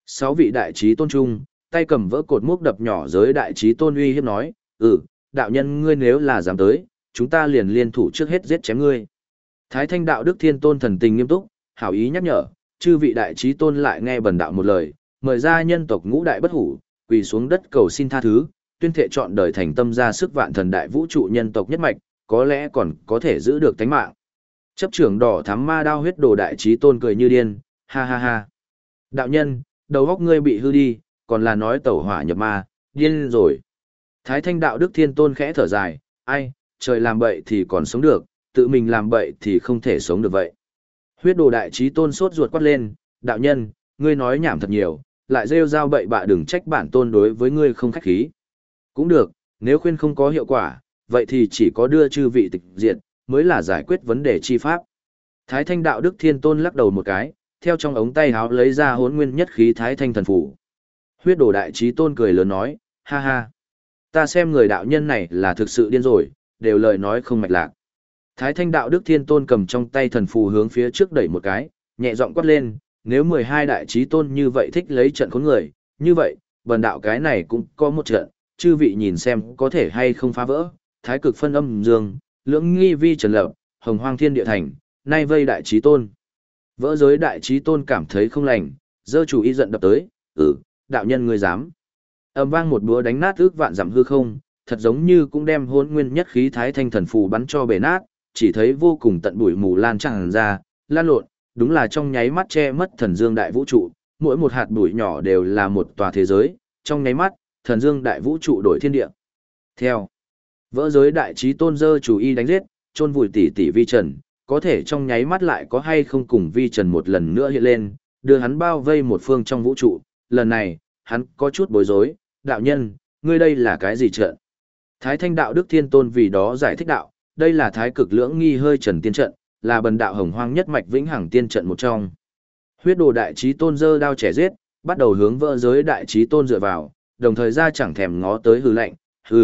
Sáu vị đại trí tôn trung, tay cầm vỡ cột mốc đập nhỏ giới đại trí tôn uy hiếp nói, đạo nhân ngươi nếu là dám tới, chúng ta liền liên thủ trước hết giết chém ngươi. Thái Thanh đạo đức thiên tôn thần tình nghiêm túc, hảo ý nhắc nhở, chư vị đại trí tôn lại nghe bần đạo một lời, mời ra nhân tộc ngũ đại bất hủ, quỳ xuống đất cầu xin tha thứ, tuyên thệ chọn đời thành tâm ra sức vạn thần đại vũ trụ nhân tộc nhất mạch, có lẽ còn có thể giữ được tánh mạng. Chấp trưởng đỏ thắm ma đao huyết đồ đại trí tôn cười như điên, ha ha ha. Đạo nhân, đầu óc ngươi bị hư đi, còn là nói tẩu hỏa nhập ma, điên rồi. Thái Thanh đạo đức thiên tôn khẽ thở dài, ai, trời làm bậy thì còn sống được, tự mình làm bậy thì không thể sống được vậy. Huyết đồ đại trí tôn sốt ruột quát lên, đạo nhân, ngươi nói nhảm thật nhiều, lại rêu rao bậy bạ đừng trách bản tôn đối với ngươi không khách khí. Cũng được, nếu khuyên không có hiệu quả, vậy thì chỉ có đưa chư vị tịch diệt, mới là giải quyết vấn đề chi pháp. Thái Thanh đạo đức thiên tôn lắc đầu một cái, theo trong ống tay áo lấy ra hỗn nguyên nhất khí Thái Thanh thần phủ. Huyết đồ đại trí tôn cười lớn nói, ha ha. Ta xem người đạo nhân này là thực sự điên rồi, đều lời nói không mạch lạc. Thái Thanh đạo đức thiên tôn cầm trong tay thần phù hướng phía trước đẩy một cái, nhẹ giọng quát lên, nếu 12 đại trí tôn như vậy thích lấy trận khốn người, như vậy, bần đạo cái này cũng có một trận, chư vị nhìn xem có thể hay không phá vỡ. Thái cực phân âm dương, lưỡng nghi vi trần lập, hồng hoang thiên địa thành, nay vây đại trí tôn. Vỡ giới đại trí tôn cảm thấy không lành, dơ chủ ý giận đập tới, đạo nhân ngươi dám. Ầm vang một búa đánh nát ước vạn dặm hư không, thật giống như cũng đem hỗn nguyên nhất khí Thái Thanh thần phù bắn cho bể nát, chỉ thấy vô cùng tận bụi mù lan tràn ra, lan lộn, đúng là trong nháy mắt che mất thần dương đại vũ trụ, mỗi một hạt bụi nhỏ đều là một tòa thế giới, trong nháy mắt, thần dương đại vũ trụ đổi thiên địa. Theo vỡ giới đại trí tôn dơ chủ y đánh giết, chôn vùi tỷ tỷ vi trần, có thể trong nháy mắt lại có hay không cùng vi trần một lần nữa hiện lên, đưa hắn bao vây một phương trong vũ trụ, lần này, hắn có chút bối rối, đạo nhân, ngươi đây là cái gì trận? Thái Thanh đạo đức thiên tôn vì đó giải thích đạo, đây là thái cực lưỡng nghi hơi trần tiên trận, là bần đạo hồng hoang nhất mạch vĩnh hằng tiên trận một trong. Huyết đồ đại trí tôn giơ đao trẻ giết, bắt đầu hướng vỡ giới đại trí tôn dựa vào, đồng thời ra chẳng thèm ngó tới hừ lạnh,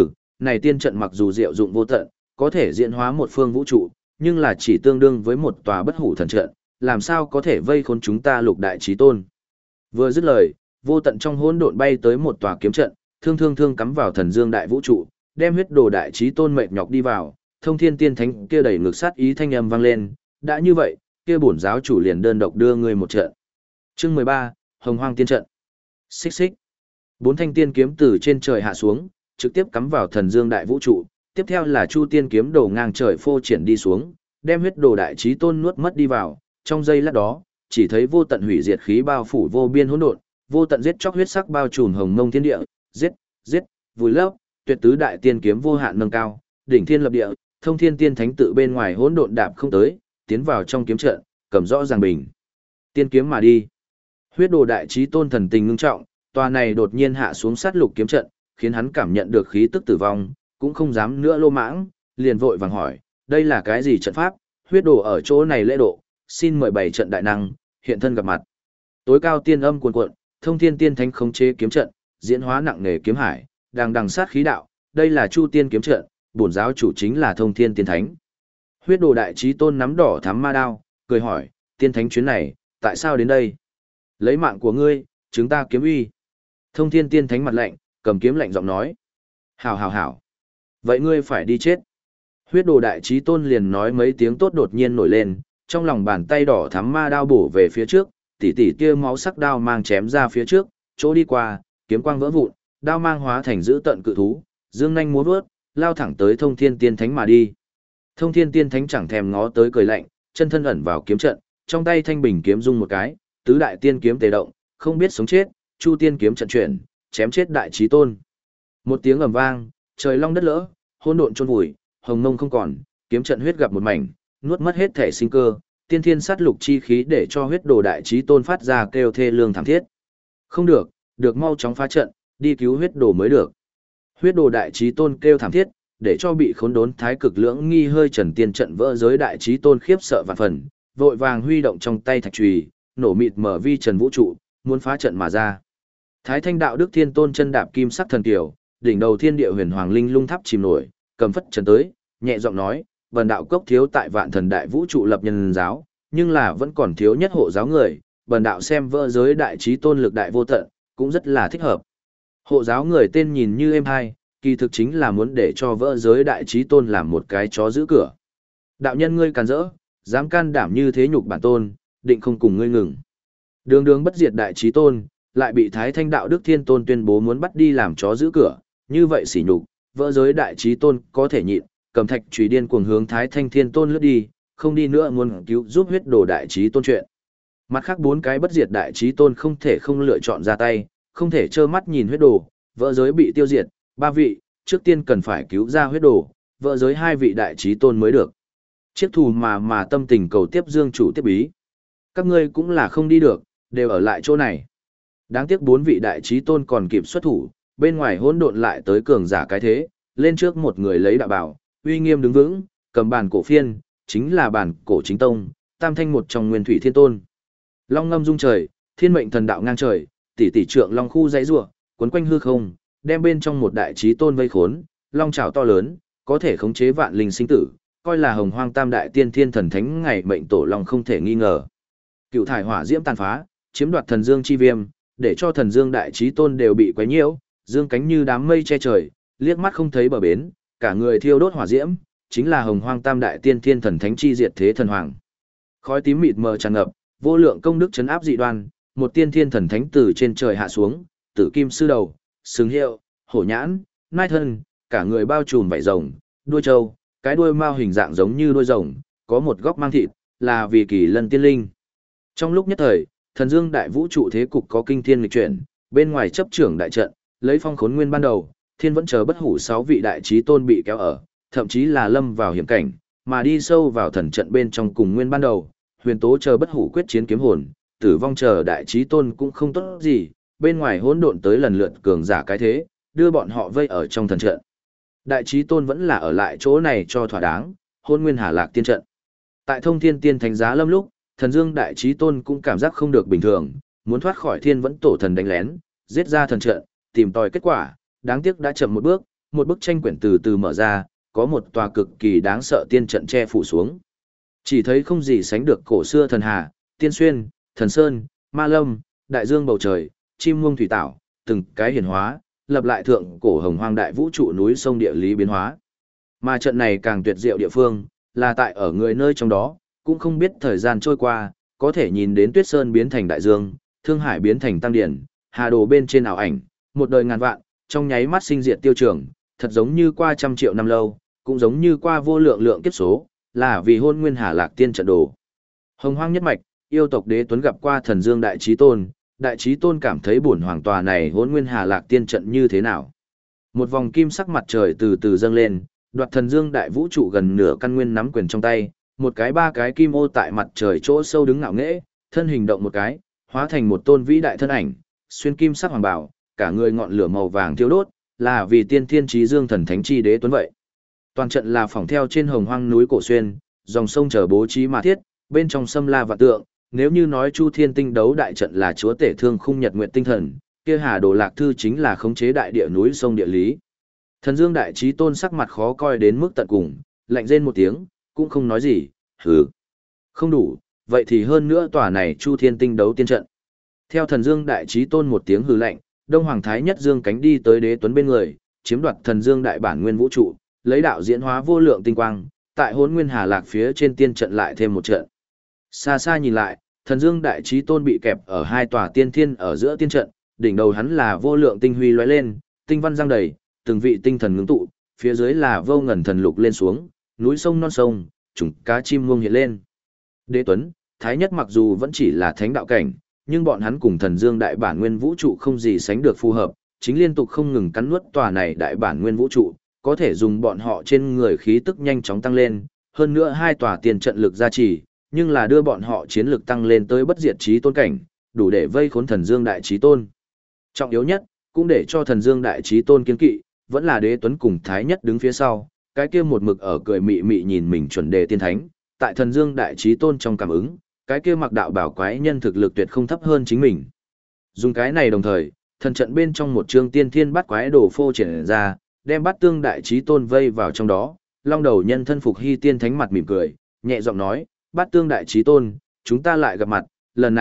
này tiên trận mặc dù diệu dụng vô tận, có thể diễn hóa một phương vũ trụ, nhưng là chỉ tương đương với một tòa bất hủ thần trận, làm sao có thể vây khốn chúng ta lục đại trí tôn. Vừa dứt lời, vô tận trong hỗn độn bay tới một tòa kiếm trận, thương cắm vào thần dương đại vũ trụ, đem huyết đồ đại trí tôn mệt nhọc đi vào, thông thiên tiên thánh kia đẩy ngược sát ý thanh âm vang lên, đã như vậy, kia bổn giáo chủ liền đơn độc đưa ngươi một trận. Chương 13, Hồng Hoang tiên trận. Xích xích. Bốn thanh tiên kiếm từ trên trời hạ xuống, trực tiếp cắm vào thần dương đại vũ trụ, tiếp theo là chu tiên kiếm đổ ngang trời phô triển đi xuống, đem huyết đồ đại trí tôn nuốt mất đi vào, trong giây lát đó, chỉ thấy vô tận hủy diệt khí bao phủ vô biên hỗn độn, vô tận giết chóc huyết sắc bao trùm hồng mông thiên địa, giết, vùi lấp, tuyệt tứ đại tiên kiếm vô hạn nâng cao, đỉnh thiên lập địa, thông thiên tiên thánh tự bên ngoài hỗn độn đạp không tới, tiến vào trong kiếm trận, cầm rõ ràng bình. Tiên kiếm mà đi. Huyết đồ đại trí tôn thần tình ngưng trọng, tòa này đột nhiên hạ xuống sát lục kiếm trận, khiến hắn cảm nhận được khí tức tử vong, cũng không dám nữa lô mãng, liền vội vàng hỏi, đây là cái gì trận pháp, huyết đồ ở chỗ này lễ độ, xin mời bảy trận đại năng, hiện thân gặp mặt. Tối cao tiên âm cuồn cuộn, thông thiên tiên thánh khống chế kiếm trận, diễn hóa nặng nề kiếm hải, đằng sát khí đạo, đây là chu tiên kiếm trận, bổn giáo chủ chính là thông thiên tiên thánh. Huyết đồ đại trí tôn nắm đỏ thắm ma đao, cười hỏi, tiên thánh chuyến này, tại sao đến đây? Lấy mạng của ngươi, chúng ta kiếm uy. Thông thiên tiên thánh mặt lạnh, cầm kiếm lạnh giọng nói. Hảo. Vậy ngươi phải đi chết. Huyết đồ đại trí tôn liền nói mấy tiếng tốt đột nhiên nổi lên, trong lòng bàn tay đỏ thắm ma đao bổ về phía trước, tỉ tia máu sắc đao mang chém ra phía trước, chỗ đi qua, kiếm quang vỡ vụn, đao mang hóa thành dữ tận cự thú, dương nhanh múa vớt, lao thẳng tới thông thiên tiên thánh mà đi. Thông thiên tiên thánh chẳng thèm ngó tới cười lạnh, chân thân ẩn vào kiếm trận, trong tay thanh bình kiếm rung một cái, tứ đại tiên kiếm tề động, không biết sống chết, chu tiên kiếm trận chuyển, chém chết đại trí tôn. Một tiếng ầm vang, trời long đất lỡ, hỗn độn chôn vùi, hồng mông không còn, kiếm trận huyết gặp một mảnh, nuốt mất hết thể sinh cơ, tiên thiên sát lục chi khí để cho huyết đồ đại trí tôn phát ra kêu thê lương thảm thiết. Không được mau chóng phá trận, đi cứu huyết đồ mới được. Huyết đồ đại trí tôn kêu thảm thiết, để cho bị khốn đốn thái cực lưỡng nghi hơi trần tiên trận vỡ giới đại trí tôn khiếp sợ vạn phần, vội vàng huy động trong tay thạch chùy, nổ mịt mở vi trần vũ trụ, muốn phá trận mà ra. Thái Thanh đạo đức thiên tôn chân đạp kim sắc thần kiều, đỉnh đầu thiên địa huyền hoàng linh lung tháp chìm nổi, cầm phất trần tới, nhẹ giọng nói, vần đạo cốc thiếu tại vạn thần đại vũ trụ lập nhân giáo, nhưng là vẫn còn thiếu nhất hộ giáo người, bần đạo xem vỡ giới đại trí tôn lực đại vô tận, cũng rất là thích hợp. Hộ giáo người tên nhìn như êm hai, kỳ thực chính là muốn để cho vỡ giới đại trí tôn làm một cái chó giữ cửa. Đạo nhân ngươi càn rỡ, dám can đảm như thế nhục bản tôn, định không cùng ngươi ngừng. Đường đường bất diệt đại trí tôn, lại bị Thái Thanh đạo đức thiên tôn tuyên bố muốn bắt đi làm chó giữ cửa, như vậy sỉ nhục, vỡ giới đại trí tôn có thể nhịn, cầm thạch chùy điên cuồng hướng Thái Thanh thiên tôn lướt đi, không đi nữa muốn cứu giúp huyết đồ đại trí tôn chuyện. Mặt khác bốn cái bất diệt đại trí tôn không thể không lựa chọn ra tay, không thể trơ mắt nhìn huyết đồ, vỡ giới bị tiêu diệt, ba vị, trước tiên cần phải cứu ra huyết đồ, vỡ giới hai vị đại trí tôn mới được. Chiếc thù mà tâm tình cầu tiếp dương chủ tiếp bí. Các ngươi cũng là không đi được, đều ở lại chỗ này. Đáng tiếc bốn vị đại trí tôn còn kịp xuất thủ, bên ngoài hỗn độn lại tới cường giả cái thế, lên trước một người lấy đạo bảo, uy nghiêm đứng vững, cầm bàn cổ phiên, chính là bàn cổ chính tông, tam thanh một trong nguyên thủy thiên tôn. Long ngâm rung trời, thiên mệnh thần đạo ngang trời, tỷ tỷ trượng long khu dãy rủa, quấn quanh hư không, đem bên trong một đại trí tôn vây khốn, long trảo to lớn, có thể khống chế vạn linh sinh tử, coi là hồng hoang tam đại tiên thiên thần thánh ngày mệnh tổ long không thể nghi ngờ. Cựu thải hỏa diễm tàn phá, chiếm đoạt thần dương chi viêm, để cho thần dương đại trí tôn đều bị quấy nhiễu, dương cánh như đám mây che trời, liếc mắt không thấy bờ bến, cả người thiêu đốt hỏa diễm, chính là hồng hoang tam đại tiên thiên thần thánh chi diệt thế thần hoàng. Khói tím mịt mờ tràn ngập, vô lượng công đức chấn áp dị đoan, một tiên thiên thần thánh từ trên trời hạ xuống, tử kim sư đầu, sừng hiệu, hổ nhãn, nai thân, cả người bao trùm vảy rồng, đuôi trâu, cái đuôi mao hình dạng giống như đuôi rồng, có một góc mang thịt, là vì kỳ lân tiên linh. Trong lúc nhất thời, thần dương đại vũ trụ thế cục có kinh thiên nghịch chuyển, bên ngoài chấp trưởng đại trận, lấy phong khốn nguyên ban đầu, thiên vẫn chờ bất hủ 6 vị đại trí tôn bị kéo ở, thậm chí là lâm vào hiểm cảnh, mà đi sâu vào thần trận bên trong cùng nguyên ban đầu, huyền tố chờ bất hủ quyết chiến kiếm hồn, tử vong chờ đại trí tôn cũng không tốt gì, bên ngoài hỗn độn tới lần lượt cường giả cái thế, đưa bọn họ vây ở trong thần trận. Đại trí tôn vẫn là ở lại chỗ này cho thỏa đáng, hôn nguyên hà lạc tiên trận. Tại thông thiên tiên thánh giá lâm lúc, thần dương đại trí tôn cũng cảm giác không được bình thường, muốn thoát khỏi thiên vẫn tổ thần đánh lén, giết ra thần trận, tìm tòi kết quả, đáng tiếc đã chậm một bức tranh quyển từ từ mở ra, có một tòa cực kỳ đáng sợ tiên trận che phủ xuống. Chỉ thấy không gì sánh được cổ xưa thần hà, tiên xuyên, thần sơn, ma lâm, đại dương bầu trời, chim muông thủy tảo, từng cái hiển hóa, lập lại thượng cổ hồng hoang đại vũ trụ núi sông địa lý biến hóa. Mà trận này càng tuyệt diệu địa phương, là tại ở người nơi trong đó, cũng không biết thời gian trôi qua, có thể nhìn đến Tuyết Sơn biến thành đại dương, Thương Hải biến thành tăng điển, hà đồ bên trên ảo ảnh, một đời ngàn vạn, trong nháy mắt sinh diệt tiêu trường, thật giống như qua trăm triệu năm lâu, cũng giống như qua vô lượng lượng kiếp số, là vì hôn nguyên hà lạc tiên trận đồ. Hồng hoang nhất mạch, yêu tộc Đế Tuấn gặp qua thần dương đại trí tôn cảm thấy bổn hoàng tòa này hôn nguyên hà lạc tiên trận như thế nào. Một vòng kim sắc mặt trời từ từ dâng lên, đoạt thần dương đại vũ trụ gần nửa căn nguyên nắm quyền trong tay, một cái ba cái kim ô tại mặt trời chỗ sâu đứng ngạo nghễ, thân hình động một cái, hóa thành một tôn vĩ đại thân ảnh, xuyên kim sắc hoàng bảo, cả người ngọn lửa màu vàng thiêu đốt, là vì tiên thiên chí dương thần thánh chi Đế Tuấn vậy. Toàn trận là phỏng theo trên hồng hoang núi cổ xuyên, dòng sông chờ bố trí mà thiết, bên trong sâm la và tượng, nếu như nói Chu Thiên Tinh đấu đại trận là chúa tể thương khung nhật nguyện tinh thần, kia Hà Đồ Lạc Thư chính là khống chế đại địa núi sông địa lý. Thần Dương đại chí tôn sắc mặt khó coi đến mức tận cùng, lạnh rên một tiếng, cũng không nói gì, hừ. Không đủ, vậy thì hơn nữa tòa này Chu Thiên Tinh đấu tiên trận. Theo Thần Dương đại chí tôn một tiếng hừ lạnh, Đông Hoàng Thái Nhất Dương cánh đi tới Đế Tuấn bên người, chiếm đoạt Thần Dương đại bản nguyên vũ trụ, lấy đạo diễn hóa vô lượng tinh quang, tại Hỗn Nguyên Hà Lạc phía trên tiên trận lại thêm một trận. Xa xa nhìn lại, Thần Dương đại chí tôn bị kẹp ở hai tòa tiên thiên ở giữa tiên trận, đỉnh đầu hắn là vô lượng tinh huy lóe lên, tinh văn giăng đầy, từng vị tinh thần ngưng tụ, phía dưới là vô ngần thần lục lên xuống, núi sông non sông, trùng cá chim muông hiện lên. Đế Tuấn, Thái Nhất mặc dù vẫn chỉ là thánh đạo cảnh, nhưng bọn hắn cùng Thần Dương đại bản nguyên vũ trụ không gì sánh được phù hợp, chính liên tục không ngừng cắn nuốt tòa này đại bản nguyên vũ trụ, có thể dùng bọn họ trên người khí tức nhanh chóng tăng lên, hơn nữa hai tòa tiền trận lực gia trì, nhưng là đưa bọn họ chiến lực tăng lên tới bất diệt chí tôn cảnh, đủ để vây khốn Thần Dương đại chí tôn. Trọng yếu nhất, cũng để cho Thần Dương đại chí tôn kiên kỵ, vẫn là Đế Tuấn cùng Thái Nhất đứng phía sau, cái kia một mực ở cười mị mị nhìn mình chuẩn đề tiên thánh, tại Thần Dương đại chí tôn trong cảm ứng, cái kia mặc đạo bảo quái nhân thực lực tuyệt không thấp hơn chính mình. Dùng cái này đồng thời, thần trận bên trong một chương tiên thiên bắt quái đồ phô triển ra, đem Bát Tương đại chí tôn vây vào trong đó, long đầu nhân thân phục hy tiên thánh mặt mỉm cười, nhẹ giọng nói, Bát Tương đại chí tôn, chúng ta lại gặp mặt, lần này,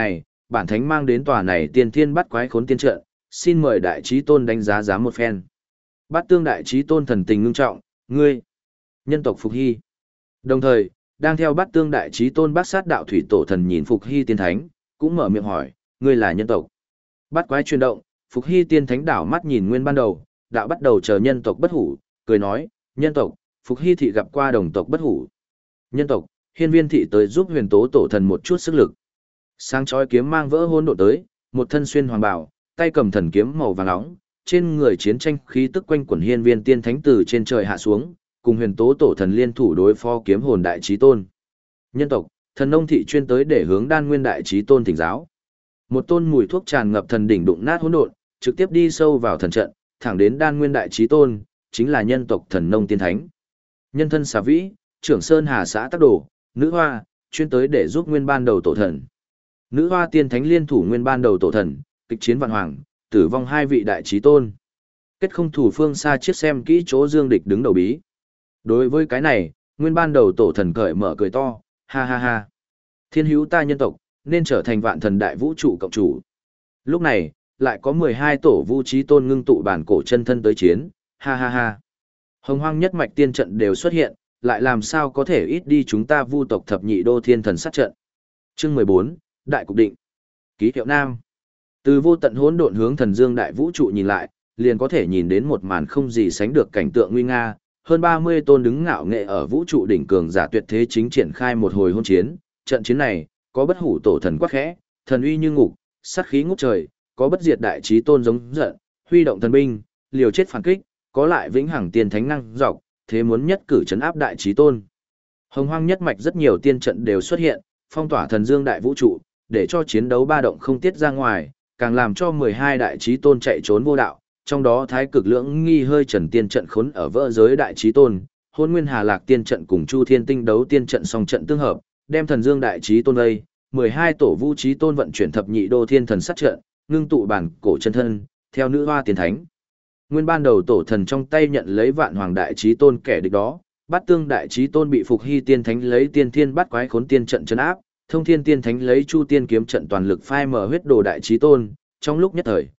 bản thánh mang đến tòa này tiên thiên bắt quái khốn tiên trận, xin mời đại trí tôn đánh giá giá một phen. Bát tương đại trí tôn thần tình ngưng trọng, ngươi, nhân tộc Phục Hy. Đồng thời, đang theo bát tương đại trí tôn bát sát đạo thủy tổ thần nhìn Phục Hy tiên thánh, cũng mở miệng hỏi, ngươi là nhân tộc. Bát quái chuyển động, Phục Hy tiên thánh đảo mắt nhìn nguyên ban đầu, đạo bắt đầu chờ nhân tộc bất hủ, cười nói, nhân tộc, Phục Hy thị gặp qua đồng tộc bất hủ. Nhân tộc, Hiên Viên thị tới giúp huyền tố tổ thần một chút sức lực. Sáng chói kiếm mang vỡ hỗn độn tới, một thân xuyên hoàng bào, tay cầm thần kiếm màu vàng nóng, trên người chiến tranh khí tức quanh quẩn Hiên Viên tiên thánh từ trên trời hạ xuống, cùng huyền tố tổ thần liên thủ đối phó kiếm hồn đại chí tôn. Nhân tộc, thần nông thị chuyên tới để hướng đan nguyên đại chí tôn thỉnh giáo. Một tôn mùi thuốc tràn ngập thần đỉnh đụng nát hỗn độn, trực tiếp đi sâu vào thần trận, thẳng đến đan nguyên đại chí tôn, chính là nhân tộc thần nông tiên thánh. Nhân thân xà vĩ, trưởng sơn hà xã tác đồ, nữ hoa, chuyên tới để giúp nguyên ban đầu tổ thần. Nữ hoa tiên thánh liên thủ nguyên ban đầu tổ thần, kịch chiến vạn hoàng, tử vong hai vị đại chí tôn. Kết không thủ phương xa chiếc xem kỹ chỗ dương địch đứng đầu bí. Đối với cái này, nguyên ban đầu tổ thần cởi mở cười to, ha ha ha. Thiên hữu ta nhân tộc, nên trở thành vạn thần đại vũ trụ cộng chủ. Lúc này, lại có 12 tổ vũ trí tôn ngưng tụ bản cổ chân thân tới chiến, ha ha ha. Hồng hoang nhất mạch tiên trận đều xuất hiện, lại làm sao có thể ít đi chúng ta vu tộc thập nhị đô thiên thần sát trận. Chương 14, Đại Cục Định. Ký hiệu Nam. Từ vô tận hỗn độn hướng thần dương đại vũ trụ nhìn lại, liền có thể nhìn đến một màn không gì sánh được cảnh tượng nguy nga, hơn 30 tôn đứng ngạo nghệ ở vũ trụ đỉnh cường giả tuyệt thế chính triển khai một hồi hôn chiến, trận chiến này, có bất hủ tổ thần quắc khẽ, thần uy như ngục, sát khí ngút trời, có bất diệt đại chí tôn giống giận, huy động thần binh, liều chết phản kích, có lại vĩnh hằng tiên thánh năng dọc, thế muốn nhất cử trấn áp đại chí tôn. Hồng hoang nhất mạch rất nhiều tiên trận đều xuất hiện, phong tỏa thần dương đại vũ trụ, để cho chiến đấu ba động không tiết ra ngoài, càng làm cho 12 đại chí tôn chạy trốn vô đạo, trong đó thái cực lưỡng nghi hơi trần tiên trận khốn ở vỡ giới đại chí tôn, hôn nguyên hà lạc tiên trận cùng chu thiên tinh đấu tiên trận song trận tương hợp, đem thần dương đại chí tôn lây, 12 tổ vũ chí tôn vận chuyển thập nhị đô thiên thần sát trận, ngưng tụ bản cổ chân thân, theo nữ hoa tiên thánh. Nguyên ban đầu tổ thần trong tay nhận lấy vạn hoàng đại chí tôn kẻ địch đó, bát tương đại chí tôn bị Phục Hy tiên thánh lấy tiên thiên bát quái khốn tiên trận trấn áp, thông thiên tiên thánh lấy chu tiên kiếm trận toàn lực phai mở huyết đồ đại chí tôn, trong lúc nhất thời,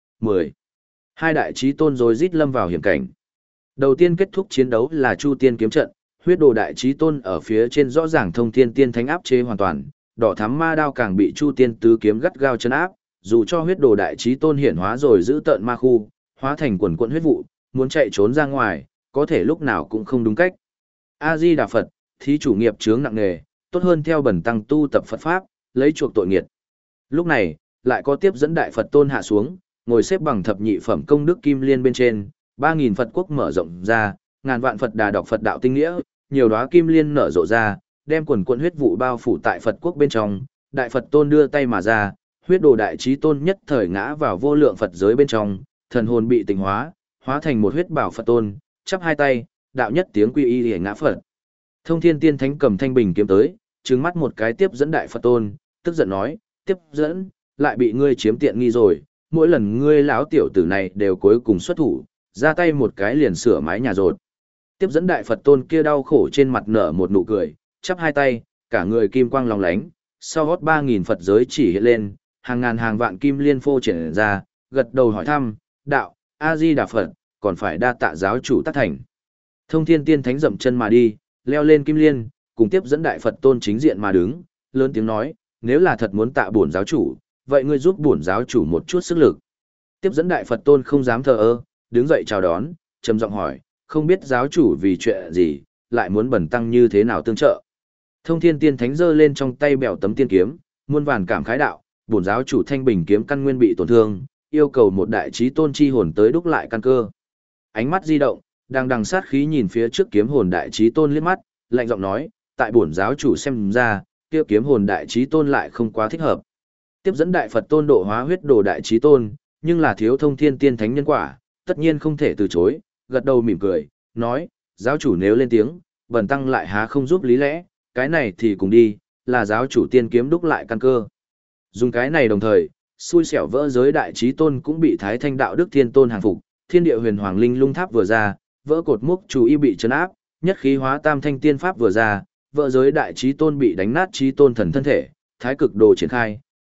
12 đại chí tôn rồi rít lâm vào hiểm cảnh. Đầu tiên kết thúc chiến đấu là chu tiên kiếm trận, huyết đồ đại chí tôn ở phía trên rõ ràng thông thiên tiên thánh áp chế hoàn toàn, đỏ thắm ma đao càng bị chu tiên tứ kiếm gắt gao trấn áp, dù cho huyết đồ đại chí tôn hiển hóa rồi giữ tợn ma khu, hóa thành quần quận huyết vụ, muốn chạy trốn ra ngoài, có thể lúc nào cũng không đúng cách. A Di Đà Phật, thí chủ nghiệp chướng nặng nề, tốt hơn theo bần tăng tu tập Phật pháp, lấy chuộc tội nghiệt. Lúc này, lại có tiếp dẫn đại Phật tôn hạ xuống, ngồi xếp bằng thập nhị phẩm công đức kim liên bên trên, 3000 Phật quốc mở rộng ra, ngàn vạn Phật đà đọc Phật đạo tinh nghĩa, nhiều đóa kim liên nở rộ ra, đem quần quần huyết vụ bao phủ tại Phật quốc bên trong, đại Phật tôn đưa tay mà ra, huyết đồ đại chí tôn nhất thời ngã vào vô lượng Phật giới bên trong, thần hồn bị tịnh hóa, hóa thành một huyết bảo Phật tôn, chắp hai tay, đạo nhất tiếng quy y để ngã Phật. Thông thiên tiên thánh cầm thanh bình kiếm tới, trừng mắt một cái tiếp dẫn đại Phật tôn, tức giận nói, tiếp dẫn, lại bị ngươi chiếm tiện nghi rồi, mỗi lần ngươi lão tiểu tử này đều cuối cùng xuất thủ, ra tay một cái liền sửa mái nhà rột. Tiếp dẫn đại Phật tôn kia đau khổ trên mặt nở một nụ cười, chắp hai tay, cả người kim quang lóng lánh, sau gót 3000 Phật giới chỉ hiện lên, hàng ngàn hàng vạn kim liên phô triển ra, gật đầu hỏi thăm, đạo, A-di-đà Phật, còn phải đa tạ giáo chủ tác thành. Thông thiên tiên thánh dậm chân mà đi, leo lên kim liên, cùng tiếp dẫn đại Phật tôn chính diện mà đứng, lớn tiếng nói, nếu là thật muốn tạ bổn giáo chủ, vậy ngươi giúp bổn giáo chủ một chút sức lực. Tiếp dẫn đại Phật tôn không dám thờ ơ, đứng dậy chào đón, trầm giọng hỏi, không biết giáo chủ vì chuyện gì, lại muốn bẩn tăng như thế nào tương trợ. Thông thiên tiên thánh giơ lên trong tay bèo tấm tiên kiếm, muôn vàn cảm khái đạo, bổn giáo chủ thanh bình kiếm căn nguyên bị tổn thương, yêu cầu một đại chí tôn chi hồn tới đúc lại căn cơ. Ánh mắt di động, đang đằng sát khí nhìn phía trước kiếm hồn đại chí tôn liếc mắt, lạnh giọng nói, tại bổn giáo chủ xem ra, kia kiếm hồn đại chí tôn lại không quá thích hợp. Tiếp dẫn đại Phật tôn độ hóa huyết đồ đại chí tôn, nhưng là thiếu thông thiên tiên thánh nhân quả, tất nhiên không thể từ chối, gật đầu mỉm cười, nói, giáo chủ nếu lên tiếng, bần tăng lại há không giúp lý lẽ, cái này thì cùng đi, là giáo chủ tiên kiếm đúc lại căn cơ. Dùng cái này đồng thời, xui xẻo vỡ giới đại chí tôn cũng bị thái thanh đạo đức thiên tôn hàng phục, thiên địa huyền hoàng linh lung tháp vừa ra, vỡ cột múc chủ y bị chấn áp, nhất khí hóa tam thanh tiên pháp vừa ra, vỡ giới đại chí tôn bị đánh nát chí tôn thần thân thể, thái cực đồ triển khai,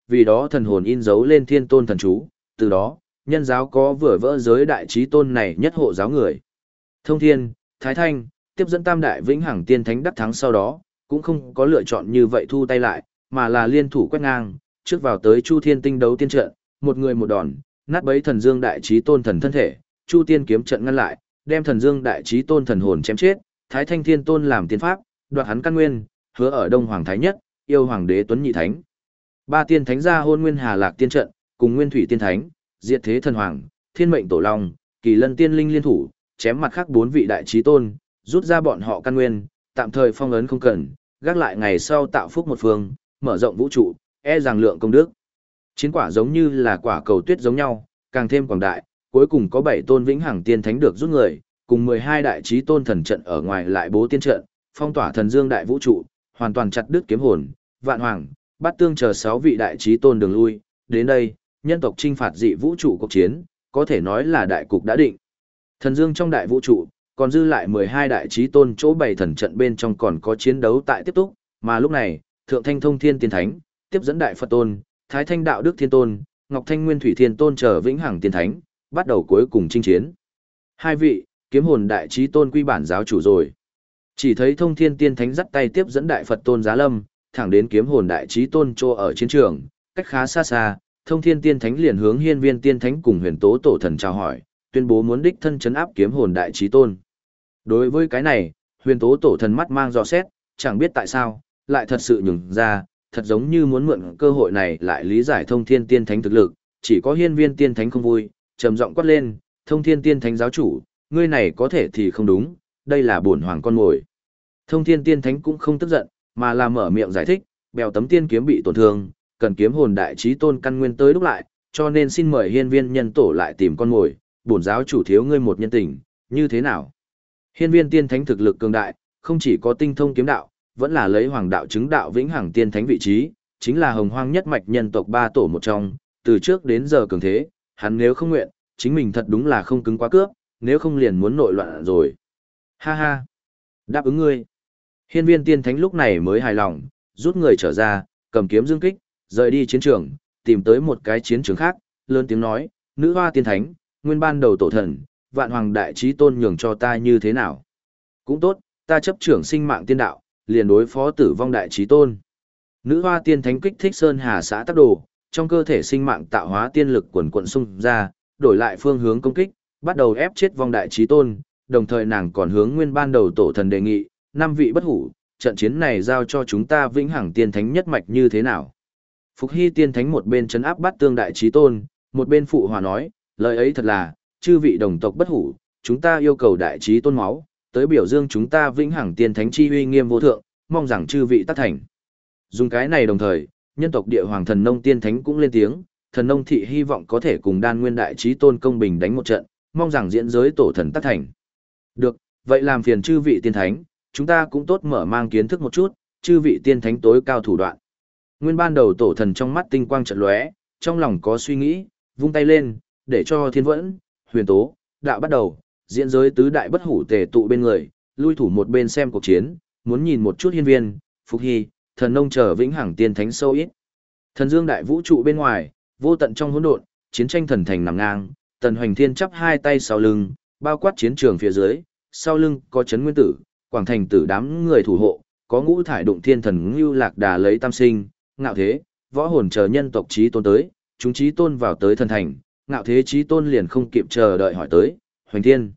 vì đó thần hồn in dấu lên thiên tôn thần chú, từ đó, nhân giáo có vừa vỡ giới đại trí tôn này nhất hộ giáo người. Thông Thiên, Thái Thanh, tiếp dẫn tam đại vĩnh hằng tiên thánh đắc thắng sau đó, cũng không có lựa chọn như vậy thu tay lại, mà là liên thủ quét ngang, trước vào tới Chu Thiên tinh đấu tiên trận, một người một đòn, nát bấy thần dương đại trí tôn thần thân thể, Chu Tiên kiếm trận ngăn lại, đem thần dương đại trí tôn thần hồn chém chết, Thái Thanh thiên tôn làm tiên pháp, đoạt hắn căn nguyên, hứa ở Đông Hoàng Thái Nhất, yêu Hoàng đế Tuấn Nhị Thánh. Ba tiên thánh ra hôn nguyên Hà Lạc tiên trận, cùng Nguyên Thủy tiên thánh, diệt thế thần hoàng, Thiên mệnh tổ long, Kỳ Lân tiên linh liên thủ, chém mặt khác bốn vị đại trí tôn, rút ra bọn họ căn nguyên, tạm thời phong ấn không cần, gác lại ngày sau tạo phúc một phương, mở rộng vũ trụ, e rằng lượng công đức. Chiến quả giống như là quả cầu tuyết giống nhau, càng thêm quảng đại, cuối cùng có 7 tôn vĩnh hằng tiên thánh được rút người, cùng 12 đại chí tôn thần trận ở ngoài lại bố tiên trận, phong tỏa thần dương đại vũ trụ, hoàn toàn chặt đứt kiếm hồn, vạn hoàng, bát tương chờ 6 vị đại chí tôn đường lui. Đến đây, nhân tộc chinh phạt dị vũ trụ cuộc chiến, có thể nói là đại cục đã định. Thần dương trong đại vũ trụ, còn dư lại 12 đại chí tôn chỗ 7 thần trận bên trong còn có chiến đấu tại tiếp tục, mà lúc này, Thượng Thanh Thông Thiên Tiên Thánh, tiếp dẫn Đại Phật Tôn, Thái Thanh Đạo Đức Thiên Tôn, Ngọc Thanh Nguyên Thủy Thiên Tôn chờ vĩnh hằng tiên thánh, bắt đầu cuối cùng chinh chiến. Hai vị, kiếm hồn đại chí tôn quy bản giáo chủ rồi. Chỉ thấy Thông Thiên Tiên Thánh dắt tay tiếp dẫn Đại Phật Tôn giá lâm, thẳng đến kiếm hồn đại chí tôn chỗ ở chiến trường, cách khá xa xa, Thông Thiên Tiên Thánh liền hướng Hiên Viên Tiên Thánh cùng Huyền Tố Tổ Thần chào hỏi, tuyên bố muốn đích thân trấn áp kiếm hồn đại chí tôn. Đối với cái này, Huyền Tố Tổ Thần mắt mang dò xét, chẳng biết tại sao, lại thật sự nhường ra, thật giống như muốn mượn cơ hội này lại lý giải Thông Thiên Tiên Thánh thực lực, chỉ có Hiên Viên Tiên Thánh không vui, trầm giọng quát lên, Thông Thiên Tiên Thánh giáo chủ, ngươi này có thể thì không đúng, đây là bổn hoàng con mồi. Thông Thiên Tiên Thánh cũng không tức giận, mà là mở miệng giải thích, bèo tấm tiên kiếm bị tổn thương, cần kiếm hồn đại chí tôn căn nguyên tới đúc lại, cho nên xin mời Hiên Viên nhân tổ lại tìm con mồi, bổn giáo chủ thiếu ngươi một nhân tình, như thế nào? Hiên Viên Tiên Thánh thực lực cường đại, không chỉ có tinh thông kiếm đạo, vẫn là lấy hoàng đạo chứng đạo vĩnh hằng tiên thánh vị trí, chính là hồng hoang nhất mạch nhân tộc ba tổ một trong, từ trước đến giờ cường thế, hắn nếu không nguyện, chính mình thật đúng là không cứng quá cướp, nếu không liền muốn nội loạn rồi. Ha ha, đáp ứng ngươi. Hiên Viên Tiên Thánh lúc này mới hài lòng, rút người trở ra, cầm kiếm dương kích, rời đi chiến trường, tìm tới một cái chiến trường khác, lớn tiếng nói, nữ hoa tiên thánh, nguyên ban đầu tổ thần, vạn hoàng đại chí tôn nhường cho ta như thế nào? Cũng tốt, ta chấp trưởng sinh mạng tiên đạo, liền đối phó tử vong đại chí tôn. Nữ hoa tiên thánh kích thích sơn hà xã tác đồ, trong cơ thể sinh mạng tạo hóa tiên lực quần quận xung ra, đổi lại phương hướng công kích, bắt đầu ép chết vong đại chí tôn, đồng thời nàng còn hướng nguyên ban đầu tổ thần đề nghị, 5 vị bất hủ, trận chiến này giao cho chúng ta vĩnh hằng tiên thánh nhất mạch như thế nào? Phục Hy tiên thánh một bên trấn áp bắt tương đại chí tôn, một bên phụ hòa nói, lời ấy thật là, chư vị đồng tộc bất hủ, chúng ta yêu cầu đại chí tôn máu, tới biểu dương chúng ta vĩnh hằng tiên thánh chi uy nghiêm vô thượng, mong rằng chư vị tác thành. Dùng cái này đồng thời, nhân tộc địa hoàng thần nông tiên thánh cũng lên tiếng, thần nông thị hy vọng có thể cùng đan nguyên đại chí tôn công bình đánh một trận, mong rằng diễn giới tổ thần tác thành. Được, vậy làm phiền chư vị tiên thánh, chúng ta cũng tốt mở mang kiến thức một chút, chư vị tiên thánh tối cao thủ đoạn. Nguyên ban đầu tổ thần trong mắt tinh quang chợt lóe, trong lòng có suy nghĩ, vung tay lên, để cho Thiên Vẫn, Huyền Tố, đạo bắt đầu, diễn giới tứ đại bất hủ tề tụ bên người, lui thủ một bên xem cuộc chiến, muốn nhìn một chút Hiên Viên, Phục Hy, thần nông chờ vĩnh hằng tiên thánh sâu ít. Thần dương đại vũ trụ bên ngoài, vô tận trong hỗn độn, chiến tranh thần thành nằm ngang, Tần Hoành Thiên chắp hai tay sau lưng, bao quát chiến trường phía dưới, sau lưng có Trấn Nguyên Tử, Quảng Thành Tử đám người thủ hộ, có Ngũ Thải Đụng Thiên thần Ngưu Lạc Đà lấy tam sinh, Ngạo Thế, Võ Hồn chờ nhân tộc chí tôn tới, chúng chí tôn vào tới thần thành, Ngạo Thế chí tôn liền không kịp chờ đợi hỏi tới, Hoành Thiên,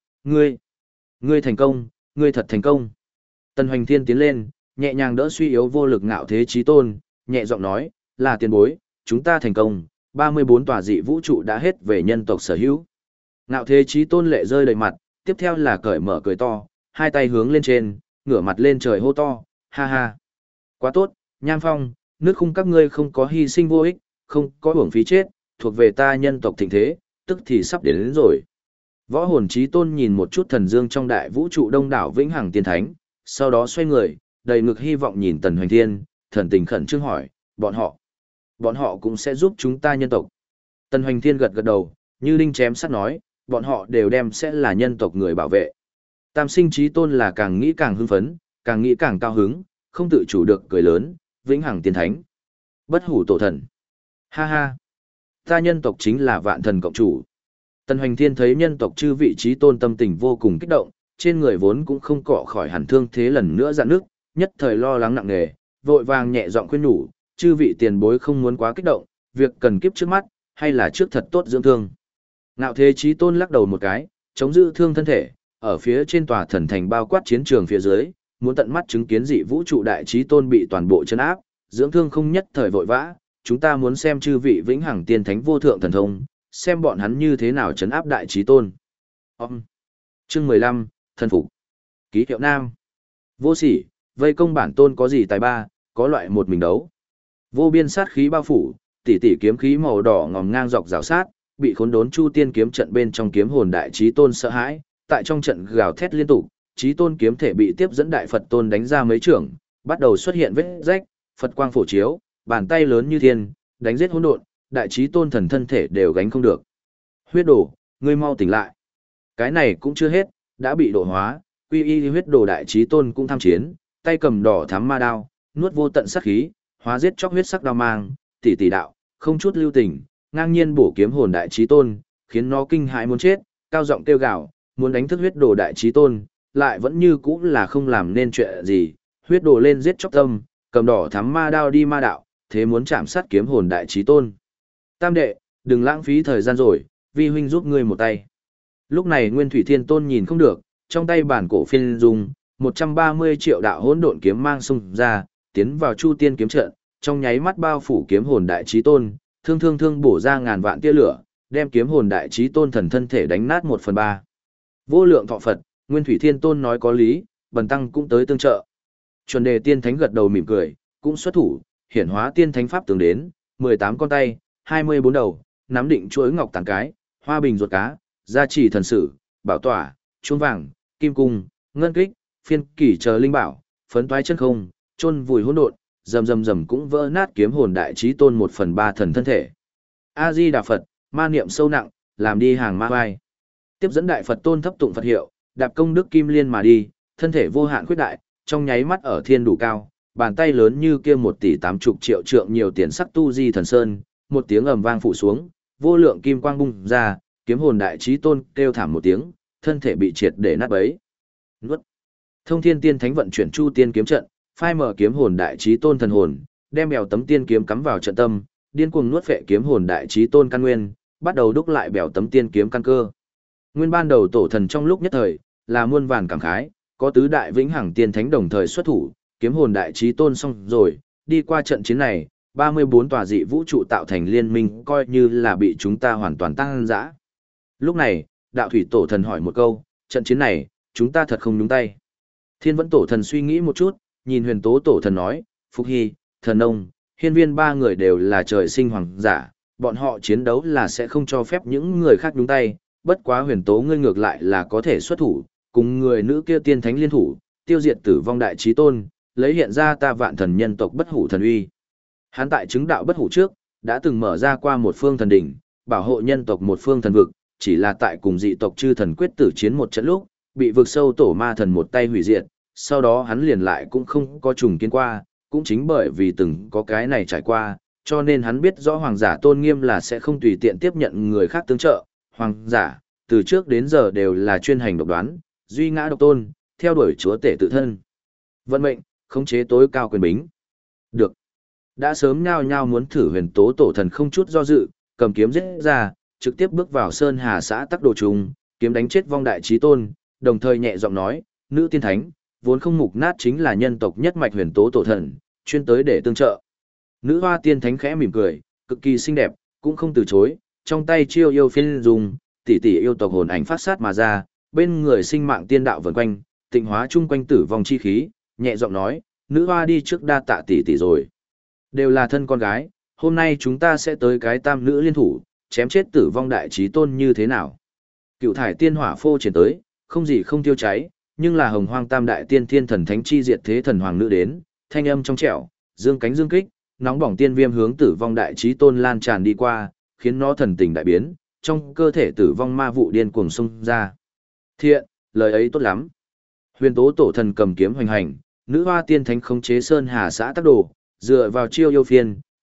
ngươi thành công, ngươi thật thành công. Tần Hoành Thiên tiến lên, nhẹ nhàng đỡ suy yếu vô lực Ngạo Thế chí tôn, nhẹ giọng nói, là tiền bối, chúng ta thành công, 34 tòa dị vũ trụ đã hết về nhân tộc sở hữu. Ngạo Thế chí tôn lệ rơi đầy mặt, tiếp theo là cởi mở cười to, hai tay hướng lên trên, ngửa mặt lên trời hô to, ha ha. Quá tốt, Nham Phong, nước khung các ngươi không có hy sinh vô ích, không có uổng phí chết, thuộc về ta nhân tộc thịnh thế, tức thì sắp đến rồi. Võ Hồn chí tôn nhìn một chút thần dương trong đại vũ trụ đông đảo vĩnh hằng tiên thánh, sau đó xoay người, đầy ngực hy vọng nhìn Tần Hoành Thiên, thần tình khẩn trương hỏi, bọn họ cũng sẽ giúp chúng ta nhân tộc. Tần Hoành Thiên gật gật đầu, như đinh chém sắt nói, bọn họ đều đem sẽ là nhân tộc người bảo vệ. Tam sinh chí tôn là càng nghĩ càng hưng phấn, càng nghĩ càng cao hứng, không tự chủ được cười lớn, vĩnh hằng tiên thánh, bất hủ tổ thần. Ha ha, ta nhân tộc chính là vạn thần cộng chủ. Tần Hoành Thiên thấy nhân tộc chư vị trí tôn tâm tình vô cùng kích động, trên người vốn cũng không cọ khỏi hẳn thương thế lần nữa dạn nước, nhất thời lo lắng nặng nề, vội vàng nhẹ giọng khuyên nhủ, chư vị tiền bối không muốn quá kích động, việc cần kiếp trước mắt, hay là trước thật tốt dưỡng thương. Ngạo Thế Chí Tôn lắc đầu một cái, chống giữ thương thân thể, ở phía trên tòa thần thành bao quát chiến trường phía dưới, muốn tận mắt chứng kiến dị vũ trụ đại chí tôn bị toàn bộ chấn áp, dưỡng thương không nhất thời vội vã, chúng ta muốn xem chư vị vĩnh hằng tiên thánh vô thượng thần thông, xem bọn hắn như thế nào chấn áp đại chí tôn. Chương 15, thân phục. Ký hiệu nam. Vô sỉ, vây công bản tôn có gì tài ba, có loại một mình đấu. Vô biên sát khí bao phủ, tỷ tỷ kiếm khí màu đỏ ngòm ngang dọc rào sát, bị khốn đốn chu tiên kiếm trận bên trong kiếm hồn đại chí tôn sợ hãi, tại trong trận gào thét liên tục, chí tôn kiếm thể bị tiếp dẫn đại Phật tôn đánh ra mấy trưởng, bắt đầu xuất hiện vết rách, Phật quang phổ chiếu, bàn tay lớn như thiên, đánh giết hỗn độn, đại chí tôn thần thân thể đều gánh không được. Huyết đồ, ngươi mau tỉnh lại. Cái này cũng chưa hết, đã bị độ hóa, quy y huyết đồ đại chí tôn cũng tham chiến, tay cầm đỏ thắm ma đao, nuốt vô tận sát khí, hóa giết chóc huyết sắc đao mang, tỷ tỷ đạo, không chút lưu tình, ngang nhiên bổ kiếm hồn đại chí tôn, khiến nó kinh hãi muốn chết, cao giọng kêu gào, muốn đánh thức huyết đồ đại chí tôn, lại vẫn như cũ là không làm nên chuyện gì, huyết đồ lên giết chóc tâm, cầm đỏ thắm ma đao đi ma đạo, thế muốn chạm sát kiếm hồn đại chí tôn. Tam đệ, đừng lãng phí thời gian rồi, vi huynh giúp ngươi một tay. Lúc này Nguyên Thủy Thiên Tôn nhìn không được, trong tay bản cổ phiên dùng, 130 triệu đạo hỗn độn kiếm mang xung ra, tiến vào Chu Tiên kiếm trận, trong nháy mắt bao phủ kiếm hồn đại chí tôn, thương bổ ra ngàn vạn tia lửa, đem kiếm hồn đại chí tôn thần thân thể đánh nát 1/3. Vô lượng thọ Phật, Nguyên Thủy Thiên Tôn nói có lý, Bần tăng cũng tới tương trợ. Chuẩn Đề Tiên Thánh gật đầu mỉm cười, cũng xuất thủ, hiển hóa tiên thánh pháp tướng đến, 18 con tay, 24 đầu, nắm định chuỗi ngọc tàng cái, hoa bình ruột cá, gia trì thần sử, bảo tỏa, chuông vàng, kim cung, ngân kích, phiên kỷ chờ linh bảo, phấn toái chân không, chôn vùi hỗn độn, rầm cũng vỡ nát kiếm hồn đại chí tôn 1/3 thần thân thể. A Di Đà Phật, ma niệm sâu nặng, làm đi hàng ma vai. Tiếp dẫn đại Phật tôn thấp tụng Phật hiệu, đạp công đức kim liên mà đi, thân thể vô hạn khuyết đại, trong nháy mắt ở thiên đủ cao, bàn tay lớn như kia 1,80 tỷ trượng nhiều tiền sắc tu di thần sơn, một tiếng ầm vang phủ xuống, vô lượng kim quang bung ra, kiếm hồn đại chí tôn kêu thảm một tiếng, thân thể bị triệt để nát bấy. Nuốt. Thông Thiên Tiên Thánh vận chuyển Chu Tiên kiếm trận, phai mở kiếm hồn đại chí tôn thần hồn, đem bèo tấm tiên kiếm cắm vào trận tâm, điên cuồng nuốt phệ kiếm hồn đại chí tôn căn nguyên, bắt đầu đúc lại bèo tấm tiên kiếm căn cơ. Nguyên ban đầu tổ thần trong lúc nhất thời, là muôn vàn cảm khái, có tứ đại vĩnh hằng tiên thánh đồng thời xuất thủ, kiếm hồn đại chí tôn xong rồi, đi qua trận chiến này, 34 tòa dị vũ trụ tạo thành liên minh coi như là bị chúng ta hoàn toàn tăng dã. Lúc này, đạo thủy tổ thần hỏi một câu, trận chiến này, chúng ta thật không nhúng tay. Thiên vẫn tổ thần suy nghĩ một chút, nhìn huyền tố tổ thần nói, Phục Hy, thần ông, hiên viên ba người đều là trời sinh hoàng giả, bọn họ chiến đấu là sẽ không cho phép những người khác nhúng tay, bất quá huyền tố ngươi ngược lại là có thể xuất thủ, cùng người nữ kia tiên thánh liên thủ, tiêu diệt tử vong đại chí tôn, lấy hiện ra ta vạn thần nhân tộc bất hủ thần uy. Hắn tại chứng đạo bất hủ trước, đã từng mở ra qua một phương thần đỉnh, bảo hộ nhân tộc một phương thần vực, chỉ là tại cùng dị tộc chư thần quyết tử chiến một trận lúc, bị vực sâu tổ ma thần một tay hủy diệt, sau đó hắn liền lại cũng không có trùng kiến qua, cũng chính bởi vì từng có cái này trải qua, cho nên hắn biết rõ hoàng giả tôn nghiêm là sẽ không tùy tiện tiếp nhận người khác tương trợ, hoàng giả, từ trước đến giờ đều là chuyên hành độc đoán, duy ngã độc tôn, theo đuổi chúa tể tự thân. Vận mệnh, khống chế tối cao quyền bính. Được. Đã sớm nhao nhao muốn thử huyền tố tổ thần không chút do dự, cầm kiếm giết ra, trực tiếp bước vào Sơn Hà xã Tắc Đồ Trùng, kiếm đánh chết vong đại chí tôn, đồng thời nhẹ giọng nói, nữ tiên thánh, vốn không mục nát chính là nhân tộc nhất mạch huyền tố tổ thần, chuyên tới để tương trợ. Nữ hoa tiên thánh khẽ mỉm cười, cực kỳ xinh đẹp, cũng không từ chối, trong tay chiêu yêu phiên dùng, tỷ tỷ yêu tộc hồn ảnh phát sát mà ra, bên người sinh mạng tiên đạo vần quanh, tịnh hóa chung quanh tử vong chi khí, nhẹ giọng nói, nữ hoa đi trước đa tạ tỷ tỷ rồi. Đều là thân con gái, hôm nay chúng ta sẽ tới cái tam nữ liên thủ, chém chết tử vong đại chí tôn như thế nào. Cựu thải tiên hỏa phô triển tới, không gì không tiêu cháy, nhưng là hồng hoang tam đại tiên thiên thần thánh chi diệt thế thần hoàng nữ đến, thanh âm trong trẻo, dương cánh dương kích, nóng bỏng tiên viêm hướng tử vong đại chí tôn lan tràn đi qua, khiến nó thần tình đại biến, trong cơ thể tử vong ma vụ điên cuồng xông ra. Thiện, lời ấy tốt lắm. Huyền tố tổ thần cầm kiếm hoành hành, nữ hoa tiên thánh khống chế Sơn Hà xã Tắc Đồ, dựa vào chiêu yêu phiên,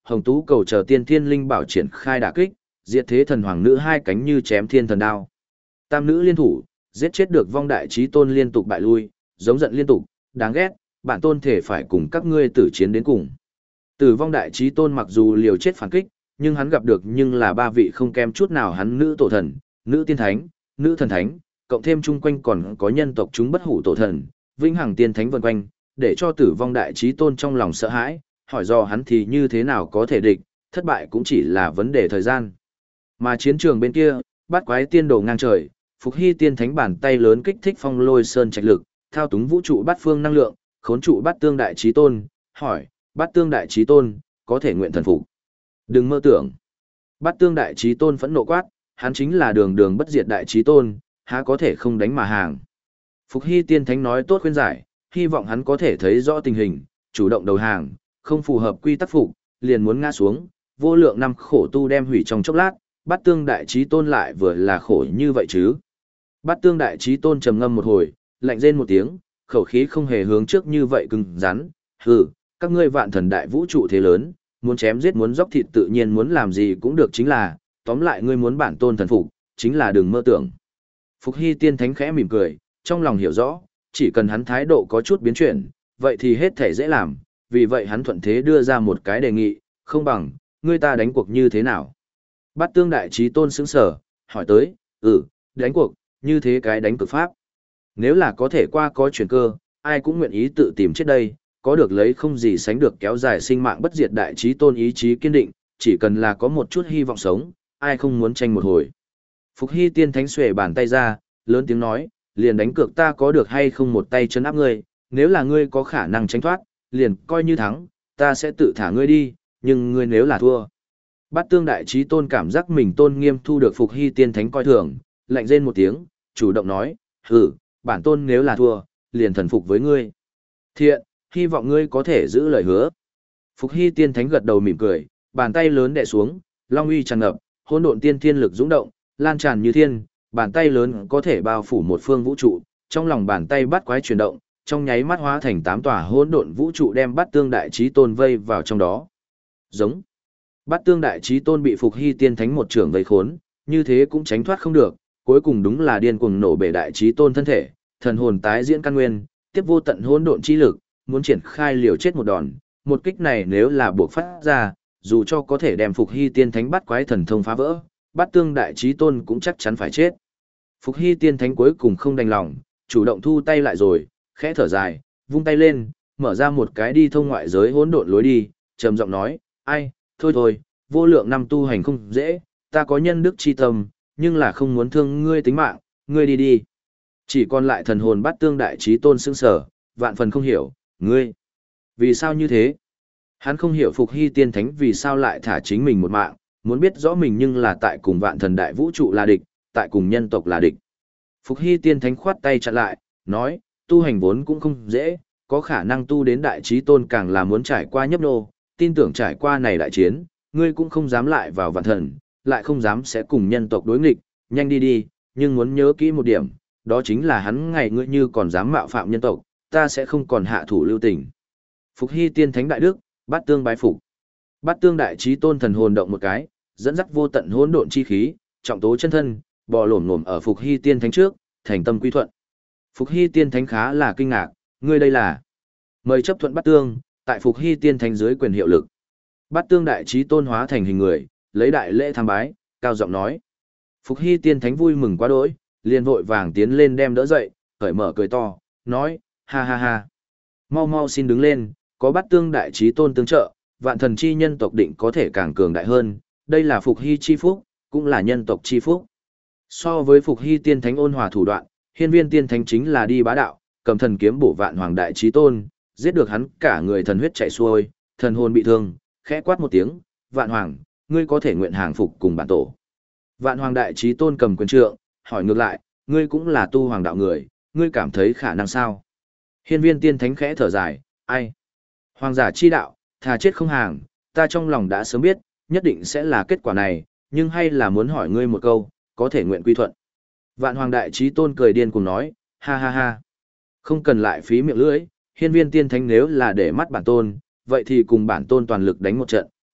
Hồng Tú cầu chờ tiên thiên linh bảo triển khai đả kích, diệt thế thần hoàng nữ hai cánh như chém thiên thần đao. Tam nữ liên thủ, giết chết được vong đại chí tôn liên tục bại lui, giống giận liên tục, đáng ghét, bản tôn thể phải cùng các ngươi tử chiến đến cùng. Tử vong đại chí tôn mặc dù liều chết phản kích, nhưng hắn gặp được nhưng là ba vị không kém chút nào hắn nữ tổ thần, nữ tiên thánh, nữ thần thánh, cộng thêm chung quanh còn có nhân tộc chúng bất hủ tổ thần, vĩnh hằng tiên thánh vần quanh, để cho tử vong đại chí tôn trong lòng sợ hãi, hỏi do hắn thì như thế nào có thể địch, thất bại cũng chỉ là vấn đề thời gian. Mà chiến trường bên kia, bát quái tiên đồ ngang trời, Phục Hy tiên thánh bàn tay lớn kích thích phong lôi sơn trạch lực, thao túng vũ trụ bát phương năng lượng, khốn trụ bát tương đại chí tôn, hỏi, bát tương đại chí tôn, có thể nguyện thần phục. Đừng mơ tưởng. Bát tương đại chí tôn phẫn nộ quát, hắn chính là đường đường bất diệt đại chí tôn, há có thể không đánh mà hàng. Phục Hy tiên thánh nói tốt khuyên giải, hy vọng hắn có thể thấy rõ tình hình, chủ động đầu hàng, không phù hợp quy tắc phục, liền muốn ngã xuống, vô lượng năm khổ tu đem hủy trong chốc lát, bát tương đại chí tôn lại vừa là khổ như vậy chứ. Bát tương đại chí tôn trầm ngâm một hồi, lạnh rên một tiếng, khẩu khí không hề hướng trước như vậy cứng rắn, hừ, các ngươi vạn thần đại vũ trụ thế lớn, muốn chém giết muốn dốc thịt tự nhiên muốn làm gì cũng được chính là, tóm lại ngươi muốn bản tôn thần phục, chính là đừng mơ tưởng. Phục Hy tiên thánh khẽ mỉm cười, trong lòng hiểu rõ, chỉ cần hắn thái độ có chút biến chuyển, vậy thì hết thể dễ làm, vì vậy hắn thuận thế đưa ra một cái đề nghị, không bằng, ngươi ta đánh cuộc như thế nào. Bát tương đại chí tôn sững sở, hỏi tới, đánh cuộc, như thế cái đánh cực pháp. Nếu là có thể qua có chuyển cơ, ai cũng nguyện ý tự tìm chết đây, có được lấy không gì sánh được kéo dài sinh mạng bất diệt đại chí tôn ý chí kiên định, chỉ cần là có một chút hy vọng sống, ai không muốn tranh một hồi. Phục Hy tiên thánh xuề bàn tay ra, lớn tiếng nói, liền đánh cược ta có được hay không một tay chân áp ngươi, nếu là ngươi có khả năng tránh thoát, liền coi như thắng, ta sẽ tự thả ngươi đi, nhưng ngươi nếu là thua. Bát tương đại chí tôn cảm giác mình tôn nghiêm thu được Phục Hy tiên thánh coi thường, lạnh rên một tiếng, chủ động nói, bản tôn nếu là thua, liền thần phục với ngươi. Thiện, hy vọng ngươi có thể giữ lời hứa. Phục Hy tiên thánh gật đầu mỉm cười, bàn tay lớn đè xuống, long uy tràn ngập, hỗn độn tiên thiên lực dũng động, lan tràn như thiên, bàn tay lớn có thể bao phủ một phương vũ trụ, trong lòng bàn tay bắt quái chuyển động, trong nháy mắt hóa thành 8 tòa hỗn độn vũ trụ đem Bát tương đại chí tôn vây vào trong đó. Giống. Bát tương đại chí tôn bị Phục Hy tiên thánh một trường vây khốn, như thế cũng tránh thoát không được, cuối cùng đúng là điên cuồng nổ bể đại chí tôn thân thể, thần hồn tái diễn căn nguyên, tiếp vô tận hỗn độn chi lực, muốn triển khai liều chết một đòn, một kích này nếu là buộc phát ra, dù cho có thể đem Phục Hy tiên thánh bắt quái thần thông phá vỡ, Bát tương đại chí tôn cũng chắc chắn phải chết. Phục Hy tiên thánh cuối cùng không đành lòng, chủ động thu tay lại rồi, khẽ thở dài, vung tay lên, mở ra một cái đi thông ngoại giới hỗn độn lối đi, trầm giọng nói, ai, thôi, vô lượng năm tu hành không dễ, ta có nhân đức chi tâm, nhưng là không muốn thương ngươi tính mạng, ngươi đi đi. Chỉ còn lại thần hồn Bát tương đại chí tôn sững sờ, vạn phần không hiểu, ngươi, vì sao như thế? Hắn không hiểu Phục Hy tiên thánh vì sao lại thả chính mình một mạng, muốn biết rõ mình nhưng là tại cùng vạn thần đại vũ trụ là địch, tại cùng nhân tộc là địch. Phục Hy tiên thánh khoát tay chặn lại, nói, tu hành vốn cũng không dễ, có khả năng tu đến đại chí tôn càng là muốn trải qua nhấp nô, tin tưởng trải qua này đại chiến, ngươi cũng không dám lại vào vạn thần, lại không dám sẽ cùng nhân tộc đối nghịch, nhanh đi đi, nhưng muốn nhớ kỹ một điểm, đó chính là hắn ngày ngươi như còn dám mạo phạm nhân tộc, ta sẽ không còn hạ thủ lưu tình. Phục Hy tiên thánh đại đức, Bát tương bái phục. Bát tương đại chí tôn thần hồn động một cái, dẫn dắt vô tận hỗn độn chi khí, trọng tố chân thân, bò lổm ngổm ở Phục Hy tiên thánh trước, thành tâm quy thuận. Phục Hy tiên thánh khá là kinh ngạc, ngươi đây là mời chấp thuận Bát tương, tại Phục Hy tiên thánh dưới quyền hiệu lực. Bát tương đại chí tôn hóa thành hình người, lấy đại lễ tham bái, cao giọng nói. Phục Hy tiên thánh vui mừng quá đỗi, liền vội vàng tiến lên đem đỡ dậy, cởi mở cười to, nói, ha ha ha. Mau xin đứng lên, có Bát tương đại chí tôn tương trợ, vạn thần chi nhân tộc định có thể càng cường đại hơn, đây là Phục Hy chi phúc, cũng là nhân tộc chi phúc. So với Phục Hy tiên thánh ôn hòa thủ đoạn, Hiên Viên tiên thánh chính là đi bá đạo, cầm thần kiếm bổ vạn hoàng đại chí tôn, giết được hắn cả người thần huyết chảy xuôi, thần hồn bị thương, khẽ quát một tiếng, "Vạn hoàng, ngươi có thể nguyện hàng phục cùng bản tổ." Vạn hoàng đại chí tôn cầm quyền trượng, hỏi ngược lại, "Ngươi cũng là tu hoàng đạo người, ngươi cảm thấy khả năng sao?" Hiên Viên tiên thánh khẽ thở dài, "Ai? Hoàng giả chi đạo, thà chết không hàng, ta trong lòng đã sớm biết, nhất định sẽ là kết quả này, nhưng hay là muốn hỏi ngươi một câu, có thể nguyện quy thuận." Vạn hoàng đại chí tôn cười điên cùng nói, ha ha ha. Không cần lại phí miệng lưỡi, Hiên Viên tiên thánh nếu là để mắt bản tôn, vậy thì cùng bản tôn toàn lực đánh một trận,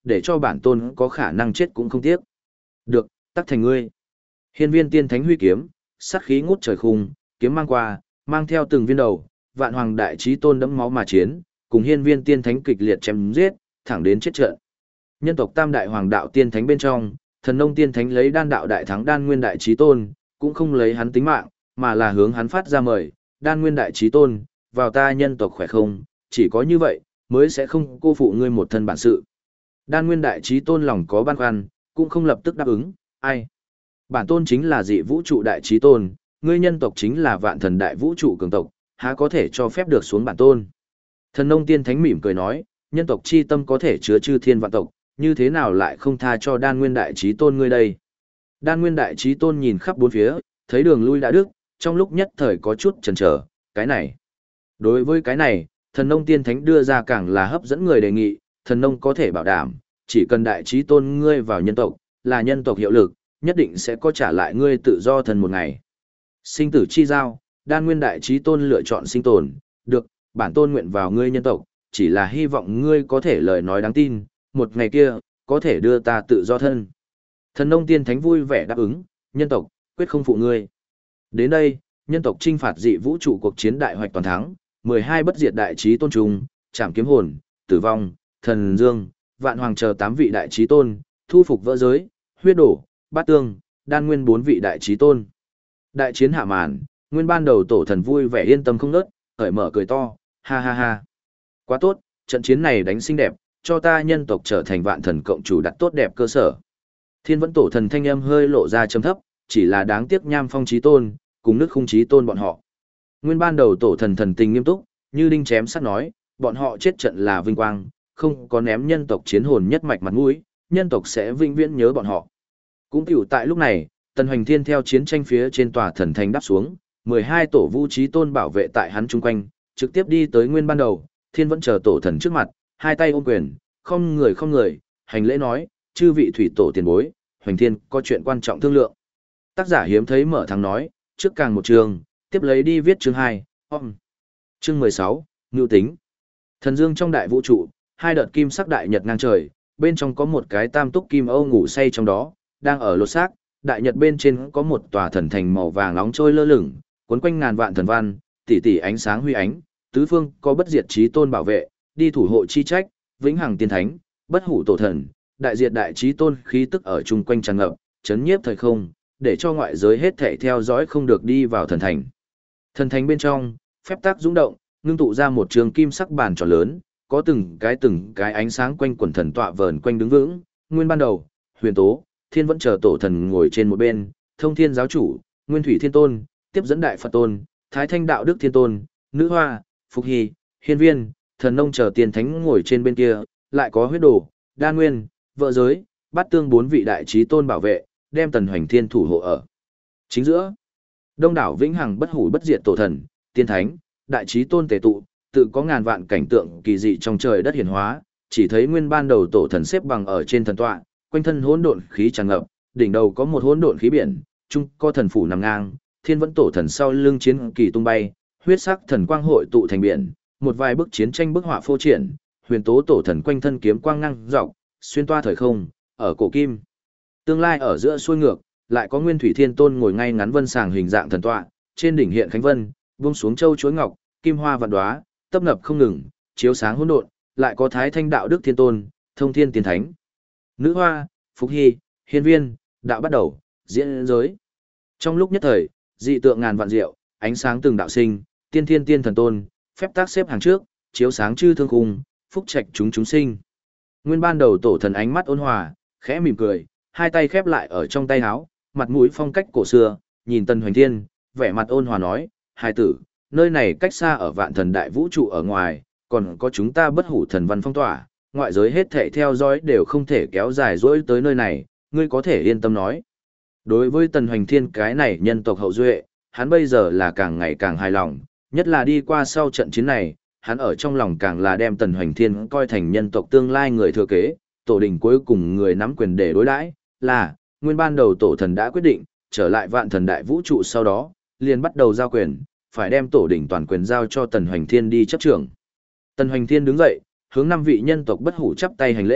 để cho bản tôn có khả năng chết cũng không tiếc. Được, tắc thành ngươi. Hiên viên tiên thánh huy kiếm, sát khí ngút trời khung, kiếm mang qua, mang theo từng viên đầu, vạn hoàng đại chí tôn đẫm máu mà chiến, cùng hiên viên tiên thánh kịch liệt chém giết, thẳng đến chết trận. Nhân tộc tam đại hoàng đạo tiên thánh bên trong, thần nông tiên thánh lấy đan đạo đại thắng đan nguyên đại chí tôn, cũng không lấy hắn tính mạng, mà là hướng hắn phát ra mời, đan nguyên đại chí tôn, vào ta nhân tộc khỏe không, chỉ có như vậy, mới sẽ không cô phụ ngươi một thân bản sự. Đan nguyên đại chí tôn lòng có băn khoăn, cũng không lập tức đáp ứng, ai? Bản tôn chính là dị vũ trụ đại chí tôn, ngươi nhân tộc chính là vạn thần đại vũ trụ cường tộc, há có thể cho phép được xuống bản tôn. Thần nông tiên thánh mỉm cười nói, nhân tộc chi tâm có thể chứa chư thiên vạn tộc, như thế nào lại không tha cho đan nguyên đại chí tôn ngươi đây. Đan nguyên đại chí tôn nhìn khắp bốn phía, thấy đường lui đã đứt, trong lúc nhất thời có chút chần chờ, cái này. Đối với cái này, thần nông tiên thánh đưa ra càng là hấp dẫn người đề nghị, thần nông có thể bảo đảm, chỉ cần đại chí tôn ngươi vào nhân tộc, là nhân tộc hiệu lực, nhất định sẽ có trả lại ngươi tự do thần một ngày. Sinh tử chi giao, đan nguyên đại chí tôn lựa chọn sinh tồn, được, bản tôn nguyện vào ngươi nhân tộc, chỉ là hy vọng ngươi có thể lời nói đáng tin, một ngày kia, có thể đưa ta tự do thân. Thần nông tiên thánh vui vẻ đáp ứng, nhân tộc, quyết không phụ ngươi. Đến đây, nhân tộc trinh phạt dị vũ trụ cuộc chiến đại hoạch toàn thắng, 12 bất diệt đại chí tôn trùng, trảm kiếm hồn, tử vong, thần dương, vạn hoàng chờ 8 vị đại chí tôn, thu phục vỡ giới, huyết đổ, bát tương, đan nguyên 4 vị đại chí tôn. Đại chiến hạ màn, nguyên ban đầu tổ thần vui vẻ yên tâm không nớt, khởi mở cười to, ha ha ha. Quá tốt, trận chiến này đánh xinh đẹp, cho ta nhân tộc trở thành vạn thần cộng chủ đặt tốt đẹp cơ sở. Thiên vẫn tổ thần thanh âm hơi lộ ra trầm thấp, chỉ là đáng tiếc nham phong chí tôn, cùng nước khung chí tôn bọn họ. Nguyên ban đầu tổ thần thần tình nghiêm túc, như đinh chém sắt nói, bọn họ chết trận là vinh quang, không có ném nhân tộc chiến hồn nhất mạch mặt mũi, nhân tộc sẽ vĩnh viễn nhớ bọn họ. Cũng tiểu tại lúc này, Tần Hoành Thiên theo chiến tranh phía trên tòa thần thành đáp xuống, 12 tổ vũ chí tôn bảo vệ tại hắn chung quanh, trực tiếp đi tới nguyên ban đầu, Thiên vẫn chờ tổ thần trước mặt, hai tay ôm quyền, không người, hành lễ nói, chư vị thủy tổ tiền bối, Hoành Thiên có chuyện quan trọng thương lượng. Tác giả hiếm thấy mở thắng nói, trước càng một chương, tiếp lấy đi viết chương 2, chương 16, ngưu tính. Thần dương trong đại vũ trụ, hai đợt kim sắc đại nhật ngang trời, bên trong có một cái tam túc kim âu ngủ say trong đó, đang ở lột xác, đại nhật bên trên có một tòa thần thành màu vàng nóng trôi lơ lửng, cuốn quanh ngàn vạn thần văn, tỷ tỷ ánh sáng huy ánh, tứ phương có bất diệt chí tôn bảo vệ, đi thủ hộ chi trách, vĩnh hằng tiên thánh, bất hủ tổ thần, đại diệt đại chí tôn khí tức ở chung quanh tràn ngập, chấn nhiếp thời không, để cho ngoại giới hết thảy theo dõi không được đi vào thần thành. Thần thành bên trong, phép tắc dũng động, ngưng tụ ra một trường kim sắc bàn tròn lớn, có từng cái ánh sáng quanh quần thần tọa vờn quanh đứng vững, nguyên ban đầu, huyền tố, thiên vẫn chờ tổ thần ngồi trên một bên, thông thiên giáo chủ, nguyên thủy thiên tôn, tiếp dẫn đại Phật tôn, thái thanh đạo đức thiên tôn, nữ hoa, phục hy, hiên viên, thần nông chờ tiền thánh ngồi trên bên kia, lại có huyết đồ, đan nguyên, vợ giới, bát tương 4 vị đại chí tôn bảo vệ, đem Tần Hoành Thiên thủ hộ ở. Chính giữa, đông đảo vĩnh hằng bất hủ bất diệt tổ thần, tiên thánh, đại chí tôn tề tụ, tự có ngàn vạn cảnh tượng kỳ dị trong trời đất hiển hóa, chỉ thấy nguyên ban đầu tổ thần xếp bằng ở trên thần tọa, quanh thân hỗn độn khí tràn ngập, đỉnh đầu có một hỗn độn khí biển, trung có thần phủ nằm ngang, thiên vẫn tổ thần sau lưng chiến kỳ tung bay, huyết sắc thần quang hội tụ thành biển, một vài bức chiến tranh bức họa phô triển, huyền tố tổ thần quanh thân kiếm quang ngang dọc, xuyên toa thời không, ở cổ kim. Tương lai ở giữa xuôi ngược, lại có Nguyên Thủy Thiên Tôn ngồi ngay ngắn vân sàng hình dạng thần tọa, trên đỉnh hiện khánh vân, buông xuống châu chuối ngọc, kim hoa vạn đóa, tấp nập không ngừng, chiếu sáng hỗn độn, lại có Thái Thanh Đạo Đức Thiên Tôn, Thông Thiên Tiên Thánh, Nữ Hoa, Phục Hy, Hiên Viên, đạo bắt đầu, diễn giới. Trong lúc nhất thời, dị tượng ngàn vạn diệu, ánh sáng từng đạo sinh, tiên thiên tiên thần tôn, phép tác xếp hàng trước, chiếu sáng chư thương khung, phúc trạch chúng sinh. Nguyên ban đầu tổ thần ánh mắt ôn hòa, khẽ mỉm cười, hai tay khép lại ở trong tay áo, mặt mũi phong cách cổ xưa, nhìn Tần Hoành Thiên, vẻ mặt ôn hòa nói, hài tử, nơi này cách xa ở vạn thần đại vũ trụ ở ngoài, còn có chúng ta bất hủ thần văn phong tỏa, ngoại giới hết thể theo dõi đều không thể kéo dài dỗi tới nơi này, ngươi có thể yên tâm nói. Đối với Tần Hoành Thiên cái này nhân tộc hậu duệ, hắn bây giờ là càng ngày càng hài lòng, nhất là đi qua sau trận chiến này, hắn ở trong lòng càng là đem Tần Hoành Thiên coi thành nhân tộc tương lai người thừa kế, tổ đình cuối cùng người nắm quyền để đối đãi, là, nguyên ban đầu tổ thần đã quyết định, trở lại vạn thần đại vũ trụ sau đó, liền bắt đầu giao quyền, phải đem tổ đình toàn quyền giao cho Tần Hoành Thiên đi chấp trưởng. Tần Hoành Thiên đứng dậy, hướng 5 vị nhân tộc bất hủ chắp tay hành lễ,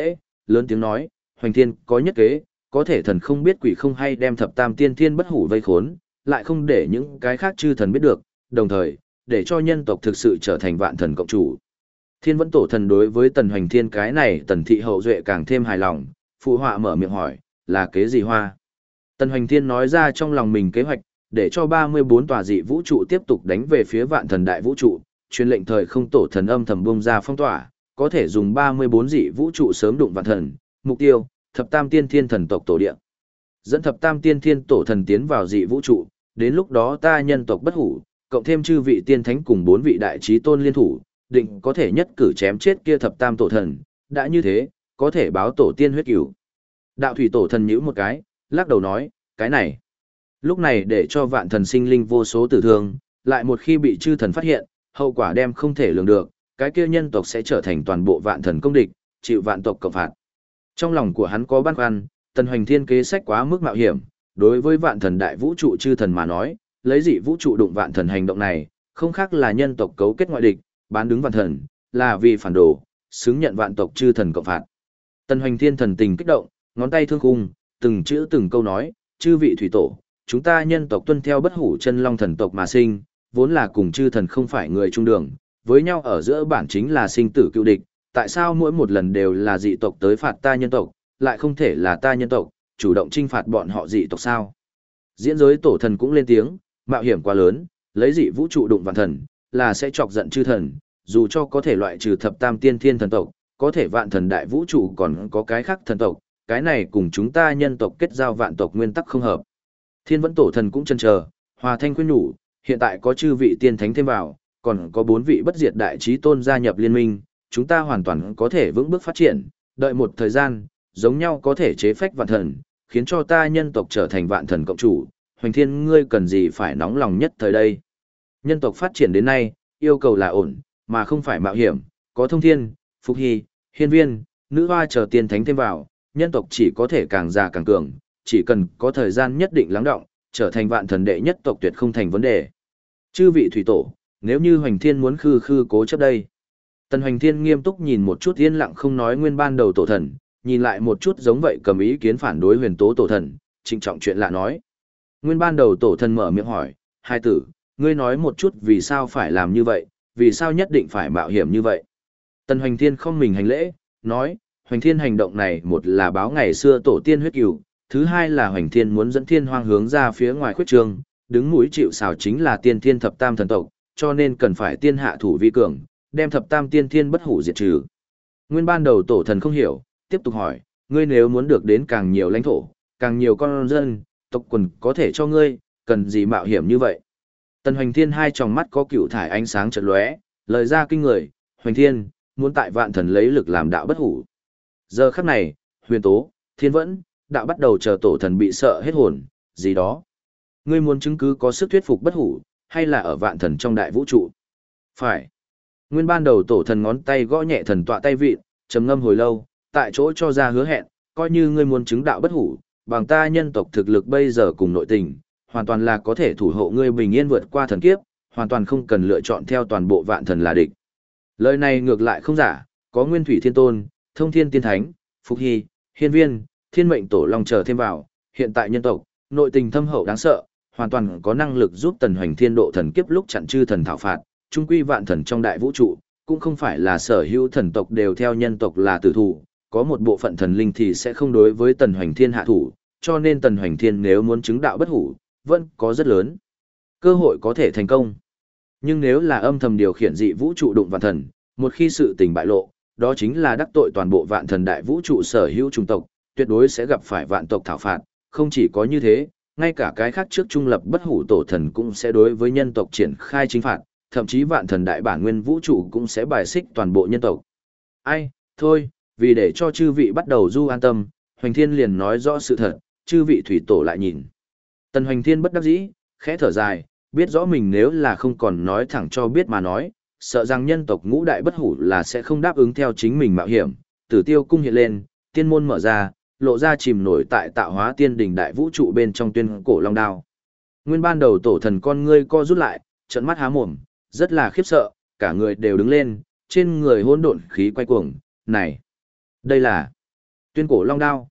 lớn tiếng nói, Hoành Thiên có nhất kế, có thể thần không biết quỷ không hay đem thập tam tiên thiên bất hủ vây khốn, lại không để những cái khác chư thần biết được, đồng thời, để cho nhân tộc thực sự trở thành vạn thần cộng chủ. Thiên Vẫn Tổ Thần đối với Tần Hoành Thiên cái này Tần thị hậu duệ càng thêm hài lòng, phụ họa mở miệng hỏi, là kế gì hoa? Tần Hoành Thiên nói ra trong lòng mình kế hoạch, để cho 34 tòa dị vũ trụ tiếp tục đánh về phía vạn thần đại vũ trụ, truyền lệnh thời không tổ thần âm thầm bung ra phong tỏa, có thể dùng 34 dị vũ trụ sớm đụng vạn thần, mục tiêu, thập tam tiên thiên thần tộc tổ địa. Dẫn thập tam tiên thiên tổ thần tiến vào dị vũ trụ, đến lúc đó ta nhân tộc bất hủ, cộng thêm chư vị tiên thánh cùng 4 vị đại trí tôn liên thủ, định có thể nhất cử chém chết kia thập tam tổ thần, đã như thế, có thể báo tổ tiên huyết cửu. Đạo thủy tổ thần nhíu một cái, lắc đầu nói, cái này. Lúc này để cho vạn thần sinh linh vô số tử thương, lại một khi bị chư thần phát hiện, hậu quả đem không thể lường được, cái kia nhân tộc sẽ trở thành toàn bộ vạn thần công địch, chịu vạn tộc cộng phạt. Trong lòng của hắn có băn khoăn, Tần Hoành Thiên kế sách quá mức mạo hiểm, đối với vạn thần đại vũ trụ chư thần mà nói, lấy dị vũ trụ đụng vạn thần hành động này, không khác là nhân tộc cấu kết ngoại địch, bán đứng vạn thần, là vì phản đồ, xứng nhận vạn tộc chư thần cộng phạt. Tần Hoành Thiên thần tình kích động, ngón tay thương khung, từng chữ từng câu nói, chư vị thủy tổ, chúng ta nhân tộc tuân theo bất hủ chân long thần tộc mà sinh, vốn là cùng chư thần không phải người trung đường, với nhau ở giữa bản chính là sinh tử cựu địch, tại sao mỗi một lần đều là dị tộc tới phạt ta nhân tộc, lại không thể là ta nhân tộc, chủ động trinh phạt bọn họ dị tộc sao? Diễn giới tổ thần cũng lên tiếng, mạo hiểm quá lớn, lấy dị vũ trụ đụng vạn thần, là sẽ chọc giận chư thần, dù cho có thể loại trừ thập tam tiên thiên thần tộc, có thể vạn thần đại vũ trụ còn có cái khác thần tộc, cái này cùng chúng ta nhân tộc kết giao vạn tộc nguyên tắc không hợp. Thiên Vẫn Tổ Thần cũng chần chờ, hòa thanh khuyên nhủ, hiện tại có chư vị tiên thánh thêm vào, còn có 4 vị bất diệt đại chí tôn gia nhập liên minh, chúng ta hoàn toàn có thể vững bước phát triển, đợi một thời gian, giống nhau có thể chế phách vạn thần, khiến cho ta nhân tộc trở thành vạn thần cộng chủ. Hoành Thiên ngươi cần gì phải nóng lòng nhất thời đây? Nhân tộc phát triển đến nay, yêu cầu là ổn, mà không phải mạo hiểm, có Thông Thiên, Phục Hy, Hiên Viên, Nữ Hoa chờ tiên thánh thêm vào, nhân tộc chỉ có thể càng già càng cường, chỉ cần có thời gian nhất định lắng đọng, trở thành vạn thần đệ nhất tộc tuyệt không thành vấn đề. Chư vị thủy tổ, nếu như Hoành Thiên muốn khư khư cố chấp đây. Tần Hoành Thiên nghiêm túc nhìn một chút yên lặng không nói nguyên ban đầu tổ thần, nhìn lại một chút giống vậy cầm ý kiến phản đối huyền tố tổ thần, trịnh trọng chuyện lạ nói. Nguyên ban đầu tổ thần mở miệng hỏi, hai tử, ngươi nói một chút vì sao phải làm như vậy, vì sao nhất định phải mạo hiểm như vậy. Tần Hoành Thiên không mình hành lễ, nói, Hoành Thiên hành động này một là báo ngày xưa tổ tiên huyết cửu, thứ hai là Hoành Thiên muốn dẫn thiên hoang hướng ra phía ngoài khuyết trường, đứng mũi chịu sào chính là tiên thiên thập tam thần tộc, cho nên cần phải tiên hạ thủ vi cường, đem thập tam tiên thiên bất hủ diệt trừ. Nguyên ban đầu tổ thần không hiểu, tiếp tục hỏi, ngươi nếu muốn được đến càng nhiều lãnh thổ, càng nhiều con dân, tộc quần có thể cho ngươi, cần gì mạo hiểm như vậy? Tần Hoành Thiên hai tròng mắt có cựu thải ánh sáng chợt lóe, lời ra kinh người, Hoành Thiên, muốn tại vạn thần lấy lực làm đạo bất hủ. Giờ khắc này, Huyền Tố, Thiên Vẫn, đạo bắt đầu chờ tổ thần bị sợ hết hồn, gì đó. Ngươi muốn chứng cứ có sức thuyết phục bất hủ, hay là ở vạn thần trong đại vũ trụ? Phải. Nguyên ban đầu tổ thần ngón tay gõ nhẹ thần tọa tay vịn, trầm ngâm hồi lâu, tại chỗ cho ra hứa hẹn, coi như ngươi muốn chứng đạo bất hủ, bằng ta nhân tộc thực lực bây giờ cùng nội tình, hoàn toàn là có thể thủ hộ ngươi bình yên vượt qua thần kiếp, hoàn toàn không cần lựa chọn theo toàn bộ vạn thần là địch. Lời này ngược lại không giả, có Nguyên Thủy Thiên Tôn, Thông Thiên Tiên Thánh, Phục Hy, Hiên Viên, Thiên Mệnh Tổ Long chờ thêm vào, hiện tại nhân tộc, nội tình thâm hậu đáng sợ, hoàn toàn có năng lực giúp Tần Hoành Thiên độ thần kiếp lúc chặn chư thần thảo phạt, trung quy vạn thần trong đại vũ trụ, cũng không phải là sở hữu thần tộc đều theo nhân tộc là tử thủ, có một bộ phận thần linh thì sẽ không đối với Tần Hoành Thiên hạ thủ, cho nên Tần Hoành Thiên nếu muốn chứng đạo bất hủ, vẫn có rất lớn cơ hội có thể thành công. Nhưng nếu là âm thầm điều khiển dị vũ trụ đụng vạn thần, một khi sự tình bại lộ, đó chính là đắc tội toàn bộ vạn thần đại vũ trụ sở hữu chủng tộc, tuyệt đối sẽ gặp phải vạn tộc thảo phạt, không chỉ có như thế, ngay cả cái khác trước trung lập bất hủ tổ thần cũng sẽ đối với nhân tộc triển khai chính phạt, thậm chí vạn thần đại bản nguyên vũ trụ cũng sẽ bài xích toàn bộ nhân tộc. Ai, thôi, vì để cho chư vị bắt đầu du an tâm, Hoành Thiên liền nói rõ sự thật, chư vị thủy tổ lại nhìn. Tần Hoành Thiên bất đắc dĩ, khẽ thở dài, biết rõ mình nếu là không còn nói thẳng cho biết mà nói, sợ rằng nhân tộc ngũ đại bất hủ là sẽ không đáp ứng theo chính mình mạo hiểm. Tử Tiêu cung hiện lên, tiên môn mở ra, lộ ra chìm nổi tại tạo hóa tiên đỉnh đại vũ trụ bên trong tuyên cổ long đao. Nguyên ban đầu tổ thần con ngươi co rút lại, trợn mắt há mồm, rất là khiếp sợ, cả người đều đứng lên, trên người hỗn độn khí quay cuồng, này, đây là Tuyên cổ long đao,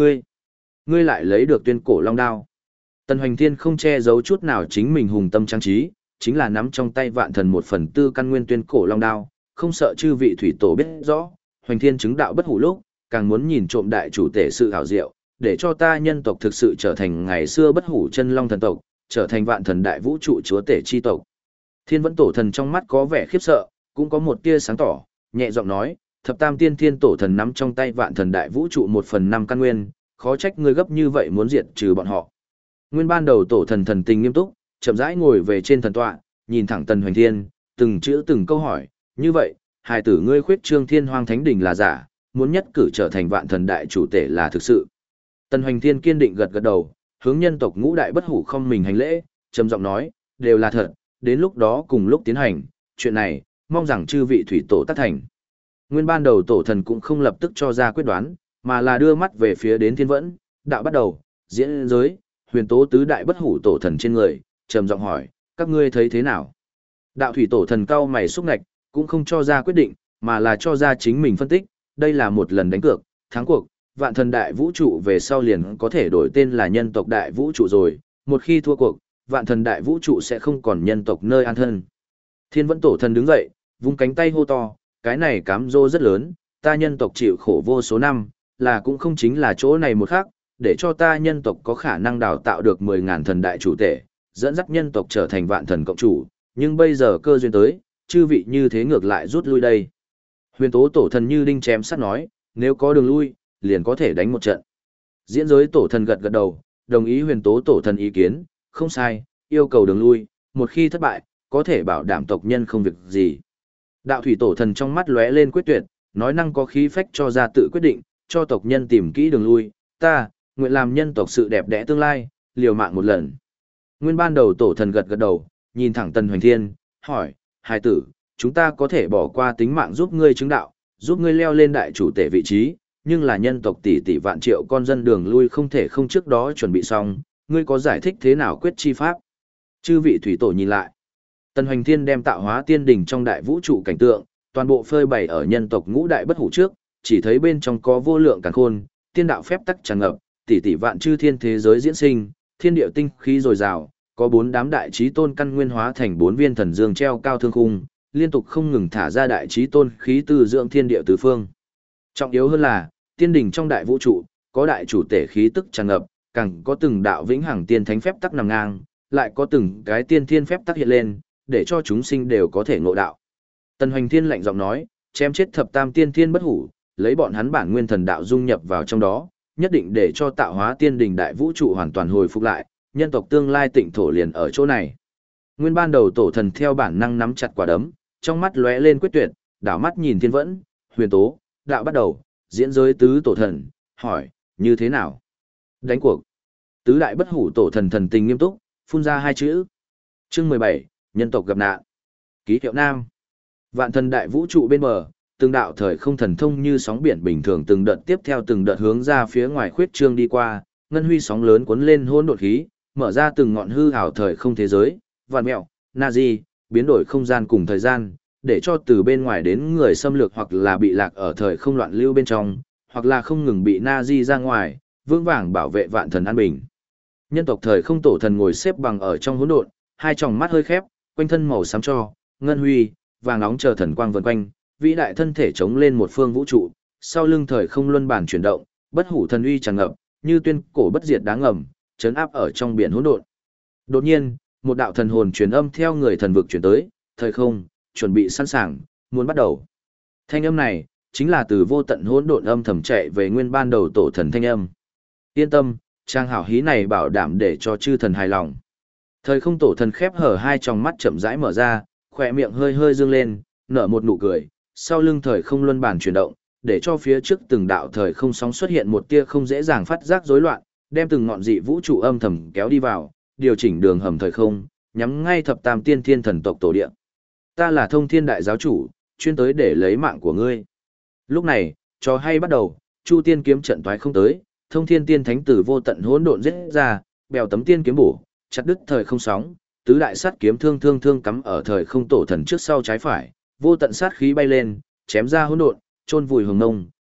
ngươi lại lấy được tuyên cổ long đao. Tần Hoành Thiên không che giấu chút nào chính mình hùng tâm trang trí, chính là nắm trong tay Vạn Thần 1/4 căn nguyên tuyên cổ long đao, không sợ chư vị thủy tổ biết rõ, Hoành Thiên chứng đạo bất hủ lúc, càng muốn nhìn trộm đại chủ tể sự hảo diệu, để cho ta nhân tộc thực sự trở thành ngày xưa bất hủ chân long thần tộc, trở thành vạn thần đại vũ trụ chúa tể chi tộc. Thiên Vẫn Tổ Thần trong mắt có vẻ khiếp sợ, cũng có một tia sáng tỏ, nhẹ giọng nói, thập tam tiên thiên tổ thần nắm trong tay vạn thần đại vũ trụ 1/5 căn nguyên, khó trách ngươi gấp như vậy muốn diệt trừ bọn họ. Nguyên ban đầu tổ thần thần tình nghiêm túc, chậm rãi ngồi về trên thần tọa, nhìn thẳng Tần Hoành Thiên, từng chữ từng câu hỏi, như vậy, hài tử ngươi khuyết trương thiên hoang thánh đỉnh là giả, muốn nhất cử trở thành vạn thần đại chủ tể là thực sự. Tần Hoành Thiên kiên định gật gật đầu, hướng nhân tộc ngũ đại bất hủ không mình hành lễ, trầm giọng nói, đều là thật, đến lúc đó cùng lúc tiến hành, chuyện này, mong rằng chư vị thủy tổ tác thành. Nguyên ban đầu tổ thần cũng không lập tức cho ra quyết đoán, mà là đưa mắt về phía đến Thiên Vẫn, đạo bắt đầu, diễn giới, huyền tố tứ đại bất hủ tổ thần trên người, trầm giọng hỏi, các ngươi thấy thế nào? Đạo thủy tổ thần cau mày xúc ngạch, cũng không cho ra quyết định, mà là cho ra chính mình phân tích, đây là một lần đánh cược, thắng cuộc, vạn thần đại vũ trụ về sau liền có thể đổi tên là nhân tộc đại vũ trụ rồi, một khi thua cuộc, vạn thần đại vũ trụ sẽ không còn nhân tộc nơi an thân. Thiên Vẫn tổ thần đứng dậy, vung cánh tay hô to, cái này cám dỗ rất lớn, ta nhân tộc chịu khổ vô số năm, là cũng không chính là chỗ này một khác, để cho ta nhân tộc có khả năng đào tạo được 10.000 thần đại chủ tể, dẫn dắt nhân tộc trở thành vạn thần cộng chủ, nhưng bây giờ cơ duyên tới, chư vị như thế ngược lại rút lui đây. Huyền tố tổ thần như đinh chém sắt nói, nếu có đường lui, liền có thể đánh một trận. Diễn giới tổ thần gật gật đầu, đồng ý huyền tố tổ thần ý kiến, không sai, yêu cầu đường lui, một khi thất bại, có thể bảo đảm tộc nhân không việc gì. Đạo thủy tổ thần trong mắt lóe lên quyết tuyệt, nói năng có khí phách cho ra tự quyết định, cho tộc nhân tìm kỹ đường lui, ta, nguyện làm nhân tộc sự đẹp đẽ tương lai, liều mạng một lần. Nguyên ban đầu tổ thần gật gật đầu, nhìn thẳng Tần Hoành Thiên, hỏi, hài tử, chúng ta có thể bỏ qua tính mạng giúp ngươi chứng đạo, giúp ngươi leo lên đại chủ tể vị trí, nhưng là nhân tộc tỷ tỷ vạn triệu con dân đường lui không thể không trước đó chuẩn bị xong, ngươi có giải thích thế nào quyết chi pháp? Chư vị thủy tổ nhìn lại. Tần Hoành Thiên đem tạo hóa tiên đỉnh trong đại vũ trụ cảnh tượng, toàn bộ phơi bày ở nhân tộc ngũ đại bất hủ trước, chỉ thấy bên trong có vô lượng càn khôn, tiên đạo phép tắc tràn ngập, tỷ tỷ vạn chư thiên thế giới diễn sinh, thiên địa tinh khí dồi dào, có 4 đám đại chí tôn căn nguyên hóa thành 4 viên thần dương treo cao thương khung, liên tục không ngừng thả ra đại chí tôn khí từ dưỡng thiên địa tứ phương. Trọng yếu hơn là, tiên đỉnh trong đại vũ trụ, có đại chủ tể khí tức tràn ngập, càng có từng đạo vĩnh hằng tiên thánh phép tắc nằm ngang, lại có từng cái tiên thiên phép tắc hiện lên, để cho chúng sinh đều có thể ngộ đạo. Tần Hoành Thiên lạnh giọng nói, chém chết thập tam tiên thiên bất hủ, lấy bọn hắn bản nguyên thần đạo dung nhập vào trong đó, nhất định để cho tạo hóa tiên đỉnh đại vũ trụ hoàn toàn hồi phục lại, nhân tộc tương lai tịnh thổ liền ở chỗ này. Nguyên ban đầu tổ thần theo bản năng nắm chặt quả đấm, trong mắt lóe lên quyết tuyệt, đảo mắt nhìn Thiên Vẫn, huyền tố, đạo bắt đầu, diễn giới tứ tổ thần, hỏi, như thế nào? Đánh cuộc. Tứ đại bất hủ tổ thần thần tình nghiêm túc, phun ra 2 chữ. Chương 17, nhân tộc gặp nạn. Ký hiệu Nam. Vạn thần đại vũ trụ bên bờ, từng đạo thời không thần thông như sóng biển bình thường từng đợt tiếp theo từng đợt hướng ra phía ngoài khuyết trương đi qua, ngân huy sóng lớn cuốn lên hỗn độn khí, mở ra từng ngọn hư ảo thời không thế giới, vạn mẹo, Nazi, biến đổi không gian cùng thời gian, để cho từ bên ngoài đến người xâm lược hoặc là bị lạc ở thời không loạn lưu bên trong, hoặc là không ngừng bị Nazi ra ngoài, vững vàng bảo vệ vạn thần an bình. Nhân tộc thời không tổ thần ngồi xếp bằng ở trong hỗn độn, hai tròng mắt hơi khép, quanh thân màu xám cho, ngân huy, vàng nóng chờ thần quang vần quanh, vĩ đại thân thể chống lên một phương vũ trụ, sau lưng thời không luân bản chuyển động, bất hủ thần uy tràn ngập, như tuyên cổ bất diệt đáng ngầm, chấn áp ở trong biển hỗn độn. Đột nhiên, một đạo thần hồn truyền âm theo người thần vực truyền tới, thời không, chuẩn bị sẵn sàng, muốn bắt đầu. Thanh âm này, chính là từ vô tận hỗn độn âm thầm chạy về nguyên ban đầu tổ thần thanh âm. Yên tâm, trang hảo hí này bảo đảm để cho chư thần hài lòng. Thời không tổ thần khép hở hai tròng mắt chậm rãi mở ra, khỏe miệng hơi hơi dương lên, nở một nụ cười, sau lưng thời không luân bản chuyển động, để cho phía trước từng đạo thời không sóng xuất hiện một tia không dễ dàng phát giác rối loạn, đem từng ngọn dị vũ trụ âm thầm kéo đi vào, điều chỉnh đường hầm thời không, nhắm ngay thập tam tiên thiên thần tộc tổ địa. Ta là Thông Thiên đại giáo chủ, chuyên tới để lấy mạng của ngươi. Lúc này, trò hay bắt đầu, Chu Tiên kiếm trận toái không tới, Thông Thiên tiên thánh tử vô tận hỗn độn giết ra, bèo tấm tiên kiếm bổ, chặt đứt thời không sóng, tứ đại sát kiếm thương cắm ở thời không tổ thần trước sau trái phải, vô tận sát khí bay lên, chém ra hỗn độn, chôn vùi hồng nông,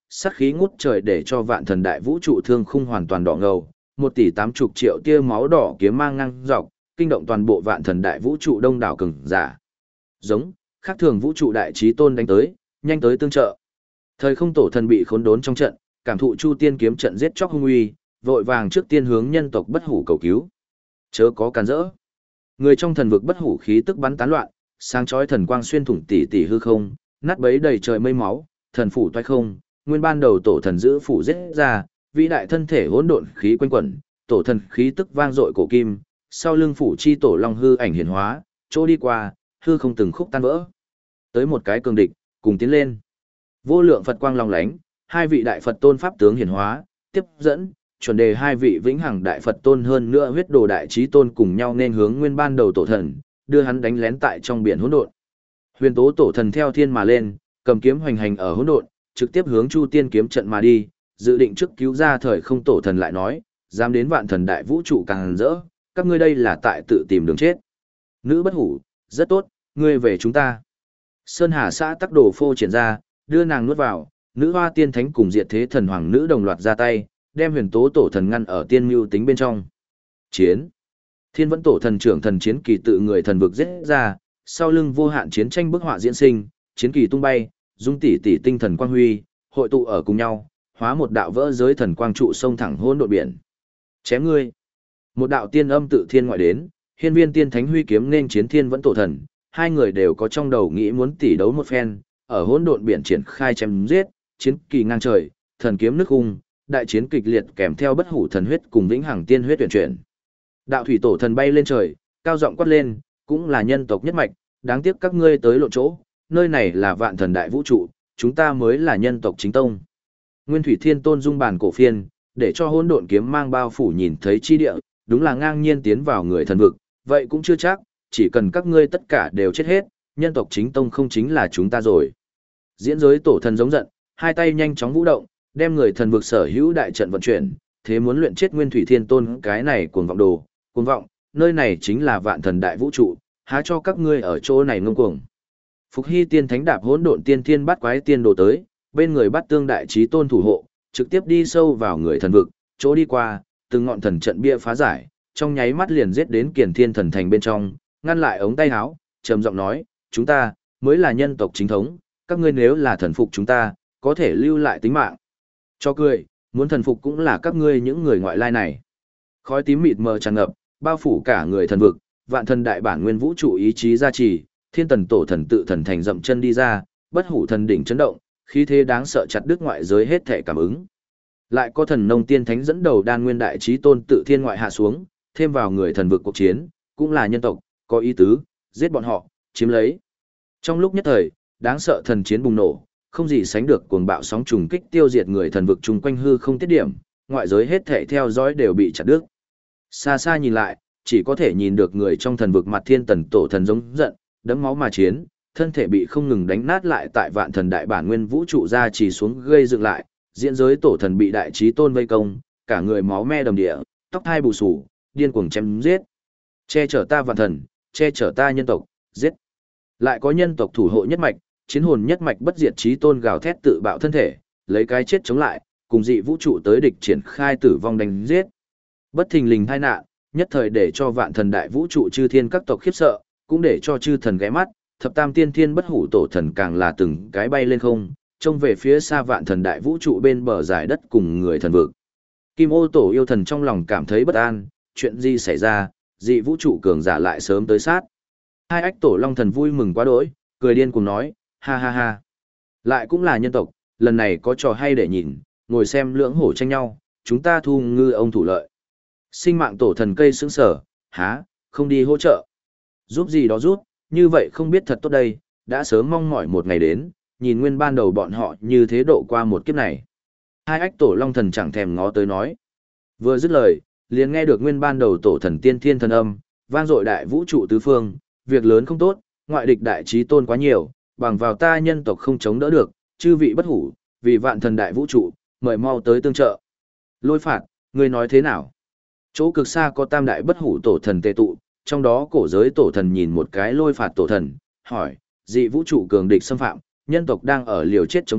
sát khí ngút trời để cho vạn thần đại vũ trụ thương khung hoàn toàn đỏ ngầu, 1,80 tỷ tia máu đỏ kiếm mang ngang dọc, kinh động toàn bộ vạn thần đại vũ trụ đông đảo cường giả. Giống, khác thường vũ trụ đại chí tôn đánh tới, nhanh tới tương trợ. Thời không tổ thần bị khốn đốn trong trận, cảm thụ Chu Tiên kiếm trận giết chóc hung uy, vội vàng trước tiên hướng nhân tộc bất hủ cầu cứu. Chớ có cản rỡ. Người trong thần vực bất hủ khí tức bắn tán loạn, sáng chói thần quang xuyên thủng tỷ tỷ hư không, nát bấy đầy trời mây máu, thần phủ toái không, nguyên ban đầu tổ thần giữ phủ giết ra, vĩ đại thân thể hỗn độn khí quanh quẩn, tổ thần khí tức vang dội cổ kim, sau lưng phủ chi tổ long hư ảnh hiển hóa, chỗ đi qua, hư không từng khúc tan vỡ. Tới một cái cường địch, cùng tiến lên. Vô lượng Phật quang long lánh, hai vị đại Phật tôn pháp tướng hiển hóa, tiếp dẫn, chuẩn đề hai vị vĩnh hằng đại Phật tôn hơn nữa huyết đồ đại chí tôn cùng nhau nên hướng nguyên ban đầu tổ thần, đưa hắn đánh lén tại trong biển hỗn độn. Huyền tố tổ thần theo thiên mà lên, cầm kiếm hoành hành ở hỗn độn, trực tiếp hướng Chu Tiên kiếm trận mà đi, dự định trước cứu ra thời không tổ thần lại nói, dám đến vạn thần đại vũ trụ càng rỡ, các ngươi đây là tại tự tìm đường chết. Nữ bất hủ, rất tốt, ngươi về chúng ta. Sơn Hà xã tắc đồ phô triển ra, đưa nàng nuốt vào, nữ hoa tiên thánh cùng diệt thế thần hoàng nữ đồng loạt ra tay, đem huyền tố tổ thần ngăn ở tiên mưu tính bên trong. Chiến. Thiên vẫn tổ thần trưởng thần chiến kỳ tự người thần vực giết ra, sau lưng vô hạn chiến tranh bức họa diễn sinh, chiến kỳ tung bay, dung tỷ tỷ tinh thần quang huy, hội tụ ở cùng nhau, hóa một đạo vỡ giới thần quang trụ sông thẳng hỗn độn biển. Chém ngươi. Một đạo tiên âm tự thiên ngoại đến, hiên viên tiên thánh huy kiếm nên chiến thiên vẫn tổ thần, hai người đều có trong đầu nghĩ muốn tỷ đấu một phen, ở hỗn độn biển triển khai chém giết, chiến kỳ ngang trời, thần kiếm nước hung, đại chiến kịch liệt kèm theo bất hủ thần huyết cùng vĩnh hằng tiên huyết tuyển chuyển. Đạo thủy tổ thần bay lên trời, cao giọng quát lên, cũng là nhân tộc nhất mạch, đáng tiếc các ngươi tới lộ chỗ, nơi này là vạn thần đại vũ trụ, chúng ta mới là nhân tộc chính tông. Nguyên thủy thiên tôn dung bản cổ phiên, để cho hỗn độn kiếm mang bao phủ nhìn thấy chi địa, đúng là ngang nhiên tiến vào người thần vực, vậy cũng chưa chắc, chỉ cần các ngươi tất cả đều chết hết, nhân tộc chính tông không chính là chúng ta rồi. Diễn giới tổ thần giống giận, hai tay nhanh chóng vũ động, đem người thần vực sở hữu đại trận vận chuyển, thế muốn luyện chết Nguyên Thủy Thiên Tôn cái này cuồng vọng đồ, cuồng vọng, nơi này chính là vạn thần đại vũ trụ, há cho các ngươi ở chỗ này ngông cuồng. Phục Hy tiên thánh đạp hỗn độn tiên thiên bắt quái tiên đồ tới, bên người bắt tương đại chí tôn thủ hộ, trực tiếp đi sâu vào người thần vực, chỗ đi qua, từng ngọn thần trận bia phá giải, trong nháy mắt liền giết đến Kiền Thiên thần thành bên trong, ngăn lại ống tay áo, trầm giọng nói, chúng ta mới là nhân tộc chính thống, các ngươi nếu là thần phục chúng ta, có thể lưu lại tính mạng. Cho cười, muốn thần phục cũng là các ngươi những người ngoại lai này. Khói tím mịt mờ tràn ngập, bao phủ cả người thần vực, vạn thần đại bản nguyên vũ trụ ý chí gia trì, thiên tần tổ thần tự thần thành dậm chân đi ra, bất hủ thần đỉnh chấn động, khí thế đáng sợ chặt đứt ngoại giới hết thể cảm ứng. Lại có thần nông tiên thánh dẫn đầu đan nguyên đại chí tôn tự thiên ngoại hạ xuống, thêm vào người thần vực cuộc chiến, cũng là nhân tộc, có ý tứ, giết bọn họ, chiếm lấy. Trong lúc nhất thời, đáng sợ thần chiến bùng nổ, không gì sánh được cuồng bạo sóng trùng kích tiêu diệt người thần vực chung quanh hư không tiết điểm, ngoại giới hết thể theo dõi đều bị chặt đứt. Xa xa nhìn lại, chỉ có thể nhìn được người trong thần vực mặt thiên tần tổ thần giống giận, đẫm máu mà chiến, thân thể bị không ngừng đánh nát lại tại vạn thần đại bản nguyên vũ trụ ra chỉ xuống gây dựng lại, diễn giới tổ thần bị đại chí tôn vây công, cả người máu me đầm địa, tóc hai bù sù, điên cuồng chém giết. Che chở ta vạn thần, che chở ta nhân tộc, giết. Lại có nhân tộc thủ hộ nhất mạch, chiến hồn nhất mạch bất diệt chí tôn gào thét tự bạo thân thể, lấy cái chết chống lại, cùng dị vũ trụ tới địch triển khai tử vong đánh giết. Bất thình lình tai nạn, nhất thời để cho vạn thần đại vũ trụ chư thiên các tộc khiếp sợ, cũng để cho chư thần ghé mắt, thập tam tiên thiên bất hủ tổ thần càng là từng cái bay lên không, trông về phía xa vạn thần đại vũ trụ bên bờ giải đất cùng người thần vực. Kim Ô tổ yêu thần trong lòng cảm thấy bất an, chuyện gì xảy ra, dị vũ trụ cường giả lại sớm tới sát. Hai ách tổ long thần vui mừng quá đỗi, cười điên cùng nói, ha ha ha. Lại cũng là nhân tộc, lần này có trò hay để nhìn, ngồi xem lưỡng hổ tranh nhau, chúng ta thu ngư ông thủ lợi. Sinh mạng tổ thần cây sững sở, há, không đi hỗ trợ. Giúp gì đó giúp, như vậy không biết thật tốt đây, đã sớm mong mỏi một ngày đến, nhìn nguyên ban đầu bọn họ như thế độ qua một kiếp này. Hai ách tổ long thần chẳng thèm ngó tới nói. Vừa dứt lời, liền nghe được nguyên ban đầu tổ thần tiên thiên thần âm, vang dội đại vũ trụ tứ phương, việc lớn không tốt, ngoại địch đại chí tôn quá nhiều, bằng vào ta nhân tộc không chống đỡ được, chư vị bất hủ, vì vạn thần đại vũ trụ, mời mau tới tương trợ. Lôi phạt, ngươi nói thế nào? Chỗ cực xa có tam đại bất hủ tổ thần tề tụ, trong đó cổ giới tổ thần nhìn một cái lôi phạt tổ thần, hỏi, dị vũ trụ cường địch xâm phạm, nhân tộc đang ở liều chết chống cự,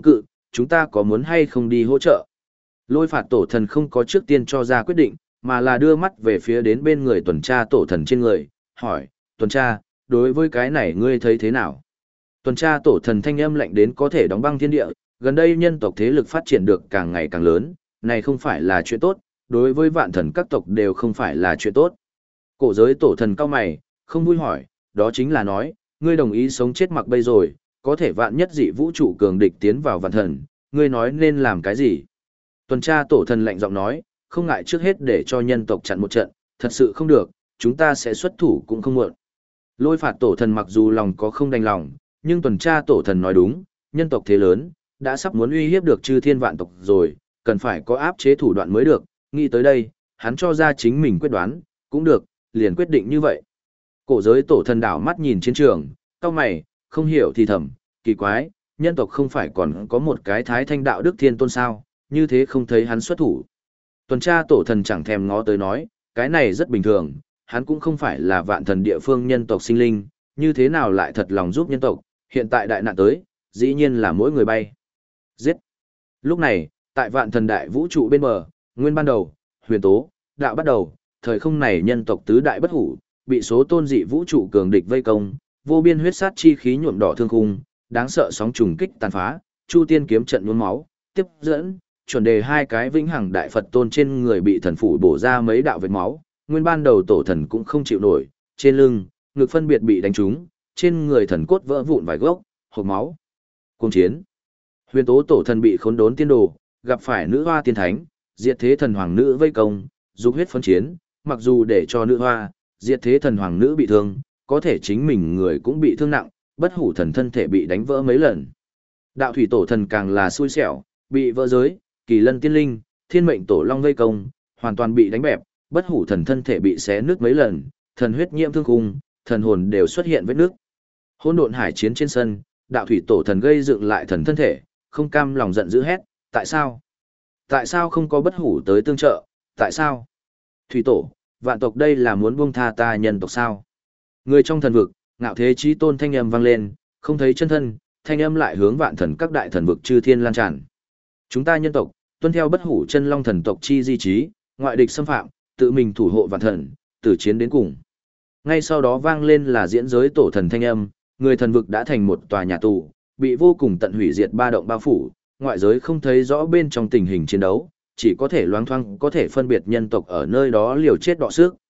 chúng ta có muốn hay không đi hỗ trợ? Lôi phạt tổ thần không có trước tiên cho ra quyết định, mà là đưa mắt về phía đến bên người tuần tra tổ thần trên người, hỏi, tuần tra, đối với cái này ngươi thấy thế nào? Tuần tra tổ thần thanh âm lạnh đến có thể đóng băng thiên địa, gần đây nhân tộc thế lực phát triển được càng ngày càng lớn, này không phải là chuyện tốt, đối với vạn thần các tộc đều không phải là chuyện tốt. Cổ giới tổ thần cao mày, không vui hỏi, đó chính là nói, ngươi đồng ý sống chết mặc bây rồi, có thể vạn nhất dị vũ trụ cường địch tiến vào vạn thần, ngươi nói nên làm cái gì? Tuần tra tổ thần lạnh giọng nói, không ngại trước hết để cho nhân tộc chặn một trận, thật sự không được, chúng ta sẽ xuất thủ cũng không muộn. Lôi phạt tổ thần mặc dù lòng có không đành lòng, nhưng tuần tra tổ thần nói đúng, nhân tộc thế lớn, đã sắp muốn uy hiếp được chư thiên vạn tộc rồi, cần phải có áp chế thủ đoạn mới được, nghĩ tới đây, hắn cho ra chính mình quyết đoán, cũng được, liền quyết định như vậy. Cổ giới tổ thần đảo mắt nhìn chiến trường, cao mày, không hiểu thì thầm, kỳ quái, nhân tộc không phải còn có một cái thái thanh đạo đức thiên tôn sao, như thế không thấy hắn xuất thủ. Tuần tra tổ thần chẳng thèm ngó tới nói, cái này rất bình thường, hắn cũng không phải là vạn thần địa phương nhân tộc sinh linh, như thế nào lại thật lòng giúp nhân tộc, hiện tại đại nạn tới, dĩ nhiên là mỗi người bay. Giết! Lúc này, tại vạn thần đại vũ trụ bên bờ, nguyên ban đầu, huyền tố, đạo bắt đầu, thời không này nhân tộc tứ đại bất hủ, bị số tôn dị vũ trụ cường địch vây công, vô biên huyết sát chi khí nhuộm đỏ thương khung, đáng sợ sóng trùng kích tàn phá, chu tiên kiếm trận nhuốm máu, tiếp dẫn, chuẩn đề hai cái vĩnh hằng đại Phật tôn trên người bị thần phủ bổ ra mấy đạo vết máu, nguyên ban đầu tổ thần cũng không chịu nổi, trên lưng, ngực phân biệt bị đánh trúng, trên người thần cốt vỡ vụn vài gốc, hộc máu. Cùng chiến. Huyền tố tổ thần bị khốn đốn tiên đồ, gặp phải nữ hoa tiên thánh, diệt thế thần hoàng nữ vây công, dục huyết phân chiến, mặc dù để cho nữ hoa, diệt thế thần hoàng nữ bị thương, có thể chính mình người cũng bị thương nặng, bất hủ thần thân thể bị đánh vỡ mấy lần. Đạo thủy tổ thần càng là xui xẻo, bị vỡ giới, kỳ lân tiên linh, thiên mệnh tổ long vây công, hoàn toàn bị đánh bẹp, bất hủ thần thân thể bị xé nứt mấy lần, thần huyết nhiễm thương khung, thần hồn đều xuất hiện vết nước. Hỗn độn hải chiến trên sân, đạo thủy tổ thần gây dựng lại thần thân thể, không cam lòng giận dữ hét, tại sao? Tại sao không có bất hủ tới tương trợ, tại sao? Thủy tổ, vạn tộc đây là muốn buông tha ta nhân tộc sao? Người trong thần vực, ngạo thế chí tôn thanh âm vang lên, không thấy chân thân, thanh âm lại hướng vạn thần các đại thần vực chư thiên lan tràn. Chúng ta nhân tộc, tuân theo bất hủ chân long thần tộc chi di trí, ngoại địch xâm phạm, tự mình thủ hộ vạn thần, từ chiến đến cùng. Ngay sau đó vang lên là diễn giới tổ thần thanh âm, người thần vực đã thành một tòa nhà tù, bị vô cùng tận hủy diệt ba động bao phủ, ngoại giới không thấy rõ bên trong tình hình chiến đấu, chỉ có thể loáng thoáng có thể phân biệt nhân tộc ở nơi đó liều chết đọ sức.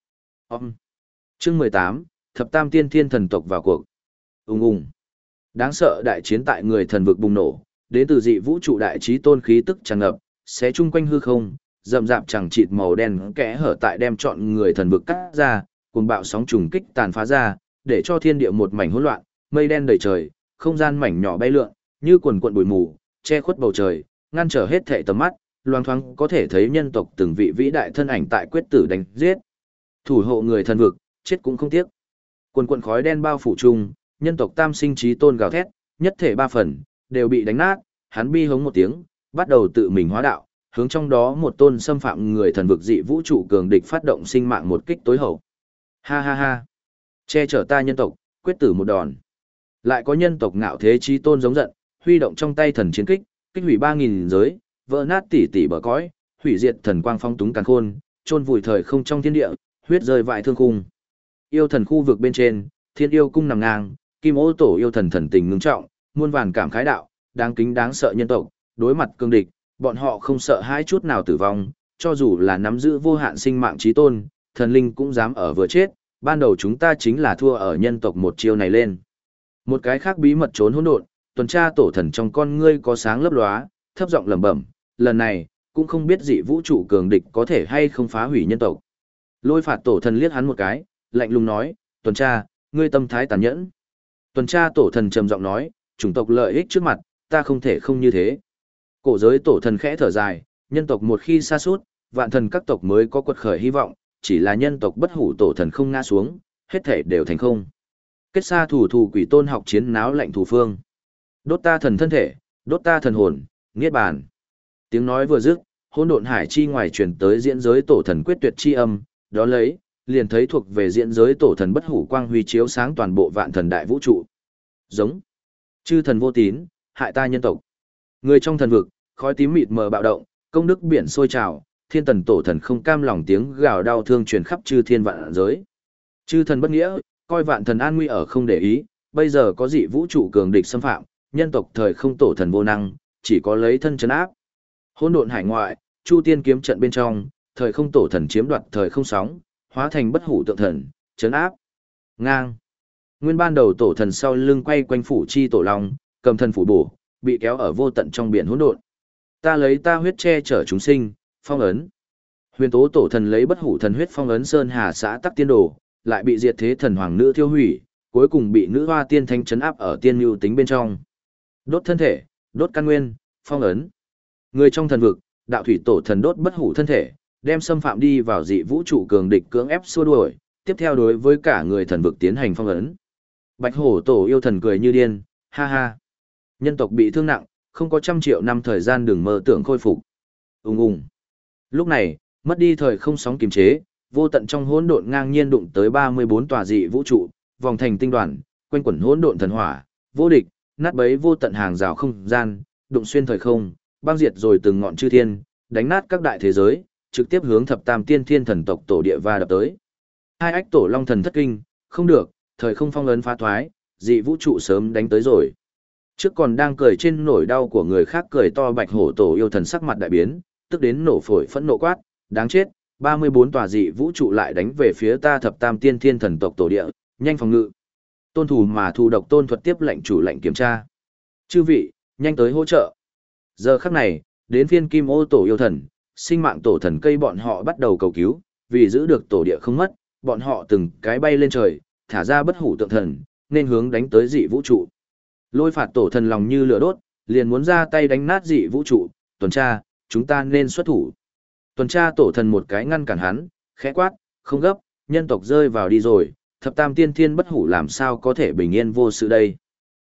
Chương 18, Thập Tam Tiên Thiên thần tộc vào cuộc. Ùng ùng. Đáng sợ đại chiến tại người thần vực bùng nổ, đến từ dị vũ trụ đại chí tôn khí tức tràn ngập, xé chung quanh hư không, rậm rạp chẳng chịt màu đen kẽ hở tại đem trọn người thần vực cắt ra, cuồng bạo sóng trùng kích tàn phá ra, để cho thiên địa một mảnh hỗn loạn, mây đen đầy trời, không gian mảnh nhỏ bay lượn, như quần quần bụi mù, che khuất bầu trời, ngăn trở hết thảy tầm mắt, loang thoáng có thể thấy nhân tộc từng vị vĩ đại thân ảnh tại quyết tử đánh giết. Thủ hộ người thần vực, chết cũng không tiếc. Quần quần khói đen bao phủ chung, nhân tộc tam sinh chí tôn gào thét, nhất thể ba phần, đều bị đánh nát, hắn bi hống một tiếng, bắt đầu tự mình hóa đạo, hướng trong đó một tôn xâm phạm người thần vực dị vũ trụ cường địch phát động sinh mạng một kích tối hậu. Ha ha ha. Che chở ta nhân tộc, quyết tử một đòn. Lại có nhân tộc ngạo thế chí tôn giống giận, huy động trong tay thần chiến kích, kích hủy 3000 giới, vỡ nát tỷ tỷ bờ cõi, hủy diệt thần quang phong túng càn khôn, chôn vùi thời không trong thiên địa, huyết rơi vại thương khung. Yêu thần khu vực bên trên, thiên yêu cung nằm ngang, kim ô tổ yêu thần thần tình ngưng trọng, muôn vàn cảm khái đạo, đáng kính đáng sợ nhân tộc, đối mặt cương địch, bọn họ không sợ hãi chút nào tử vong, cho dù là nắm giữ vô hạn sinh mạng chí tôn, thần linh cũng dám ở vừa chết, ban đầu chúng ta chính là thua ở nhân tộc một chiêu này lên. Một cái khác bí mật trốn hỗn độn, tuần tra tổ thần trong con ngươi có sáng lấp lóa, thấp giọng lẩm bẩm, lần này, cũng không biết dị vũ trụ cường địch có thể hay không phá hủy nhân tộc. Lôi phạt tổ thần liếc hắn một cái, lạnh lùng nói, tuần tra, ngươi tâm thái tàn nhẫn. Tuần tra tổ thần trầm giọng nói, chủng tộc lợi ích trước mặt, ta không thể không như thế. Cổ giới tổ thần khẽ thở dài, nhân tộc một khi sa sút, vạn thần các tộc mới có quật khởi hy vọng, chỉ là nhân tộc bất hủ tổ thần không ngã xuống, hết thể đều thành không. Kết xa thủ quỷ tôn học chiến náo lạnh thủ phương. Đốt ta thần thân thể, đốt ta thần hồn, niết bàn. Tiếng nói vừa dứt, hỗn độn hải chi ngoài truyền tới diễn giới tổ thần quyết tuyệt chi âm, đó lấy, liền thấy thuộc về diễn giới tổ thần bất hủ quang huy chiếu sáng toàn bộ vạn thần đại vũ trụ. Giống. Chư thần vô tín, hại ta nhân tộc. Người trong thần vực, khói tím mịt mờ bạo động, công đức biển sôi trào, thiên tần tổ thần không cam lòng tiếng gào đau thương truyền khắp chư thiên vạn giới. Chư thần bất nghĩa, coi vạn thần an nguy ở không để ý, bây giờ có dị vũ trụ cường địch xâm phạm, nhân tộc thời không tổ thần vô năng, chỉ có lấy thân trấn áp. Hỗn độn hải ngoại, chu tiên kiếm trận bên trong, thời không tổ thần chiếm đoạt thời không sóng, hóa thành bất hủ tượng thần, trấn áp. Ngang. Nguyên ban đầu tổ thần sau lưng quay quanh phủ chi tổ long, cầm thần phủ bổ, bị kéo ở vô tận trong biển hỗn độn. Ta lấy ta huyết che chở chúng sinh, phong ấn. Huyền tố tổ thần lấy bất hủ thần huyết phong ấn sơn hà xã tắc tiên đồ, lại bị diệt thế thần hoàng nữ thiêu hủy, cuối cùng bị nữ hoa tiên thanh trấn áp ở tiên nhu tính bên trong. Đốt thân thể, đốt căn nguyên, phong ấn. Người trong thần vực, đạo thủy tổ thần đốt bất hủ thân thể, đem xâm phạm đi vào dị vũ trụ cường địch cưỡng ép xua đuổi, tiếp theo đối với cả người thần vực tiến hành phong ấn. Bạch hổ tổ yêu thần cười như điên, ha ha. Nhân tộc bị thương nặng, không có 100 triệu năm thời gian đừng mơ tưởng khôi phục. Ùng ùng. Lúc này, mất đi thời không sóng kiềm chế, vô tận trong hỗn độn ngang nhiên đụng tới 34 tòa dị vũ trụ, vòng thành tinh đoàn, quanh quẩn hỗn độn thần hỏa, vô địch, nát bấy vô tận hàng rào không gian, đụng xuyên thời không, băng diệt rồi từng ngọn chư thiên, đánh nát các đại thế giới, trực tiếp hướng thập tam tiên thiên thần tộc tổ địa va đập tới. Hai ách tổ long thần thất kinh, không được, thời không phong ấn phá thoái, dị vũ trụ sớm đánh tới rồi. Trước còn đang cười trên nỗi đau của người khác cười to bạch hổ tổ yêu thần sắc mặt đại biến, tức đến nổ phổi phẫn nộ quát, đáng chết, 34 tòa dị vũ trụ lại đánh về phía ta thập tam tiên thiên thần tộc tổ địa, nhanh phòng ngự. Tôn thủ mà thù độc tôn thuật tiếp lệnh chủ lệnh kiểm tra. Chư vị, nhanh tới hỗ trợ. Giờ khắc này, đến phiên kim ô tổ yêu thần, sinh mạng tổ thần cây bọn họ bắt đầu cầu cứu, vì giữ được tổ địa không mất, bọn họ từng cái bay lên trời, thả ra bất hủ tượng thần, nên hướng đánh tới dị vũ trụ. Lôi phạt tổ thần lòng như lửa đốt, liền muốn ra tay đánh nát dị vũ trụ, tuần tra, chúng ta nên xuất thủ. Tuần tra tổ thần một cái ngăn cản hắn, khẽ quát, không gấp, nhân tộc rơi vào đi rồi, thập tam tiên thiên bất hủ làm sao có thể bình yên vô sự đây.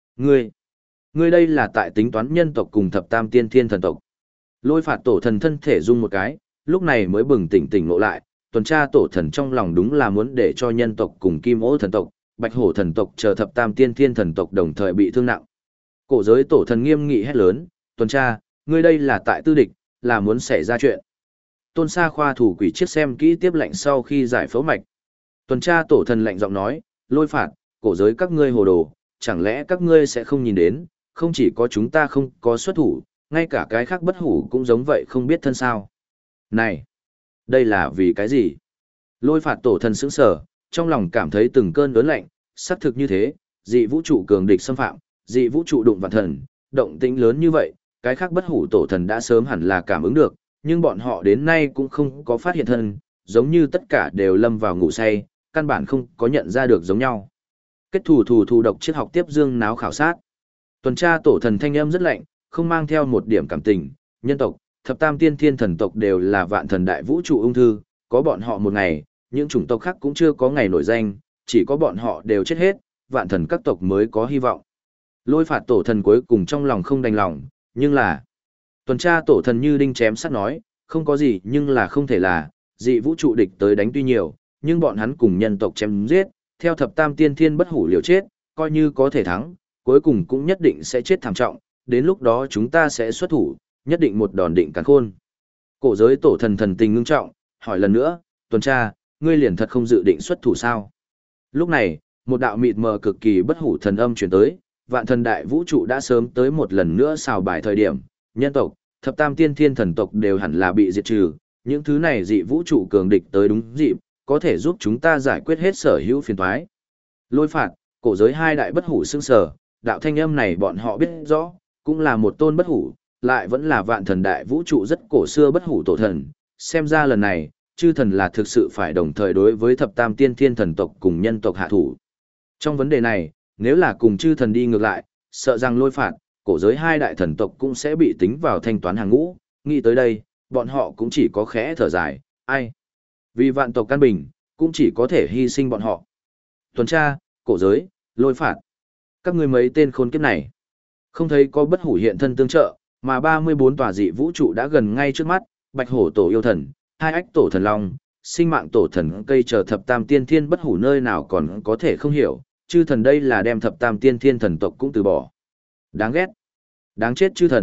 Ngươi đây là tại tính toán nhân tộc cùng thập tam tiên thiên thần tộc. Lôi phạt tổ thần thân thể rung một cái, lúc này mới bừng tỉnh ngộ lại, tuần tra tổ thần trong lòng đúng là muốn để cho nhân tộc cùng kim ô thần tộc, bạch hổ thần tộc chờ thập tam tiên thiên thần tộc đồng thời bị thương nặng. Cổ giới tổ thần nghiêm nghị hét lớn, tuần tra, ngươi đây là tại tư địch, là muốn xảy ra chuyện. Tôn Sa khoa thủ quỷ chiếc xem kỹ tiếp lệnh sau khi giải phẫu mạch. Tuần tra tổ thần lạnh giọng nói, lôi phạt, cổ giới các ngươi hồ đồ, chẳng lẽ các ngươi sẽ không nhìn đến, không chỉ có chúng ta không có xuất thủ, ngay cả cái khác bất hủ cũng giống vậy không biết thân sao. Này, đây là vì cái gì? Lôi phạt tổ thần sững sờ, trong lòng cảm thấy từng cơn ớn lạnh, xác thực như thế, dị vũ trụ cường địch xâm phạm, dị vũ trụ đụng vạn thần, động tĩnh lớn như vậy, cái khác bất hủ tổ thần đã sớm hẳn là cảm ứng được, nhưng bọn họ đến nay cũng không có phát hiện thân, giống như tất cả đều lâm vào ngủ say, căn bản không có nhận ra được giống nhau. Kết thủ độc triết học tiếp dương náo khảo sát. Tuần tra tổ thần thanh âm rất lạnh, không mang theo một điểm cảm tình, nhân tộc, thập tam tiên thiên thần tộc đều là vạn thần đại vũ trụ ung thư, có bọn họ một ngày, những chủng tộc khác cũng chưa có ngày nổi danh, chỉ có bọn họ đều chết hết, vạn thần các tộc mới có hy vọng. Lôi phạt tổ thần cuối cùng trong lòng không đành lòng, nhưng là... Tuần tra tổ thần như đinh chém sắt nói, không có gì nhưng là không thể là, dị vũ trụ địch tới đánh tuy nhiều, nhưng bọn hắn cùng nhân tộc chém giết, theo thập tam tiên thiên bất hủ liều chết, coi như có thể thắng, cuối cùng cũng nhất định sẽ chết thảm trọng, đến lúc đó chúng ta sẽ xuất thủ, nhất định một đòn định càn khôn. Cổ giới tổ thần thần tình ngưng trọng, hỏi lần nữa, tuần tra, ngươi liền thật không dự định xuất thủ sao? Lúc này, một đạo mịt mờ cực kỳ bất hủ thần âm truyền tới, vạn thần đại vũ trụ đã sớm tới một lần nữa xào bài thời điểm, nhân tộc, thập tam tiên thiên thần tộc đều hẳn là bị diệt trừ, những thứ này dị vũ trụ cường địch tới đúng dịp, có thể giúp chúng ta giải quyết hết sở hữu phiền toái. Lôi phạt, cổ giới hai đại bất hủ xương sở, đạo thanh âm này bọn họ biết rõ, cũng là một tôn bất hủ, lại vẫn là vạn thần đại vũ trụ rất cổ xưa bất hủ tổ thần, xem ra lần này, chư thần là thực sự phải đồng thời đối với thập tam tiên thiên thần tộc cùng nhân tộc hạ thủ. Trong vấn đề này, nếu là cùng chư thần đi ngược lại, sợ rằng lôi phạt, cổ giới hai đại thần tộc cũng sẽ bị tính vào thanh toán hàng ngũ, nghĩ tới đây, bọn họ cũng chỉ có khẽ thở dài, ai? Vì vạn tộc căn bình, cũng chỉ có thể hy sinh bọn họ. Tuần tra, cổ giới, lôi phạt. Các ngươi mấy tên khốn kiếp này. Không thấy có bất hủ hiện thân tương trợ, mà 34 tòa dị vũ trụ đã gần ngay trước mắt, bạch hổ tổ yêu thần, hai ách tổ thần long, sinh mạng tổ thần cây chờ thập tam tiên thiên bất hủ nơi nào còn có thể không hiểu, chư thần đây là đem thập tam tiên thiên thần tộc cũng từ bỏ. Đáng ghét. Đáng chết chư thần,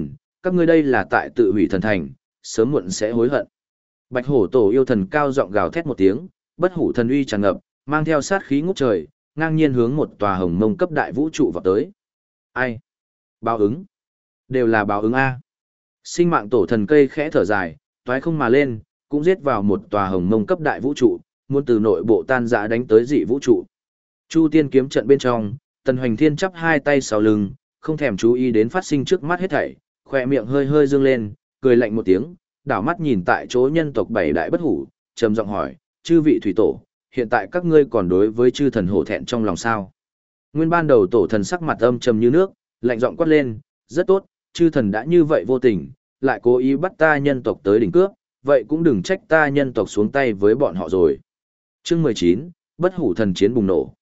các ngươi đây là tại tự hủy thần thành, sớm muộn sẽ hối hận. Bạch hổ tổ yêu thần cao giọng gào thét một tiếng, bất hủ thần uy tràn ngập, mang theo sát khí ngút trời, ngang nhiên hướng một tòa hồng mông cấp đại vũ trụ vào tới. Ai? Báo ứng. Đều là báo ứng A. Sinh mạng tổ thần cây khẽ thở dài, toái không mà lên, cũng giết vào một tòa hồng mông cấp đại vũ trụ, muốn từ nội bộ tan rã đánh tới dị vũ trụ. Chu tiên kiếm trận bên trong, Tần Hoành Thiên chắp hai tay sau lưng, không thèm chú ý đến phát sinh trước mắt hết thảy, khỏe miệng hơi hơi dương lên, cười lạnh một tiếng, đảo mắt nhìn tại chỗ nhân tộc bảy đại bất hủ, trầm giọng hỏi, chư vị thủy tổ, hiện tại các ngươi còn đối với chư thần hổ thẹn trong lòng sao? Nguyên ban đầu tổ thần sắc mặt âm trầm như nước, lạnh giọng quát lên, rất tốt, chư thần đã như vậy vô tình, lại cố ý bắt ta nhân tộc tới đỉnh cướp, vậy cũng đừng trách ta nhân tộc xuống tay với bọn họ rồi. Chương 19, bất hủ thần chiến bùng nổ.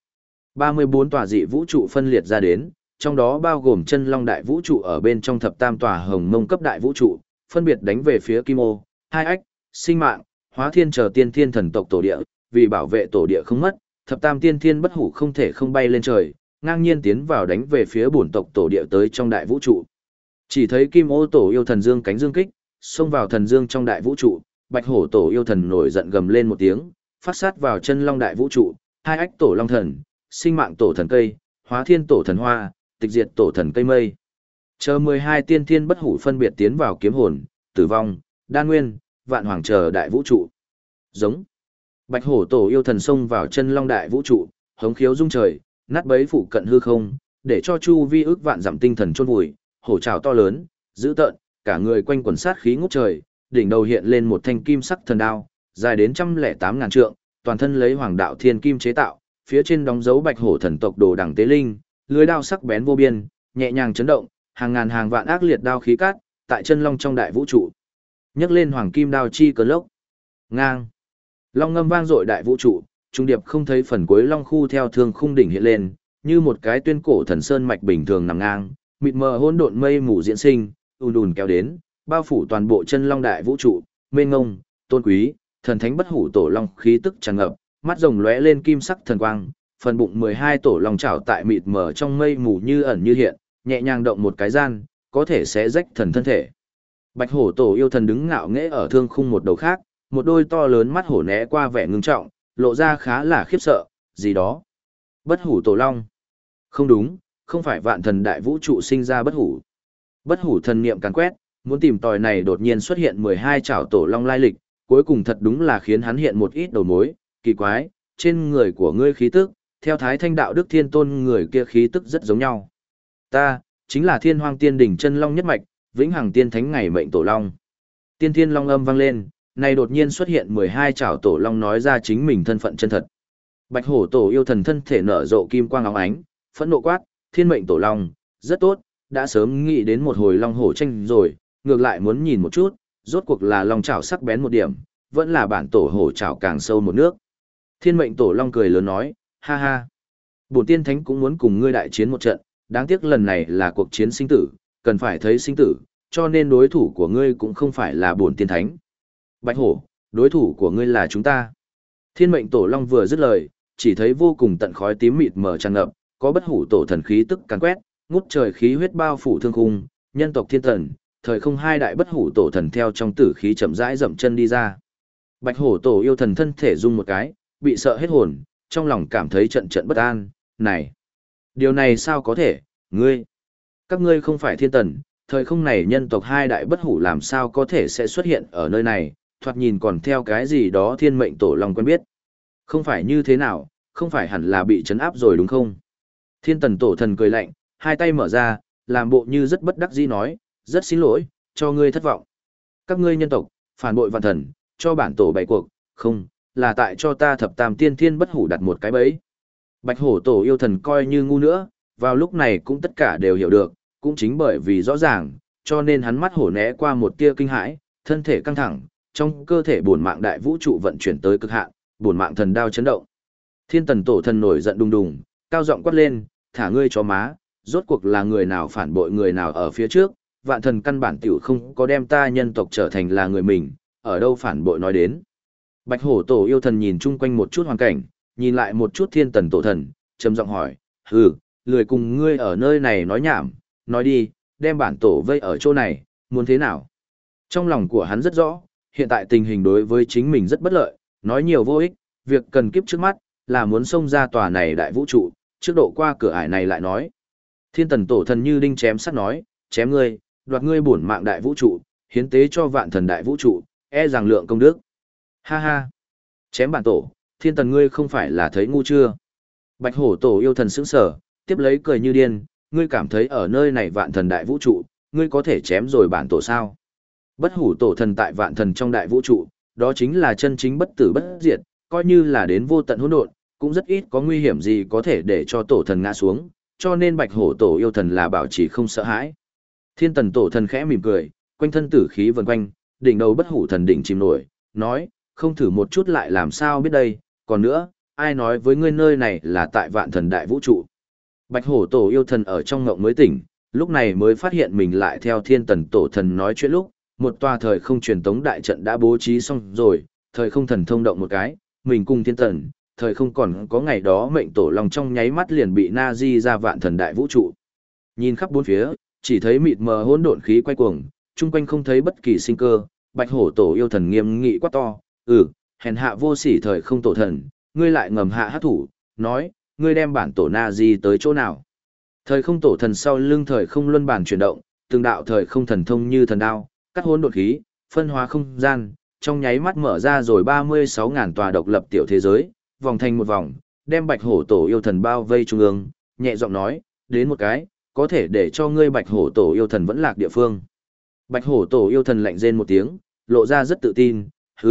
34 tòa dị vũ trụ phân liệt ra đến, trong đó bao gồm chân long đại vũ trụ ở bên trong thập tam tòa hồng mông cấp đại vũ trụ, phân biệt đánh về phía Kim Ô, Hai Ách, Sinh Mạng, Hóa Thiên chờ tiên thiên thần tộc tổ địa, vì bảo vệ tổ địa không mất, thập tam tiên thiên bất hủ không thể không bay lên trời, ngang nhiên tiến vào đánh về phía bổn tộc tổ địa tới trong đại vũ trụ. Chỉ thấy Kim Ô tổ yêu thần dương cánh dương kích, xông vào thần dương trong đại vũ trụ, Bạch Hổ tổ yêu thần nổi giận gầm lên một tiếng, phát sát vào chân long đại vũ trụ, Hai Ách tổ long thần, Sinh Mạng tổ thần cây, Hóa Thiên tổ thần hoa, Tịch Diệt tổ thần cây mây. Chờ 12 tiên thiên bất hủ phân biệt tiến vào kiếm hồn, tử vong, đan nguyên, vạn hoàng chờ đại vũ trụ. Giống. Bạch hổ tổ yêu thần xông vào chân long đại vũ trụ, hống khiếu rung trời, nát bấy phụ cận hư không, để cho chu vi ước vạn giảm tinh thần chôn vùi, hổ trào to lớn, dữ tợn, cả người quanh quần sát khí ngút trời, đỉnh đầu hiện lên một thanh kim sắc thần đao, dài đến 108.000 trượng, toàn thân lấy hoàng đạo thiên kim chế tạo, phía trên đóng dấu bạch hổ thần tộc đồ đẳng tế linh, lưới đao sắc bén vô biên, nhẹ nhàng chấn động, hàng ngàn hàng vạn ác liệt đao khí cát, tại chân long trong đại vũ trụ. Nhấc lên hoàng kim đao chi cơn lốc. Ngang. Long ngâm vang dội đại vũ trụ, trung điệp không thấy phần cuối long khu theo thương khung đỉnh hiện lên, như một cái tuyên cổ thần sơn mạch bình thường nằm ngang, mịt mờ hỗn độn mây mù diễn sinh, ùn ùn kéo đến, bao phủ toàn bộ chân long đại vũ trụ, mênh ngông, tôn quý, thần thánh bất hủ tổ long khí tức tràn ngập, mắt rồng lóe lên kim sắc thần quang, phần bụng 12 tổ long chảo tại mịt mờ trong mây mù như ẩn như hiện, nhẹ nhàng động một cái gian, có thể sẽ rách thần thân thể. Bạch hổ tổ yêu thần đứng ngạo nghễ ở thương khung một đầu khác, một đôi to lớn mắt hổ né qua vẻ ngưng trọng, lộ ra khá là khiếp sợ, gì đó. Bất hủ tổ long. Không đúng, không phải vạn thần đại vũ trụ sinh ra bất hủ. Bất hủ thần niệm càn quét, muốn tìm tòi này đột nhiên xuất hiện 12 chảo tổ long lai lịch, cuối cùng thật đúng là khiến hắn hiện một ít đầu mối, kỳ quái, trên người của ngươi khí tức, theo Thái Thanh đạo đức thiên tôn người kia khí tức rất giống nhau. Ta, chính là Thiên Hoang Tiên đỉnh chân long nhất mạch, vĩnh hằng tiên thánh ngày mệnh tổ long. Tiên thiên long âm vang lên, này đột nhiên xuất hiện 12 chảo tổ long nói ra chính mình thân phận chân thật. Bạch hổ tổ yêu thần thân thể nở rộ kim quang óng ánh, phẫn nộ quát, thiên mệnh tổ long, rất tốt, đã sớm nghĩ đến một hồi long hổ tranh rồi, ngược lại muốn nhìn một chút, rốt cuộc là long chảo sắc bén một điểm, vẫn là bản tổ hổ chảo càng sâu một nước. Thiên mệnh tổ long cười lớn nói, ha ha, bổn tiên thánh cũng muốn cùng ngươi đại chiến một trận, đáng tiếc lần này là cuộc chiến sinh tử, cần phải thấy sinh tử, cho nên đối thủ của ngươi cũng không phải là bổn tiên thánh. Bạch hổ, đối thủ của ngươi là chúng ta. Thiên mệnh tổ long vừa dứt lời, chỉ thấy vô cùng tận khói tím mịt mờ tràn ngập, có bất hủ tổ thần khí tức càn quét, ngút trời khí huyết bao phủ thương khung, nhân tộc thiên thần, thời không hai đại bất hủ tổ thần theo trong tử khí chậm rãi dậm chân đi ra. Bạch hổ tổ yêu thần thân thể rung một cái, bị sợ hết hồn, trong lòng cảm thấy trận trận bất an, này, điều này sao có thể, ngươi, các ngươi không phải thiên tần, thời không này nhân tộc hai đại bất hủ làm sao có thể sẽ xuất hiện ở nơi này, thoạt nhìn còn theo cái gì đó thiên mệnh tổ long quen biết. Không phải như thế nào, không phải hẳn là bị trấn áp rồi đúng không? Thiên tần tổ thần cười lạnh, hai tay mở ra, làm bộ như rất bất đắc dĩ nói, rất xin lỗi, cho ngươi thất vọng. Các ngươi nhân tộc, phản bội vạn thần, cho bản tổ bày cuộc, không, là tại cho ta thập tam tiên thiên bất hủ đặt một cái bẫy. Bạch hổ tổ yêu thần coi như ngu nữa, vào lúc này cũng tất cả đều hiểu được, cũng chính bởi vì rõ ràng, cho nên hắn mắt hổ né qua một tia kinh hãi, thân thể căng thẳng, trong cơ thể bổn mạng đại vũ trụ vận chuyển tới cực hạn, bổn mạng thần đao chấn động. Thiên tần tổ thần nổi giận đùng đùng, cao giọng quát lên, thả ngươi chó má, rốt cuộc là người nào phản bội người nào ở phía trước, vạn thần căn bản tiểu không có đem ta nhân tộc trở thành là người mình, ở đâu phản bội nói đến. Bạch hổ tổ yêu thần nhìn chung quanh một chút hoàn cảnh, nhìn lại một chút thiên tần tổ thần, trầm giọng hỏi, lười cùng ngươi ở nơi này nói nhảm, nói đi, đem bản tổ vây ở chỗ này, muốn thế nào? Trong lòng của hắn rất rõ, hiện tại tình hình đối với chính mình rất bất lợi, nói nhiều vô ích, việc cần kiếp trước mắt, là muốn xông ra tòa này đại vũ trụ, trước độ qua cửa ải này lại nói. Thiên tần tổ thần như đinh chém sắt nói, chém ngươi, đoạt ngươi bổn mạng đại vũ trụ, hiến tế cho vạn thần đại vũ trụ, e rằng lượng công đức. Ha ha, chém bản tổ, thiên tần ngươi không phải là thấy ngu chưa? Bạch hổ tổ yêu thần sững sờ, tiếp lấy cười như điên, ngươi cảm thấy ở nơi này vạn thần đại vũ trụ, ngươi có thể chém rồi bản tổ sao? Bất hủ tổ thần tại vạn thần trong đại vũ trụ, đó chính là chân chính bất tử bất diệt, coi như là đến vô tận hỗn độn, cũng rất ít có nguy hiểm gì có thể để cho tổ thần ngã xuống, cho nên bạch hổ tổ yêu thần là bảo trì không sợ hãi. Thiên tần tổ thần khẽ mỉm cười, quanh thân tử khí vần quanh, đỉnh đầu bất hủ thần đỉnh chìm nổi, nói, không thử một chút lại làm sao biết đây, còn nữa, ai nói với ngươi nơi này là tại vạn thần đại vũ trụ. Bạch hổ tổ yêu thần ở trong ngộng mới tỉnh, lúc này mới phát hiện mình lại theo thiên tần tổ thần nói chuyện lúc, một tòa thời không truyền tống đại trận đã bố trí xong rồi, thời không thần thông động một cái, mình cùng thiên tần, thời không còn có ngày đó mệnh tổ long trong nháy mắt liền bị na di ra vạn thần đại vũ trụ. Nhìn khắp bốn phía, chỉ thấy mịt mờ hỗn độn khí quay cuồng, chung quanh không thấy bất kỳ sinh cơ, bạch hổ tổ yêu thần nghiêm nghị quát to, hèn hạ vô sỉ thời không tổ thần, ngươi lại ngầm hạ hát thủ, nói, ngươi đem bản tổ na di tới chỗ nào. Thời không tổ thần sau lưng thời không luân bản chuyển động, từng đạo thời không thần thông như thần đao, cắt hỗn độn khí, phân hóa không gian, trong nháy mắt mở ra rồi 36.000 tòa độc lập tiểu thế giới, vòng thành một vòng, đem bạch hổ tổ yêu thần bao vây trung ương, nhẹ giọng nói, đến một cái, có thể để cho ngươi bạch hổ tổ yêu thần vẫn lạc địa phương. Bạch hổ tổ yêu thần lạnh rên một tiếng, lộ ra rất tự tin,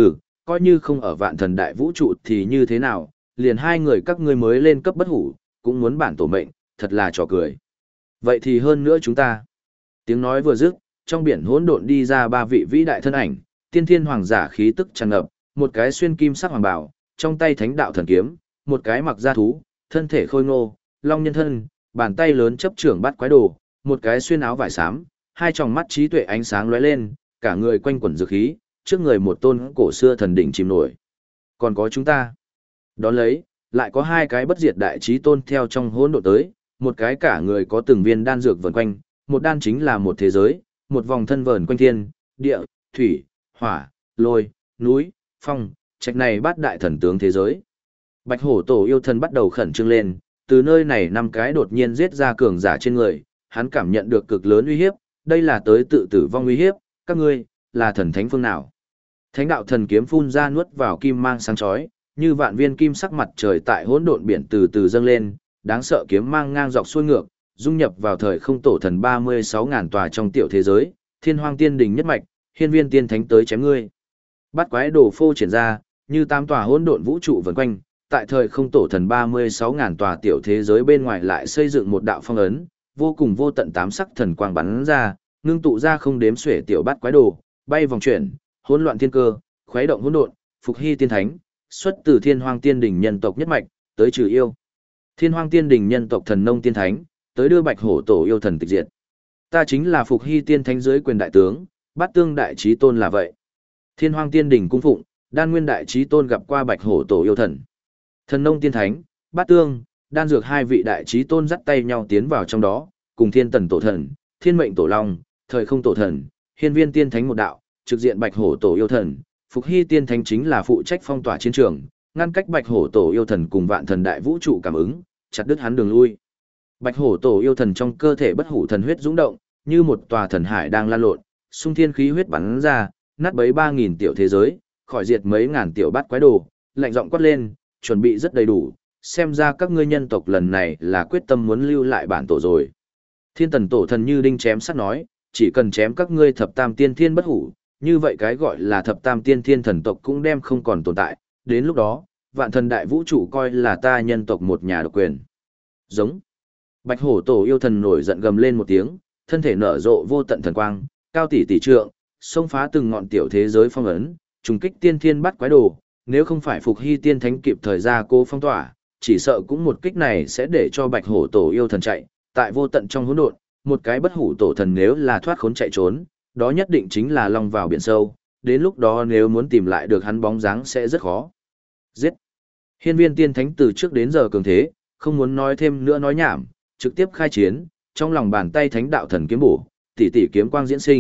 coi như không ở vạn thần đại vũ trụ thì như thế nào, liền hai người các ngươi mới lên cấp bất hủ, cũng muốn bản tổ mệnh, thật là trò cười. Vậy thì hơn nữa chúng ta. Tiếng nói vừa dứt, trong biển hỗn độn đi ra ba vị vĩ đại thân ảnh, tiên thiên hoàng giả khí tức tràn ngập, một cái xuyên kim sắc hoàng bảo, trong tay thánh đạo thần kiếm, một cái mặc da thú, thân thể khôi ngô, long nhân thân, bàn tay lớn chấp trưởng bắt quái đồ, một cái xuyên áo vải xám, hai tròng mắt trí tuệ ánh sáng lóe lên, cả người quanh quẩn dược khí, trước người một tôn cổ xưa thần đỉnh chìm nổi. Còn có chúng ta. Đón lấy, lại có hai cái bất diệt đại trí tôn theo trong hỗn độn tới, một cái cả người có từng viên đan dược vần quanh, một đan chính là một thế giới, một vòng thân vờn quanh thiên, địa, thủy, hỏa, lôi, núi, phong, trạch này bát đại thần tướng thế giới. Bạch hổ tổ yêu thần bắt đầu khẩn trương lên, từ nơi này năm cái đột nhiên giết ra cường giả trên người, hắn cảm nhận được cực lớn uy hiếp, đây là tới tự tử vong uy hiếp, các ngươi, là thần thánh phương nào? Thánh đạo thần kiếm phun ra nuốt vào kim mang sáng chói, như vạn viên kim sắc mặt trời tại hỗn độn biển từ từ dâng lên, đáng sợ kiếm mang ngang dọc xuôi ngược, dung nhập vào thời không tổ thần 36.000 tòa trong tiểu thế giới, thiên hoang tiên đình nhất mạch, hiên viên tiên thánh tới chém ngươi. Bắt quái đồ phô triển ra, như tam tòa hỗn độn vũ trụ vần quanh, tại thời không tổ thần 36.000 tòa tiểu thế giới bên ngoài lại xây dựng một đạo phong ấn, vô cùng vô tận tám sắc thần quang bắn ra, ngưng tụ ra không đếm xuể tiểu bắt quái đồ, bay vòng chuyển, hỗn loạn thiên cơ, khuấy động hỗn độn, phục hy tiên thánh, xuất từ thiên hoang tiên đỉnh nhân tộc nhất mạch, tới trừ yêu. Thiên hoang tiên đỉnh nhân tộc thần nông tiên thánh, tới đưa bạch hổ tổ yêu thần tịch diệt. Ta chính là phục hy tiên thánh dưới quyền đại tướng, bát tương đại trí tôn là vậy. Thiên hoang tiên đỉnh cung phụng, đan nguyên đại trí tôn gặp qua bạch hổ tổ yêu thần. Thần nông tiên thánh, bát tương, đan dược hai vị đại trí tôn dắt tay nhau tiến vào trong đó, cùng thiên tần tổ thần, thiên mệnh tổ long, thời không tổ thần, hiên viên tiên thánh một đạo, trực diện bạch hổ tổ yêu thần. Phục hy tiên thánh chính là phụ trách phong tỏa chiến trường, ngăn cách bạch hổ tổ yêu thần cùng vạn thần đại vũ trụ cảm ứng, chặt đứt hắn đường lui. Bạch hổ tổ yêu thần trong cơ thể bất hủ thần huyết dũng động, như một tòa thần hải đang lan lộn, xung thiên khí huyết bắn ra, nát bấy 3.000 tiểu thế giới, khỏi diệt mấy ngàn tiểu bát quái đồ, lạnh giọng quát lên, chuẩn bị rất đầy đủ, xem ra các ngươi nhân tộc lần này là quyết tâm muốn lưu lại bản tổ rồi. Thiên tần tổ thần như đinh chém sắt nói, chỉ cần chém các ngươi thập tam tiên thiên bất hủ, như vậy cái gọi là thập tam tiên thiên thần tộc cũng đem không còn tồn tại, đến lúc đó, vạn thần đại vũ trụ coi là ta nhân tộc một nhà độc quyền. Giống. Bạch hổ tổ yêu thần nổi giận gầm lên một tiếng, thân thể nở rộ vô tận thần quang, cao tỷ tỷ trượng, xông phá từng ngọn tiểu thế giới phong ấn, trùng kích tiên thiên bắt quái đồ, nếu không phải phục hy tiên thánh kịp thời ra cô phong tỏa, chỉ sợ cũng một kích này sẽ để cho bạch hổ tổ yêu thần chạy, tại vô tận trong hỗn độn, một cái bất hủ tổ thần nếu là thoát khốn chạy trốn, đó nhất định chính là long vào biển sâu, đến lúc đó nếu muốn tìm lại được hắn bóng dáng sẽ rất khó. Giết! Hiên viên tiên thánh từ trước đến giờ cường thế, không muốn nói thêm nữa nói nhảm, trực tiếp khai chiến, trong lòng bàn tay thánh đạo thần kiếm bổ, tỷ tỷ kiếm quang diễn sinh,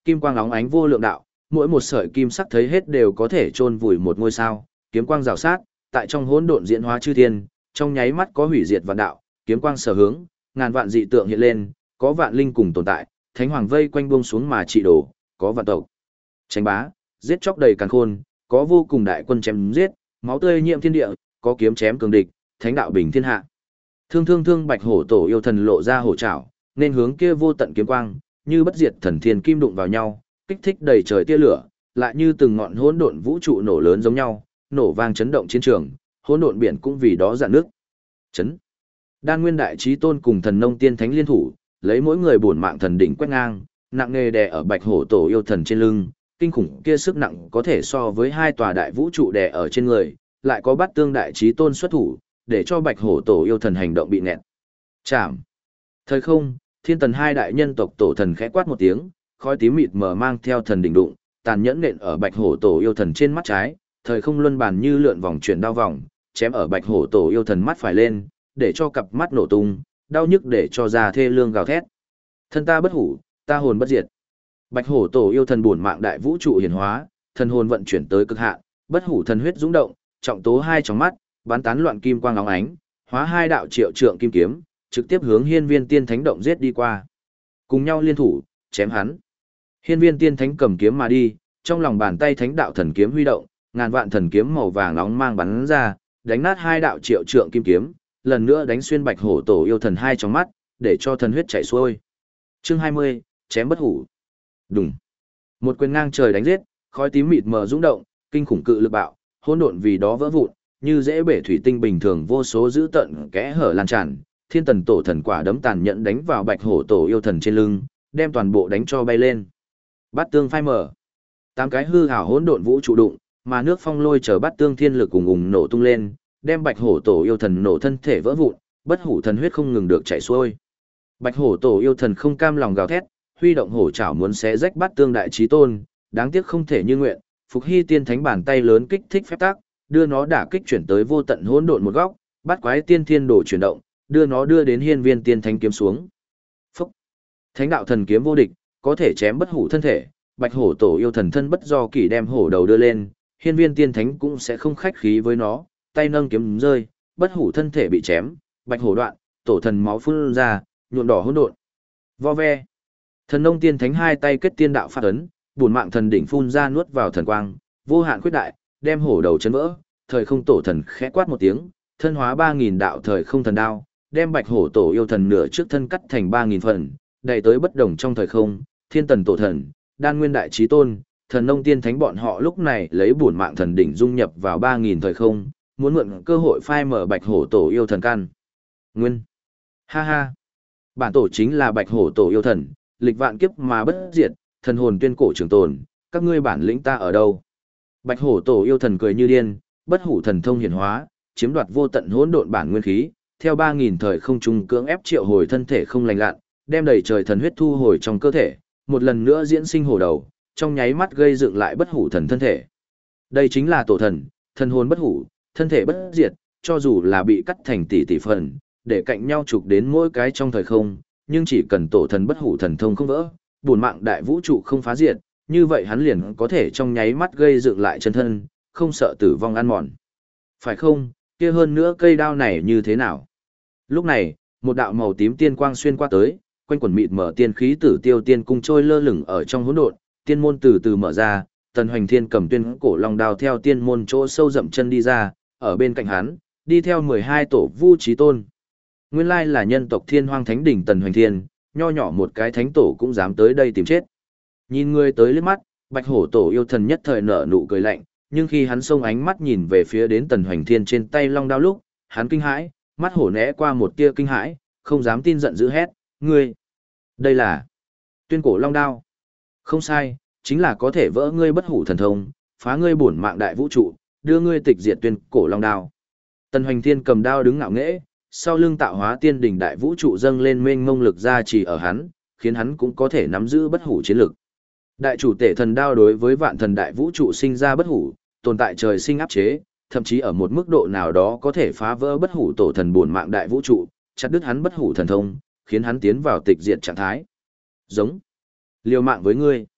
kim quang óng ánh vô lượng đạo, mỗi một sợi kim sắc thấy hết đều có thể chôn vùi một ngôi sao, kiếm quang rào sát, tại trong hỗn độn diễn hóa chư thiên, trong nháy mắt có hủy diệt vạn đạo, kiếm quang sở hướng, ngàn vạn dị tượng hiện lên, có vạn linh cùng tồn tại, thánh hoàng vây quanh buông xuống mà trị đổ, có vạn tộc tranh bá, giết chóc đầy càn khôn, có vô cùng đại quân chém giết, máu tươi nhiễm thiên địa, có kiếm chém cường địch, thánh đạo bình thiên hạ. Thương thương thương bạch hổ tổ yêu thần lộ ra hổ trảo, nên hướng kia vô tận kiếm quang, như bất diệt thần thiên kim đụng vào nhau, kích thích đầy trời tia lửa, lại như từng ngọn hỗn độn vũ trụ nổ lớn giống nhau, nổ vang chấn động chiến trường, hỗn độn biển cũng vì đó dạn nước. Chấn. Đan Nguyên Đại Chí Tôn cùng Thần Nông Tiên Thánh liên thủ, lấy mỗi người bổn mạng thần đỉnh quét ngang, nặng nề đè ở bạch hổ tổ yêu thần trên lưng, kinh khủng kia sức nặng có thể so với hai tòa đại vũ trụ đè ở trên người, lại có Bát Tương Đại Chí Tôn xuất thủ, để cho bạch hổ tổ yêu thần hành động bị nẹt. Chạm. Thời không, Thiên Tần hai đại nhân tộc tổ thần khẽ quát một tiếng, khói tím mịt mờ mang theo thần đỉnh đụng, tàn nhẫn nện ở bạch hổ tổ yêu thần trên mắt trái, thời không luân bàn như lượn vòng chuyển đao vòng, chém ở bạch hổ tổ yêu thần mắt phải lên, để cho cặp mắt nổ tung, đau nhức để cho da thê lương gào thét. Thân ta bất hủ, ta hồn bất diệt. Bạch hổ tổ yêu thần bổn mạng đại vũ trụ hiển hóa, thần hồn vận chuyển tới cực hạn, bất hủ thần huyết dũng động, trọng tố hai tròng mắt, bắn tán loạn kim quang óng ánh, hóa hai đạo triệu trượng kim kiếm, trực tiếp hướng Hiên Viên Tiên Thánh động giết đi qua. Cùng nhau liên thủ, chém hắn. Hiên Viên Tiên Thánh cầm kiếm mà đi, trong lòng bàn tay thánh đạo thần kiếm huy động, ngàn vạn thần kiếm màu vàng nóng mang bắn ra, đánh nát hai đạo triệu trượng kim kiếm, lần nữa đánh xuyên bạch hổ tổ yêu thần hai trong mắt, để cho thần huyết chảy xuôi. Chương 20, chém bất hủ. Đùng. Một quyền ngang trời đánh giết, khói tím mịt mờ rung động, kinh khủng cự lực bạo, hỗn độn vì đó vỡ vụn, như dễ bể thủy tinh bình thường vô số dữ tận kẽ hở lan tràn, Thiên Tần tổ thần quả đấm tàn nhẫn đánh vào bạch hổ tổ yêu thần trên lưng, đem toàn bộ đánh cho bay lên. Bát tương phai mở. Tám cái hư ảo hỗn độn vũ trụ đụng, mà nước phong lôi chờ bát tương thiên lực ùng ùng nổ tung lên, đem bạch hổ tổ yêu thần nổ thân thể vỡ vụn, bất hủ thần huyết không ngừng được chảy xuôi. Bạch hổ tổ yêu thần không cam lòng gào thét, huy động hổ chảo muốn xé rách bát tương đại chí tôn, đáng tiếc không thể như nguyện, Phục Hy Tiên Thánh bàn tay lớn kích thích phép tắc, đưa nó đả kích chuyển tới vô tận hỗn độn một góc, bát quái tiên thiên đồ chuyển động, đưa nó đưa đến Hiên Viên Tiên Thánh kiếm xuống. Phúc! Thánh đạo thần kiếm vô địch, có thể chém bất hủ thân thể, bạch hổ tổ yêu thần thân bất do kỷ đem hổ đầu đưa lên, Hiên Viên Tiên Thánh cũng sẽ không khách khí với nó, tay nâng kiếm rơi, bất hủ thân thể bị chém, bạch hổ đoạn, tổ thần máu phun ra, nhuộm đỏ hỗn độn. Vo ve. Thần Nông Tiên Thánh hai tay kết tiên đạo phát ấn, bổn mạng thần đỉnh phun ra nuốt vào thần quang, vô hạn khuyết đại, đem hổ đầu chấn vỡ, thời không tổ thần khẽ quát một tiếng, thân hóa 3000 đạo thời không thần đao, đem bạch hổ tổ yêu thần nửa trước thân cắt thành 3000 phần, đẩy tới bất đồng trong thời không, Thiên Tần tổ thần, Đan Nguyên Đại Chí Tôn, Thần Nông Tiên Thánh bọn họ lúc này lấy bổn mạng thần đỉnh dung nhập vào 3000 thời không, muốn mượn cơ hội phai mở bạch hổ tổ yêu thần căn. Nguyên. Ha ha. Bản tổ chính là bạch hổ tổ yêu thần, lịch vạn kiếp mà bất diệt, thần hồn tuyên cổ trường tồn, các ngươi bản lĩnh ta ở đâu? Bạch hổ tổ yêu thần cười như điên, bất hủ thần thông hiển hóa, chiếm đoạt vô tận hỗn độn bản nguyên khí, theo 3000 thời không trung cưỡng ép triệu hồi thân thể không lành lặn, đem đầy trời thần huyết thu hồi trong cơ thể, một lần nữa diễn sinh hổ đầu, trong nháy mắt gây dựng lại bất hủ thần thân thể. Đây chính là tổ thần, thần hồn bất hủ, thân thể bất diệt, cho dù là bị cắt thành tỷ tỷ phần, để cạnh nhau trục đến mỗi cái trong thời không, nhưng chỉ cần tổ thần bất hủ thần thông không vỡ, bổn mạng đại vũ trụ không phá diệt, như vậy hắn liền có thể trong nháy mắt gây dựng lại chân thân, không sợ tử vong ăn mòn. Phải không, kia hơn nữa cây đao này như thế nào? Lúc này, một đạo màu tím tiên quang xuyên qua tới, quanh quần mịt mở tiên khí tử tiêu tiên cung trôi lơ lửng ở trong hỗn độn, tiên môn từ từ mở ra, Tần Hoành Thiên cầm tuyên cổ long đao theo tiên môn chỗ sâu dậm chân đi ra, ở bên cạnh hắn, đi theo 12 tổ Vu Chí Tôn. Nguyên lai là nhân tộc Thiên Hoang Thánh đỉnh Tần Hoành Thiên, nho nhỏ một cái thánh tổ cũng dám tới đây tìm chết. Nhìn người tới liếc mắt, Bạch Hổ tổ yêu thần nhất thời nở nụ cười lạnh, nhưng khi hắn xông ánh mắt nhìn về phía đến Tần Hoành Thiên trên tay long đao lúc, hắn kinh hãi, mắt hổ né qua một tia kinh hãi, không dám tin giận dữ hét, "Ngươi, đây là tuyên cổ long đao?" "Không sai, chính là có thể vỡ ngươi bất hủ thần thông, phá ngươi bổn mạng đại vũ trụ, đưa ngươi tịch diệt tuyên cổ long đao." Tần Hoành Thiên cầm đao đứng ngạo nghễ, sau lưng tạo hóa tiên đỉnh đại vũ trụ dâng lên mênh mông lực gia trì ở hắn, khiến hắn cũng có thể nắm giữ bất hủ chiến lực. Đại chủ tể thần đao đối với vạn thần đại vũ trụ sinh ra bất hủ, tồn tại trời sinh áp chế, thậm chí ở một mức độ nào đó có thể phá vỡ bất hủ tổ thần bổn mạng đại vũ trụ, chặt đứt hắn bất hủ thần thông, khiến hắn tiến vào tịch diệt trạng thái. Giống. Liều mạng với ngươi.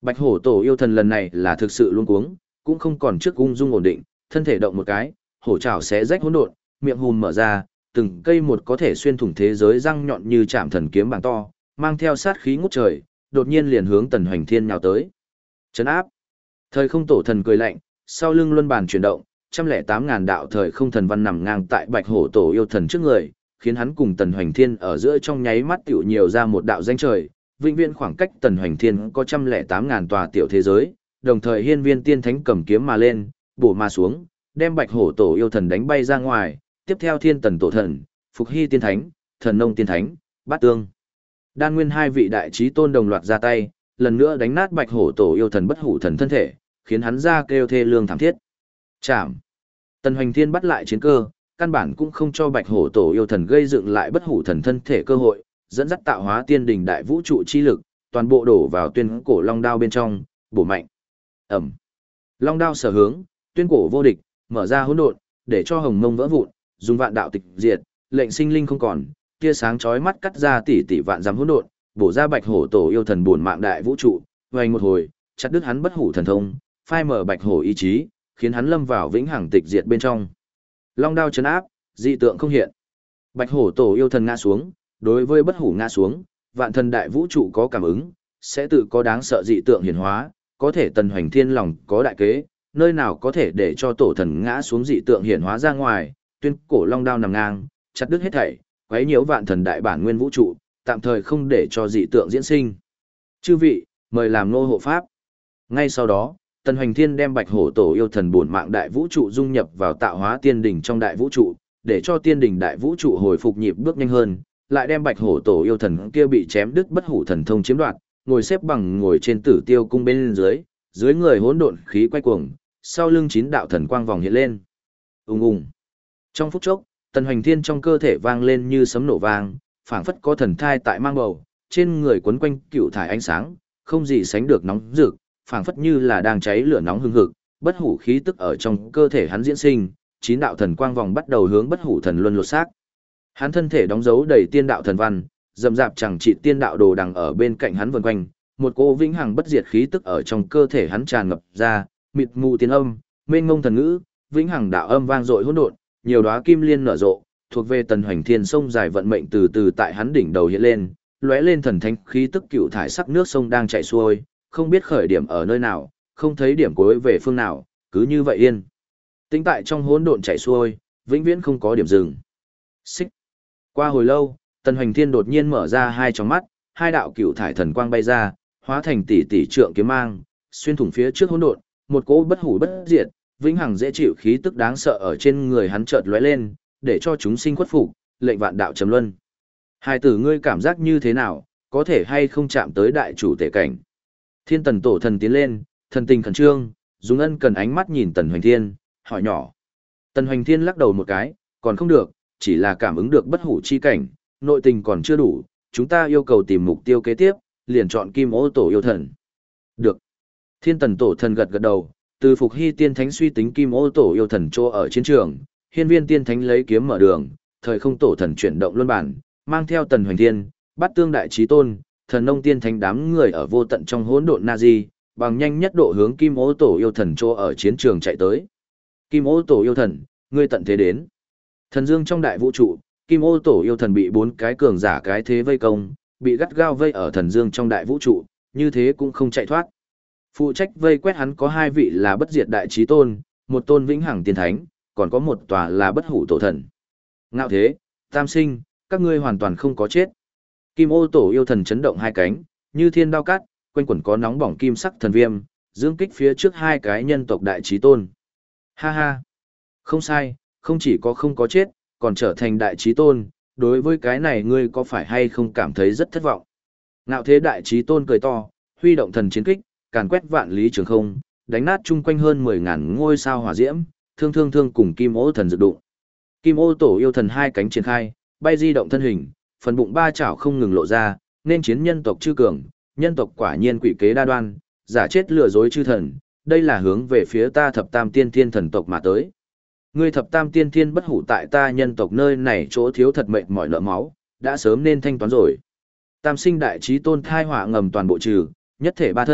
Bạch hổ tổ yêu thần lần này là thực sự luống cuống, cũng không còn trước ung dung ổn định, thân thể động một cái, hổ trảo xé rách hỗn độn, miệng hùm mở ra, từng cây một có thể xuyên thủng thế giới răng nhọn như chạm thần kiếm bảng to, mang theo sát khí ngút trời, đột nhiên liền hướng Tần Hoành Thiên nhào tới. Chấn áp. Thời không tổ thần cười lạnh, sau lưng luân bàn chuyển động, 108.000 đạo thời không thần văn nằm ngang tại Bạch hổ tổ yêu thần trước người, khiến hắn cùng Tần Hoành Thiên ở giữa trong nháy mắt tiểu nhiều ra một đạo danh trời, vĩnh viễn khoảng cách Tần Hoành Thiên có 108.000 tòa tiểu thế giới, đồng thời hiên viên tiên thánh cầm kiếm mà lên, bổ mà xuống, đem Bạch hổ tổ yêu thần đánh bay ra ngoài, tiếp theo Thiên Tần tổ thần, Phục Hy tiên thánh, Thần Nông tiên thánh, Bát Tương. Đan Nguyên hai vị đại chí tôn đồng loạt ra tay, lần nữa đánh nát Bạch hổ tổ yêu thần bất hủ thần thân thể, khiến hắn ra kêu thê lương thảm thiết. Chạm. Tần Hoành Thiên bắt lại chiến cơ, căn bản cũng không cho Bạch hổ tổ yêu thần gây dựng lại bất hủ thần thân thể cơ hội, dẫn dắt tạo hóa tiên đình đại vũ trụ chi lực, toàn bộ đổ vào tuyên cổ long đao bên trong, bổ mạnh. Ẩm. Long đao sở hướng, tuyên cổ vô địch, mở ra hỗn độn, để cho hồng mông vỡ vụn, dùng vạn đạo tịch diệt, lệnh sinh linh không còn, tia sáng chói mắt cắt ra tỷ tỷ vạn dặm hỗn độn, bổ ra Bạch hổ tổ yêu thần buồn mạng đại vũ trụ, vành một hồi, chặt đứt hắn bất hủ thần thông, phai mở Bạch hổ ý chí, khiến hắn lâm vào vĩnh hằng tịch diệt bên trong. Long đao chấn áp, dị tượng không hiện. Bạch hổ tổ yêu thần ngã xuống, đối với bất hủ ngã xuống, vạn thần đại vũ trụ có cảm ứng, sẽ tự có đáng sợ dị tượng hiển hóa, có thể Tần Hoành Thiên lòng có đại kế, nơi nào có thể để cho tổ thần ngã xuống dị tượng hiển hóa ra ngoài, tuyên cổ long đao nằm ngang, chặt đứt hết thảy, quấy nhiễu vạn thần đại bản nguyên vũ trụ, tạm thời không để cho dị tượng diễn sinh. Chư vị, mời làm nô hộ pháp. Ngay sau đó, Tần Hoành Thiên đem Bạch hổ tổ yêu thần bổn mạng đại vũ trụ dung nhập vào tạo hóa tiên đỉnh trong đại vũ trụ, để cho tiên đỉnh đại vũ trụ hồi phục nhịp bước nhanh hơn, lại đem Bạch hổ tổ yêu thần kia bị chém đứt bất hủ thần thông chiếm đoạt, ngồi xếp bằng ngồi trên Tử Tiêu cung bên dưới người hỗn độn khí quay cuồng, sau lưng 9 đạo thần quang vòng hiện lên. Ùng ùng. Trong phút chốc, Tần Hoành Thiên trong cơ thể vang lên như sấm nổ vang, phảng phất có thần thai tại mang bầu, trên người quấn quanh cựu thải ánh sáng, không gì sánh được nóng rực, phảng phất như là đang cháy lửa nóng hừng hực, bất hủ khí tức ở trong cơ thể hắn diễn sinh, 9 đạo thần quang vòng bắt đầu hướng bất hủ thần luân lột xác. Hắn thân thể đóng dấu đầy tiên đạo thần văn, rậm rạp chẳng trị tiên đạo đồ đằng ở bên cạnh hắn vần quanh, một cỗ vĩnh hằng bất diệt khí tức ở trong cơ thể hắn tràn ngập ra, mịt mù tiên âm, mênh mông thần ngữ, vĩnh hằng đạo âm vang dội hỗn độn, nhiều đóa kim liên nở rộ, thuộc về Tần Hoành Thiên sông dài vận mệnh từ từ tại hắn đỉnh đầu hiện lên, lóe lên thần thánh khí tức cựu thải sắc nước sông đang chảy xuôi, không biết khởi điểm ở nơi nào, không thấy điểm cuối về phương nào, cứ như vậy yên. Tĩnh tại trong hỗn độn chảy xuôi, vĩnh viễn không có điểm dừng. Xích. Qua hồi lâu, Tần Hoành Thiên đột nhiên mở ra hai tròng mắt, hai đạo cựu thải thần quang bay ra, hóa thành tỷ tỷ trượng kiếm mang, xuyên thủng phía trước hỗn độn, một cỗ bất hủ bất diệt, vĩnh hằng dễ chịu khí tức đáng sợ ở trên người hắn chợt lóe lên, để cho chúng sinh khuất phục, lệnh vạn đạo trầm luân. Hai tử ngươi cảm giác như thế nào, có thể hay không chạm tới đại chủ tể cảnh? Thiên Tần tổ thần tiến lên, thần tình khẩn trương, dùng ân cần ánh mắt nhìn Tần Hoành Thiên, hỏi nhỏ. Tần Hoành Thiên lắc đầu một cái, còn không được, chỉ là cảm ứng được bất hủ chi cảnh, nội tình còn chưa đủ, chúng ta yêu cầu tìm mục tiêu kế tiếp, liền chọn Kim Ô tổ yêu thần. Được. Thiên Tần tổ thần gật gật đầu, từ Phục Hy tiên thánh suy tính Kim Ô tổ yêu thần chỗ ở chiến trường, Hiên viên tiên thánh lấy kiếm mở đường, thời không tổ thần chuyển động luân bản, mang theo Tần Hoành Thiên, Bát Tương đại chí tôn, Thần Nông tiên thánh đám người ở vô tận trong hỗn độn Nazi, bằng nhanh nhất độ hướng Kim Ô tổ yêu thần chỗ ở chiến trường chạy tới. Kim Ô tổ yêu thần, ngươi tận thế đến. Thần dương trong đại vũ trụ, Kim Ô tổ yêu thần bị 4 cái cường giả cái thế vây công, bị gắt gao vây ở thần dương trong đại vũ trụ, như thế cũng không chạy thoát. Phụ trách vây quét hắn có 2 vị là bất diệt đại chí tôn, một tôn vĩnh hằng tiên thánh, còn có một tòa là bất hủ tổ thần. Ngạo thế, Tam Sinh, các ngươi hoàn toàn không có chết. Kim Ô tổ yêu thần chấn động 2 cánh, như thiên đao cắt, quanh quẩn có nóng bỏng kim sắc thần viêm, dương kích phía trước 2 cái nhân tộc đại chí tôn. Ha ha, không sai, không chỉ có không có chết, còn trở thành đại chí tôn, đối với cái này ngươi có phải hay không cảm thấy rất thất vọng. Ngạo thế đại chí tôn cười to, huy động thần chiến kích, càn quét vạn lý trường không, đánh nát chung quanh hơn 10.000 ngôi sao hỏa diễm, thương cùng Kim Ô thần dự đụng. Kim Ô tổ yêu thần 2 cánh triển khai, bay di động thân hình, phần bụng 3 chảo không ngừng lộ ra, nên chiến nhân tộc chư cường, nhân tộc quả nhiên quỷ kế đa đoan, giả chết lừa dối chư thần, đây là hướng về phía ta thập tam tiên thiên thần tộc mà tới. Ngươi thập tam tiên thiên bất hủ tại ta nhân tộc nơi này chỗ thiếu thật mệnh mỏi nợ máu, đã sớm nên thanh toán rồi. Tam sinh đại chí tôn thai hỏa ngầm toàn bộ trừ, nhất thể ba thân,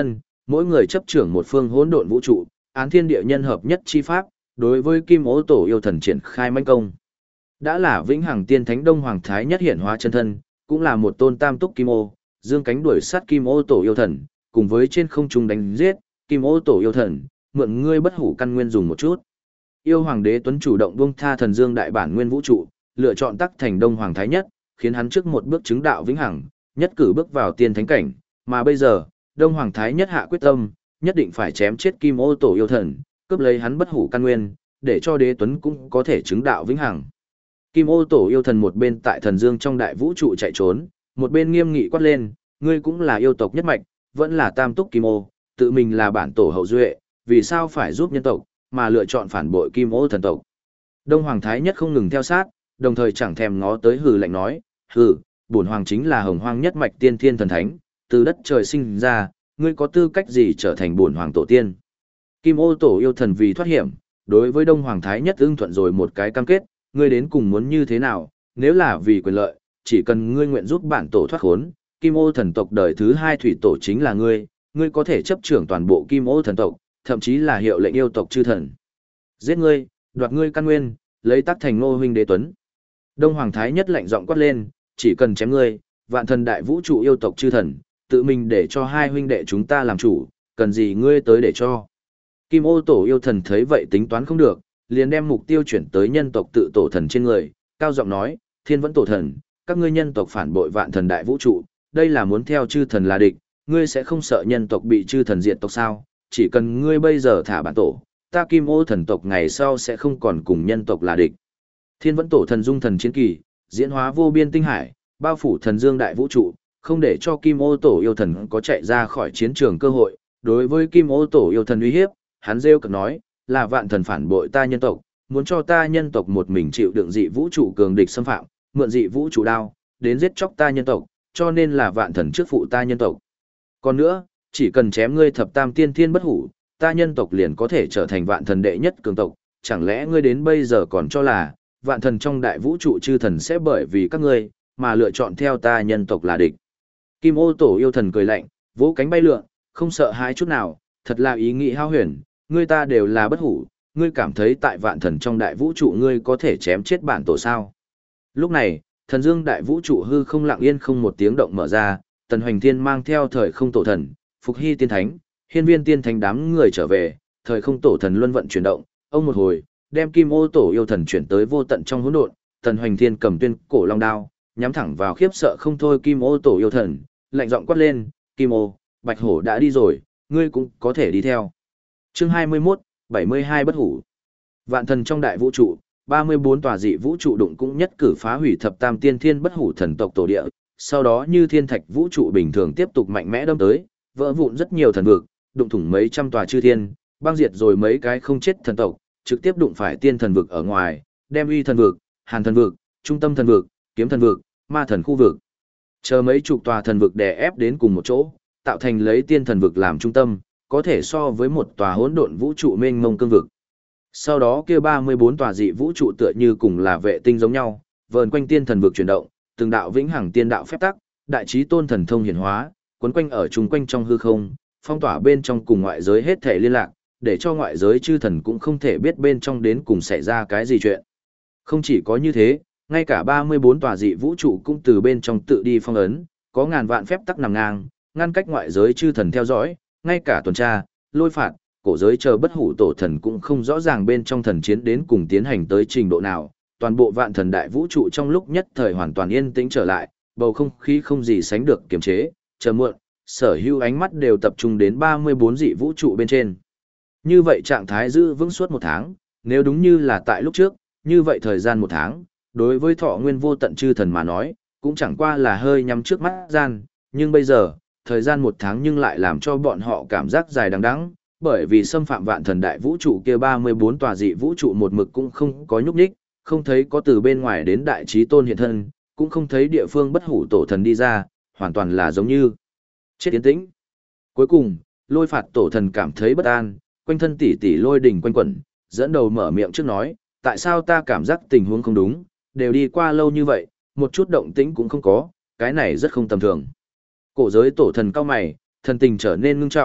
Mỗi người chấp trưởng một phương hỗn độn vũ trụ, án thiên địa nhân hợp nhất chi pháp, đối với Kim Ô Tổ yêu thần triển khai manh công. Đã là vĩnh hằng tiên thánh Đông Hoàng Thái Nhất hiện hóa chân thân, cũng là một tôn tam túc kim ô, dương cánh đuổi sát Kim Ô Tổ yêu thần, cùng với trên không trung đánh giết Kim Ô Tổ yêu thần, mượn ngươi bất hủ căn nguyên dùng một chút. Yêu Hoàng Đế Tuấn chủ động buông tha thần dương đại bản nguyên vũ trụ, lựa chọn tắc thành Đông Hoàng Thái Nhất, khiến hắn trước một bước chứng đạo vĩnh hằng, nhất cử bước vào tiên thánh cảnh, mà bây giờ, Đông Hoàng Thái Nhất hạ quyết tâm, nhất định phải chém chết Kim Ô Tổ yêu thần, cướp lấy hắn bất hủ căn nguyên, để cho Đế Tuấn cũng có thể chứng đạo vĩnh hằng. Kim Ô Tổ yêu thần một bên tại thần dương trong đại vũ trụ chạy trốn, một bên nghiêm nghị quát lên, ngươi cũng là yêu tộc nhất mạch, vẫn là tam túc Kim Ô, tự mình là bản tổ hậu duệ, vì sao phải giúp nhân tộc, mà lựa chọn phản bội Kim Ô thần tộc. Đông Hoàng Thái Nhất không ngừng theo sát, đồng thời chẳng thèm ngó tới hừ lạnh nói, hừ, bổn hoàng chính là hồng hoang nhất mạch tiên thiên thần thánh, từ đất trời sinh ra, ngươi có tư cách gì trở thành bổn hoàng tổ tiên. Kim Ô Tổ yêu thần vì thoát hiểm, đối với Đông Hoàng Thái Nhất ưng thuận rồi một cái cam kết, ngươi đến cùng muốn như thế nào, nếu là vì quyền lợi, chỉ cần ngươi nguyện giúp bản tổ thoát khốn, Kim Ô thần tộc đời thứ 2 thủy tổ chính là ngươi có thể chấp trưởng toàn bộ Kim Ô thần tộc, thậm chí là hiệu lệnh yêu tộc chư thần. Giết ngươi, đoạt ngươi căn nguyên, lấy tác thành Ngô huynh Đế Tuấn. Đông Hoàng Thái Nhất lạnh giọng quát lên, chỉ cần chém ngươi, vạn thần đại vũ trụ yêu tộc chư thần, tự mình để cho hai huynh đệ chúng ta làm chủ, cần gì ngươi tới để cho. Kim Ô Tổ yêu thần thấy vậy tính toán không được, liền đem mục tiêu chuyển tới nhân tộc tự tổ thần trên người, cao giọng nói, Thiên Vẫn tổ thần, các ngươi nhân tộc phản bội vạn thần đại vũ trụ, đây là muốn theo chư thần là địch, ngươi sẽ không sợ nhân tộc bị chư thần diệt tộc sao, chỉ cần ngươi bây giờ thả bản tổ, ta Kim Ô thần tộc ngày sau sẽ không còn cùng nhân tộc là địch. Thiên Vẫn tổ thần dung thần chiến kỳ, diễn hóa vô biên tinh hải, bao phủ thần dương đại vũ trụ, không để cho Kim Ô Tổ yêu thần có chạy ra khỏi chiến trường cơ hội. Đối với Kim Ô Tổ yêu thần uy hiếp, hắn rêu cực nói, là vạn thần phản bội ta nhân tộc, muốn cho ta nhân tộc một mình chịu đựng dị vũ trụ cường địch xâm phạm, mượn dị vũ trụ đao, đến giết chóc ta nhân tộc, cho nên là vạn thần trước phụ ta nhân tộc. Còn nữa, chỉ cần chém ngươi thập tam tiên thiên bất hủ, ta nhân tộc liền có thể trở thành vạn thần đệ nhất cường tộc, chẳng lẽ ngươi đến bây giờ còn cho là vạn thần trong đại vũ trụ chư thần sẽ bởi vì các ngươi mà lựa chọn theo ta nhân tộc là địch. Kim Ô Tổ yêu thần cười lạnh, vỗ cánh bay lượn, không sợ hãi chút nào, thật là ý nghĩ hao huyền, ngươi ta đều là bất hủ, ngươi cảm thấy tại vạn thần trong đại vũ trụ ngươi có thể chém chết bản tổ sao. Lúc này, thần dương đại vũ trụ hư không lặng yên không một tiếng động mở ra, Tần Hoành Thiên mang theo thời không tổ thần, Phục Hy tiên thánh, Hiên Viên tiên thánh đám người trở về, thời không tổ thần luân vận chuyển động, ông một hồi, đem Kim Ô Tổ yêu thần chuyển tới vô tận trong hỗn độn, Tần Hoành Thiên cầm tuyên cổ long đao, nhắm thẳng vào khiếp sợ không thôi Kim Ô Tổ yêu thần, lạnh giọng quát lên, Kim Ô, Bạch Hổ đã đi rồi, ngươi cũng có thể đi theo. Chương 21, 72 bất hủ. Vạn thần trong đại vũ trụ, 34 tòa dị vũ trụ đụng cũng nhất cử phá hủy thập tam tiên thiên bất hủ thần tộc tổ địa, sau đó như thiên thạch vũ trụ bình thường tiếp tục mạnh mẽ đâm tới, vỡ vụn rất nhiều thần vực, đụng thủng mấy trăm tòa chư thiên, băng diệt rồi mấy cái không chết thần tộc, trực tiếp đụng phải tiên thần vực ở ngoài, đem uy thần vực, hàn thần vực, trung tâm thần vực, kiếm thần vực, ma thần khu vực. Chờ mấy chục tòa thần vực đè ép đến cùng một chỗ, tạo thành lấy tiên thần vực làm trung tâm, có thể so với một tòa hỗn độn vũ trụ mênh mông cương vực. Sau đó kia 34 tòa dị vũ trụ tựa như cùng là vệ tinh giống nhau, vờn quanh tiên thần vực chuyển động, từng đạo vĩnh hằng tiên đạo phép tắc, đại chí tôn thần thông hiển hóa, quấn quanh ở chung quanh trong hư không, phong tỏa bên trong cùng ngoại giới hết thể liên lạc, để cho ngoại giới chư thần cũng không thể biết bên trong đến cùng xảy ra cái gì chuyện. Không chỉ có như thế, ngay cả 34 tòa dị vũ trụ cũng từ bên trong tự đi phong ấn, có ngàn vạn phép tắc nằm ngang, ngăn cách ngoại giới chư thần theo dõi, ngay cả tuần tra, lôi phạt, cổ giới chờ bất hủ tổ thần cũng không rõ ràng bên trong thần chiến đến cùng tiến hành tới trình độ nào, toàn bộ vạn thần đại vũ trụ trong lúc nhất thời hoàn toàn yên tĩnh trở lại, bầu không khí không gì sánh được kiềm chế, chờ muộn, sở hữu ánh mắt đều tập trung đến 34 dị vũ trụ bên trên. Như vậy trạng thái giữ vững suốt một tháng, nếu đúng như là tại lúc trước, như vậy thời gian một tháng, đối với thọ nguyên vô tận chư thần mà nói, cũng chẳng qua là hơi nhắm trước mắt gian, nhưng bây giờ, thời gian một tháng nhưng lại làm cho bọn họ cảm giác dài đằng đẵng, bởi vì xâm phạm vạn thần đại vũ trụ kia 34 tòa dị vũ trụ một mực cũng không có nhúc nhích, không thấy có từ bên ngoài đến đại chí tôn hiện thân, cũng không thấy địa phương bất hủ tổ thần đi ra, hoàn toàn là giống như chết tiến tĩnh. Cuối cùng, lôi phạt tổ thần cảm thấy bất an, quanh thân tỷ tỷ lôi đỉnh quanh quẩn, dẫn đầu mở miệng trước nói, tại sao ta cảm giác tình huống không đúng, đều đi qua lâu như vậy, một chút động tĩnh cũng không có, cái này rất không tầm thường. Cổ giới tổ thần cao mày, thần tình trở nên ngưng trọng,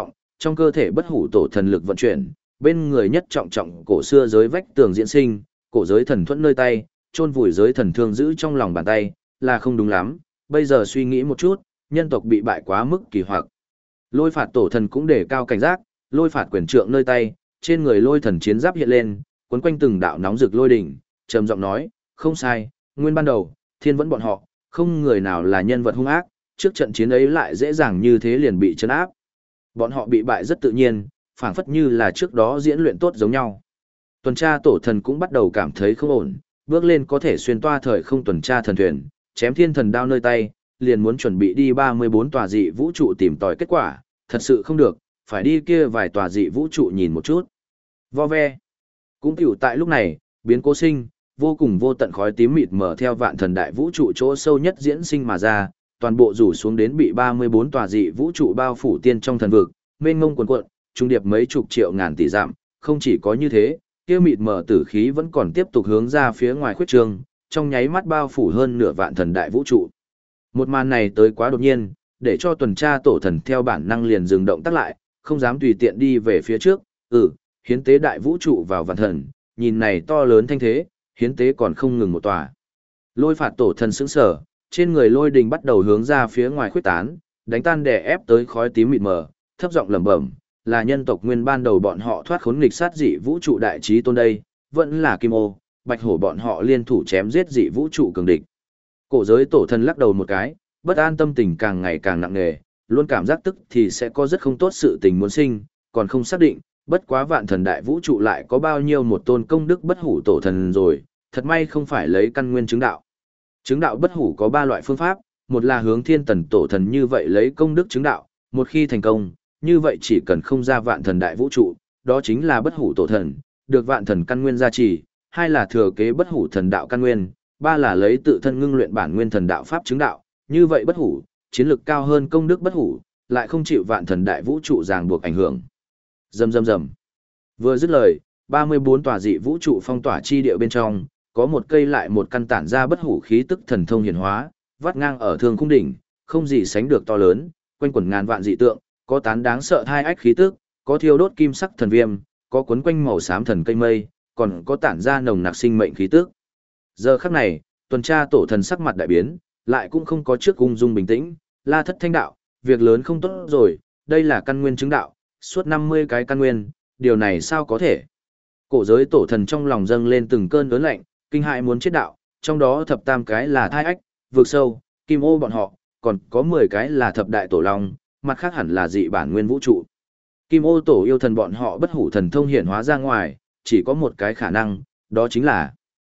trong cơ thể bất hủ tổ thần lực vận chuyển, bên người nhất trọng trọng cổ xưa giới vách tường diễn sinh, cổ giới thần thuẫn nơi tay, chôn vùi giới thần thương giữ trong lòng bàn tay, là không đúng lắm, bây giờ suy nghĩ một chút, nhân tộc bị bại quá mức kỳ hoặc. Lôi phạt tổ thần cũng đề cao cảnh giác, lôi phạt quyền trượng nơi tay, trên người lôi thần chiến giáp hiện lên, quấn quanh từng đạo nóng rực lôi đỉnh, trầm giọng nói, không sai, nguyên ban đầu, thiên vẫn bọn họ, không người nào là nhân vật hung ác, trước trận chiến ấy lại dễ dàng như thế liền bị trấn áp. Bọn họ bị bại rất tự nhiên, phảng phất như là trước đó diễn luyện tốt giống nhau. Tuần tra tổ thần cũng bắt đầu cảm thấy không ổn, bước lên có thể xuyên toa thời không tuần tra thần thuyền, chém thiên thần đao nơi tay, liền muốn chuẩn bị đi 34 tòa dị vũ trụ tìm tòi kết quả, thật sự không được, phải đi kia vài tòa dị vũ trụ nhìn một chút. Vo ve. Cũng tiểu tại lúc này, biến cố sinh, vô cùng vô tận khói tím mịt mờ theo vạn thần đại vũ trụ chỗ sâu nhất diễn sinh mà ra, toàn bộ rủ xuống đến bị 34 tòa dị vũ trụ bao phủ tiên trong thần vực, mênh mông quần cuộn, trung điệp mấy chục triệu ngàn tỷ dặm, không chỉ có như thế, kia mịt mờ tử khí vẫn còn tiếp tục hướng ra phía ngoài khuyết trường, trong nháy mắt bao phủ hơn nửa vạn thần đại vũ trụ. Một màn này tới quá đột nhiên, để cho tuần tra tổ thần theo bản năng liền dừng động tác lại, không dám tùy tiện đi về phía trước, hiến tế đại vũ trụ vào vạn thần, nhìn này to lớn thanh thế, hiến tế còn không ngừng một tòa. Lôi phạt tổ thần sững sờ, trên người lôi đình bắt đầu hướng ra phía ngoài khuyết tán, đánh tan đè ép tới khói tím mịt mờ, thấp giọng lẩm bẩm, là nhân tộc nguyên ban đầu bọn họ thoát khốn nghịch sát dị vũ trụ đại trí tôn đây, vẫn là Kim Ô, Bạch Hổ bọn họ liên thủ chém giết dị vũ trụ cường địch. Cổ giới tổ thần lắc đầu một cái, bất an tâm tình càng ngày càng nặng nề, luôn cảm giác tức thì sẽ có rất không tốt sự tình muốn sinh, còn không xác định, bất quá vạn thần đại vũ trụ lại có bao nhiêu một tôn công đức bất hủ tổ thần rồi, thật may không phải lấy căn nguyên chứng đạo. Chứng đạo bất hủ có 3 loại phương pháp, một là hướng thiên tần tổ thần như vậy lấy công đức chứng đạo, một khi thành công, như vậy chỉ cần không ra vạn thần đại vũ trụ, đó chính là bất hủ tổ thần, được vạn thần căn nguyên gia trì, hai là thừa kế bất hủ thần đạo căn nguyên, ba là lấy tự thân ngưng luyện bản nguyên thần đạo pháp chứng đạo, như vậy bất hủ, chiến lực cao hơn công đức bất hủ, lại không chịu vạn thần đại vũ trụ ràng buộc ảnh hưởng. Rầm rầm rầm. Vừa dứt lời, 34 tòa dị vũ trụ phong tỏa chi địa bên trong, có một cây lại một căn tản ra bất hủ khí tức thần thông hiển hóa, vắt ngang ở thương khung đỉnh, không gì sánh được to lớn, quanh quẩn ngàn vạn dị tượng, có tán đáng sợ thai ách khí tức, có thiêu đốt kim sắc thần viêm, có quấn quanh màu xám thần cây mây, còn có tản ra nồng nặc sinh mệnh khí tức. Giờ khắc này, tuần tra tổ thần sắc mặt đại biến, lại cũng không có trước ung dung bình tĩnh, La Thất Thanh đạo, việc lớn không tốt rồi, đây là căn nguyên chứng đạo, suốt 50 cái căn nguyên, điều này sao có thể? Cổ giới tổ thần trong lòng dâng lên từng cơn ớn lạnh, kinh hại muốn chết đạo, trong đó thập tam cái là thai ách, vực sâu, kim ô bọn họ, còn có 10 cái là thập đại tổ long, mặt khác hẳn là dị bản nguyên vũ trụ. Kim ô tổ yêu thần bọn họ bất hủ thần thông hiện hóa ra ngoài, chỉ có một cái khả năng, đó chính là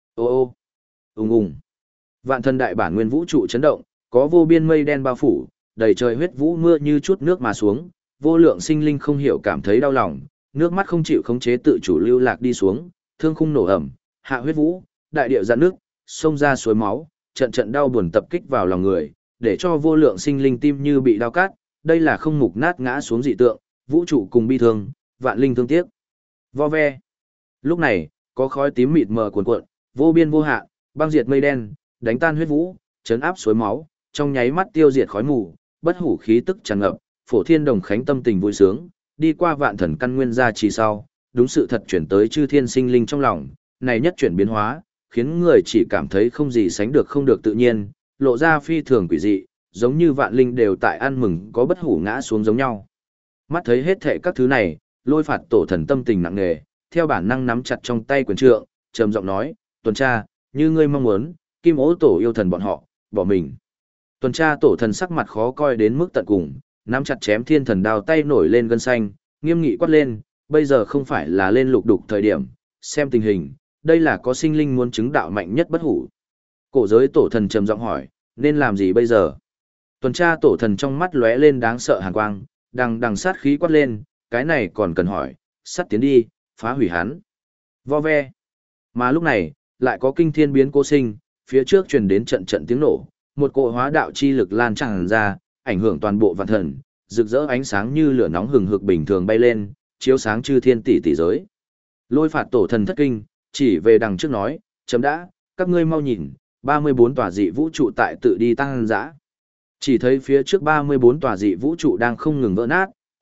ô ung. Vạn thần đại bản nguyên vũ trụ chấn động, có vô biên mây đen bao phủ, đầy trời huyết vũ mưa như chút nước mà xuống, vô lượng sinh linh không hiểu cảm thấy đau lòng, nước mắt không chịu khống chế tự chủ lưu lạc đi xuống, thương khung nổ ẩm, hạ huyết vũ, đại địa giãn nước, sông ra suối máu, trận trận đau buồn tập kích vào lòng người, để cho vô lượng sinh linh tim như bị đau cắt, đây là không mục nát ngã xuống dị tượng, vũ trụ cùng bi thương, vạn linh thương tiếc. Vo ve. Lúc này, có khói tím mịt mờ cuồn cuộn, vô biên vô hạn, băng diệt mây đen, đánh tan huyết vũ, chấn áp suối máu, trong nháy mắt tiêu diệt khói mù, bất hủ khí tức tràn ngập, Phổ Thiên Đồng Khánh tâm tình vui sướng, đi qua vạn thần căn nguyên gia trì sau, đúng sự thật chuyển tới chư thiên sinh linh trong lòng, này nhất chuyển biến hóa, khiến người chỉ cảm thấy không gì sánh được không được tự nhiên, lộ ra phi thường quỷ dị, giống như vạn linh đều tại ăn mừng có bất hủ ngã xuống giống nhau. Mắt thấy hết thệ các thứ này, lôi phạt tổ thần tâm tình nặng nề, theo bản năng nắm chặt trong tay quyền trượng, trầm giọng nói, tuần tra, như ngươi mong muốn, kim ố tổ yêu thần bọn họ, bỏ mình. Tuần tra tổ thần sắc mặt khó coi đến mức tận cùng, nắm chặt chém thiên thần đao tay nổi lên gân xanh, nghiêm nghị quát lên, bây giờ không phải là lên lục đục thời điểm, xem tình hình, đây là có sinh linh muốn chứng đạo mạnh nhất bất hủ. Cổ giới tổ thần trầm giọng hỏi, nên làm gì bây giờ? Tuần tra tổ thần trong mắt lóe lên đáng sợ hàn quang, đằng sát khí quát lên, cái này còn cần hỏi, sắt tiến đi, phá hủy hắn. Vo ve. Mà lúc này, lại có kinh thiên biến cố sinh, phía trước truyền đến trận trận tiếng nổ, một cỗ hóa đạo chi lực lan tràn ra, ảnh hưởng toàn bộ vạn thần, rực rỡ ánh sáng như lửa nóng hừng hực bình thường bay lên, chiếu sáng chư thiên tỷ tỷ giới. Lôi phạt tổ thần thất kinh, chỉ về đằng trước nói, chấm đã, các ngươi mau nhìn, 34 tòa dị vũ trụ tại tự đi tăng dã. Chỉ thấy phía trước 34 tòa dị vũ trụ đang không ngừng vỡ nát,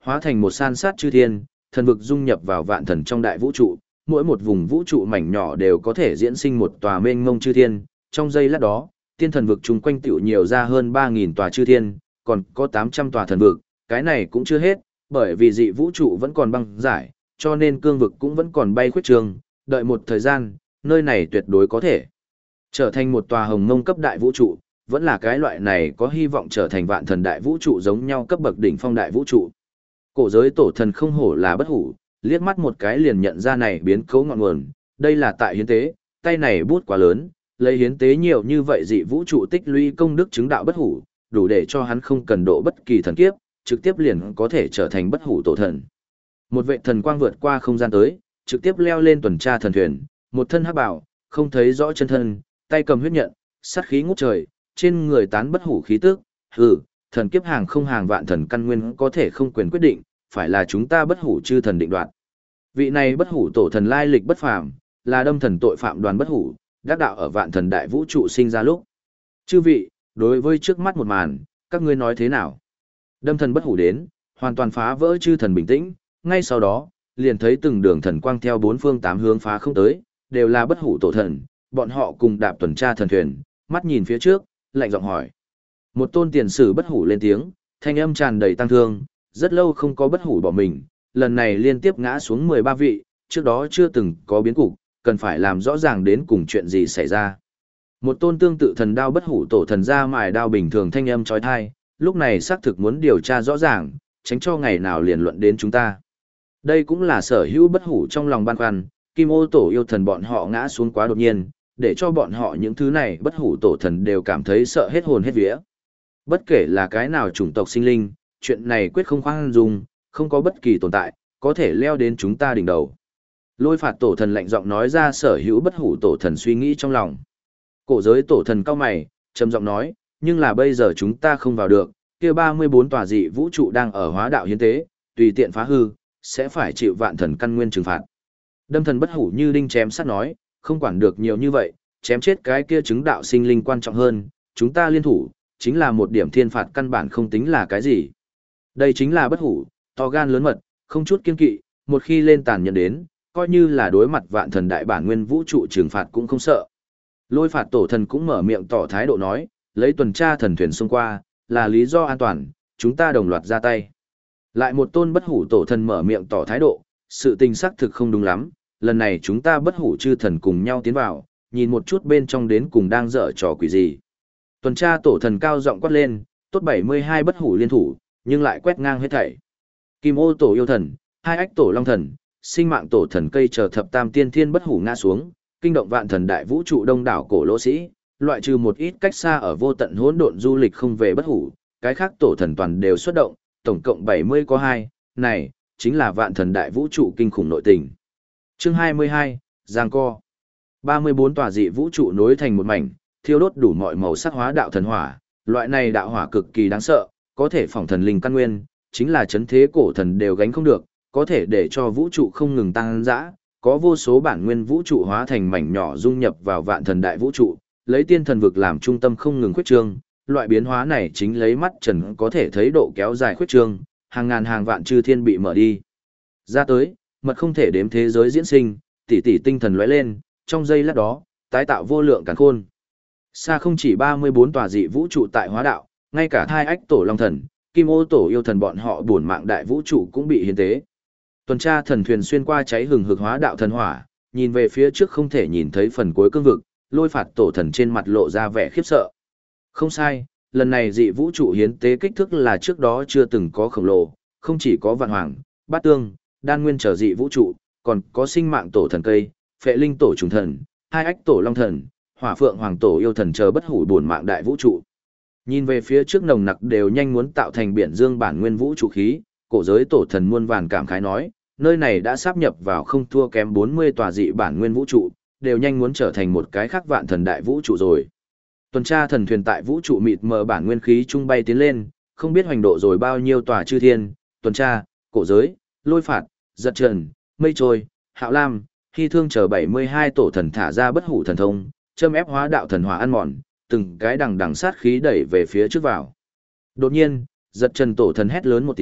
hóa thành một san sát chư thiên, thần vực dung nhập vào vạn thần trong đại vũ trụ, mỗi một vùng vũ trụ mảnh nhỏ đều có thể diễn sinh một tòa mênh mông chư thiên, trong giây lát đó, tiên thần vực chung quanh tiểu nhiều ra hơn 3.000 tòa chư thiên, còn có 800 tòa thần vực, cái này cũng chưa hết, bởi vì dị vũ trụ vẫn còn băng giải, cho nên cương vực cũng vẫn còn bay khuyết trường, đợi một thời gian, nơi này tuyệt đối có thể trở thành một tòa hồng mông cấp đại vũ trụ, vẫn là cái loại này có hy vọng trở thành vạn thần đại vũ trụ giống nhau cấp bậc đỉnh phong đại vũ trụ. Cổ giới tổ thần không hổ là bất hủ, liếc mắt một cái liền nhận ra này biến cấu ngọn nguồn, đây là tại hiến tế, tay này bút quá lớn, lấy hiến tế nhiều như vậy dị vũ trụ tích lũy công đức chứng đạo bất hủ, đủ để cho hắn không cần độ bất kỳ thần kiếp, trực tiếp liền có thể trở thành bất hủ tổ thần. Một vệ thần quang vượt qua không gian tới, trực tiếp leo lên tuần tra thần thuyền, một thân hắc bảo, không thấy rõ chân thân, tay cầm huyết nhận, sát khí ngút trời, trên người tán bất hủ khí tức, hừ, thần kiếp hàng không hàng vạn thần căn nguyên có thể không quyền quyết định, phải là chúng ta bất hủ chư thần định đoạt. Vị này bất hủ tổ thần lai lịch bất phàm, là đâm thần tội phạm đoàn bất hủ, đắc đạo ở vạn thần đại vũ trụ sinh ra lúc. Chư vị, đối với trước mắt một màn, các ngươi nói thế nào? Đâm thần bất hủ đến, hoàn toàn phá vỡ chư thần bình tĩnh, ngay sau đó, liền thấy từng đường thần quang theo bốn phương tám hướng phá không tới, đều là bất hủ tổ thần, bọn họ cùng đạp tuần tra thần thuyền, mắt nhìn phía trước, lạnh giọng hỏi. Một tôn tiền sử bất hủ lên tiếng, thanh âm tràn đầy tăng thương, rất lâu không có bất hủ bỏ mình, lần này liên tiếp ngã xuống 13 vị, trước đó chưa từng có biến cục, cần phải làm rõ ràng đến cùng chuyện gì xảy ra. Một tôn tương tự thần đao bất hủ tổ thần ra mài đao bình thường thanh âm chói tai, lúc này xác thực muốn điều tra rõ ràng, tránh cho ngày nào liền luận đến chúng ta. Đây cũng là sở hữu bất hủ trong lòng băn khoăn, Kim Ô tổ yêu thần bọn họ ngã xuống quá đột nhiên, để cho bọn họ những thứ này bất hủ tổ thần đều cảm thấy sợ hết hồn hết vía. Bất kể là cái nào chủng tộc sinh linh, chuyện này quyết không khoan dung, không có bất kỳ tồn tại, có thể leo đến chúng ta đỉnh đầu. Lôi phạt tổ thần lạnh giọng nói ra sở hữu bất hủ tổ thần suy nghĩ trong lòng. Cổ giới tổ thần cao mày, trầm giọng nói, nhưng là bây giờ chúng ta không vào được, kia 34 tòa dị vũ trụ đang ở hóa đạo hiến tế, tùy tiện phá hư, sẽ phải chịu vạn thần căn nguyên trừng phạt. Đâm thần bất hủ như đinh chém sắt nói, không quản được nhiều như vậy, chém chết cái kia chứng đạo sinh linh quan trọng hơn, chúng ta liên thủ, chính là một điểm thiên phạt căn bản không tính là cái gì. Đây chính là bất hủ, to gan lớn mật, không chút kiên kỵ, một khi lên tàn nhẫn đến, coi như là đối mặt vạn thần đại bản nguyên vũ trụ trừng phạt cũng không sợ. Lôi phạt tổ thần cũng mở miệng tỏ thái độ nói, lấy tuần tra thần thuyền xông qua, là lý do an toàn, chúng ta đồng loạt ra tay. Lại một tôn bất hủ tổ thần mở miệng tỏ thái độ, sự tình xác thực không đúng lắm, lần này chúng ta bất hủ chư thần cùng nhau tiến vào, nhìn một chút bên trong đến cùng đang dở trò quỷ gì. Tuần tra tổ thần cao giọng quát lên, tốt 72 bất hủ liên thủ, nhưng lại quét ngang hết thảy. Kim Ô tổ yêu thần, hai ách tổ long thần, sinh mạng tổ thần cây chờ thập tam tiên thiên bất hủ ngã xuống, kinh động vạn thần đại vũ trụ đông đảo cổ lỗ sĩ, loại trừ một ít cách xa ở vô tận hỗn độn du lịch không về bất hủ, cái khác tổ thần toàn đều xuất động, tổng cộng 70 có 2, này chính là vạn thần đại vũ trụ kinh khủng nội tình. Chương 22, Giang Co. 34 tòa dị vũ trụ nối thành một mảnh, thiêu đốt đủ mọi màu sắc hóa đạo thần hỏa, loại này đạo hỏa cực kỳ đáng sợ, có thể phỏng thần linh căn nguyên, chính là chấn thế cổ thần đều gánh không được, có thể để cho vũ trụ không ngừng tăng dã, có vô số bản nguyên vũ trụ hóa thành mảnh nhỏ dung nhập vào vạn thần đại vũ trụ, lấy tiên thần vực làm trung tâm không ngừng khuyết trương, loại biến hóa này chính lấy mắt trần có thể thấy độ kéo dài khuyết trương, hàng ngàn hàng vạn chư thiên bị mở đi. Ra tới, mật không thể đếm thế giới diễn sinh, tỷ tỷ tinh thần lóe lên, trong giây lát đó, tái tạo vô lượng càn khôn. Xa không chỉ 34 tòa dị vũ trụ tại hóa đạo, ngay cả hai ách tổ long thần, Kim Ô tổ yêu thần bọn họ buồn mạng đại vũ trụ cũng bị hiến tế. Tuần tra thần thuyền xuyên qua cháy hừng hực hóa đạo thần hỏa, nhìn về phía trước không thể nhìn thấy phần cuối cương vực, lôi phạt tổ thần trên mặt lộ ra vẻ khiếp sợ. Không sai, lần này dị vũ trụ hiến tế kích thước là trước đó chưa từng có khổng lồ, không chỉ có vạn hoàng, bát tương, đan nguyên trở dị vũ trụ, còn có sinh mạng tổ thần cây, phệ linh tổ trùng thần, hai ách tổ long thần, hỏa phượng hoàng tổ yêu thần chờ bất hủ buồn mạng đại vũ trụ. Nhìn về phía trước nồng nặc đều nhanh muốn tạo thành biển dương bản nguyên vũ trụ khí, cổ giới tổ thần muôn vàn cảm khái nói, nơi này đã sáp nhập vào không thua kém 40 tòa dị bản nguyên vũ trụ, đều nhanh muốn trở thành một cái khác vạn thần đại vũ trụ rồi. Tuần tra thần thuyền tại vũ trụ mịt mờ bản nguyên khí trung bay tiến lên, không biết hoành độ rồi bao nhiêu tòa chư thiên, tuần tra, cổ giới, lôi phạt, giật trần, mây trôi, hạo lam, hy thương chờ 72 tổ thần thả ra bất hủ thần thông, châm ép hóa đạo thần hỏa ăn mòn, từng cái đằng đằng sát khí đẩy về phía trước vào. Đột nhiên, giật trần tổ thần hét lớn một tiếng,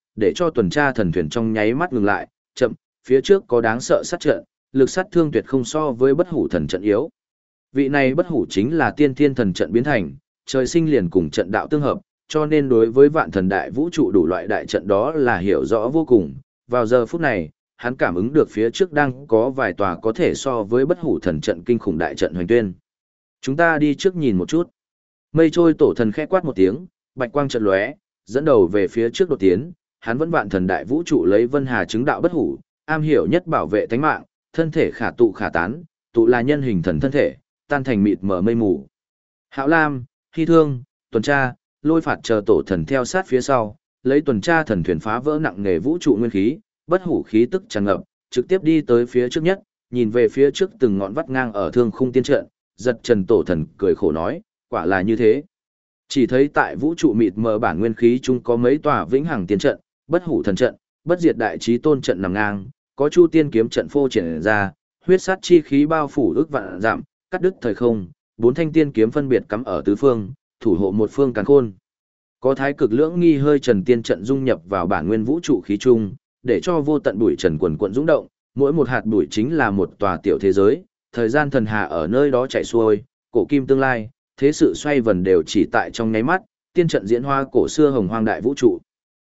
để cho tuần tra thần thuyền trong nháy mắt ngừng lại, chậm, phía trước có đáng sợ sát trận, lực sát thương tuyệt không so với bất hủ thần trận yếu. Vị này bất hủ chính là tiên thiên thần trận biến thành, trời sinh liền cùng trận đạo tương hợp, cho nên đối với vạn thần đại vũ trụ đủ loại đại trận đó là hiểu rõ vô cùng. Vào giờ phút này, hắn cảm ứng được phía trước đang có vài tòa có thể so với bất hủ thần trận kinh khủng đại trận hoành tuyên. Chúng ta đi trước nhìn một chút. Mây trôi tổ thần khẽ quát một tiếng, bạch quang chợt lóe, dẫn đầu về phía trước đột tiến, hắn vẫn vạn thần đại vũ trụ lấy vân hà chứng đạo bất hủ, am hiểu nhất bảo vệ tánh mạng, thân thể khả tụ khả tán, tụ là nhân hình thần thân thể, tan thành mịt mờ mây mù. Hạo Lam, Hy Thương, tuần tra, lôi phạt chờ tổ thần theo sát phía sau, lấy tuần tra thần thuyền phá vỡ nặng nghề vũ trụ nguyên khí, bất hủ khí tức tràn ngập, trực tiếp đi tới phía trước nhất, nhìn về phía trước từng ngọn vắt ngang ở thương khung tiên trận, giật trần tổ thần cười khổ nói, quả là như thế. Chỉ thấy tại vũ trụ mịt mờ bản nguyên khí chung có mấy tòa vĩnh hằng tiên trận, bất hủ thần trận, bất diệt đại chí tôn trận nằm ngang, có chu tiên kiếm trận phô triển ra, huyết sát chi khí bao phủ ức vạn dặm, cắt đứt thời không, bốn thanh tiên kiếm phân biệt cắm ở tứ phương, thủ hộ một phương càn khôn. Có thái cực lưỡng nghi hơi trần tiên trận dung nhập vào bản nguyên vũ trụ khí chung, để cho vô tận bụi trần quần quận dũng động, mỗi một hạt bụi chính là một tòa tiểu thế giới, thời gian thần hà ở nơi đó chảy xuôi, cổ kim tương lai, thế sự xoay vần đều chỉ tại trong nháy mắt, tiên trận diễn hoa cổ xưa hồng hoang đại vũ trụ.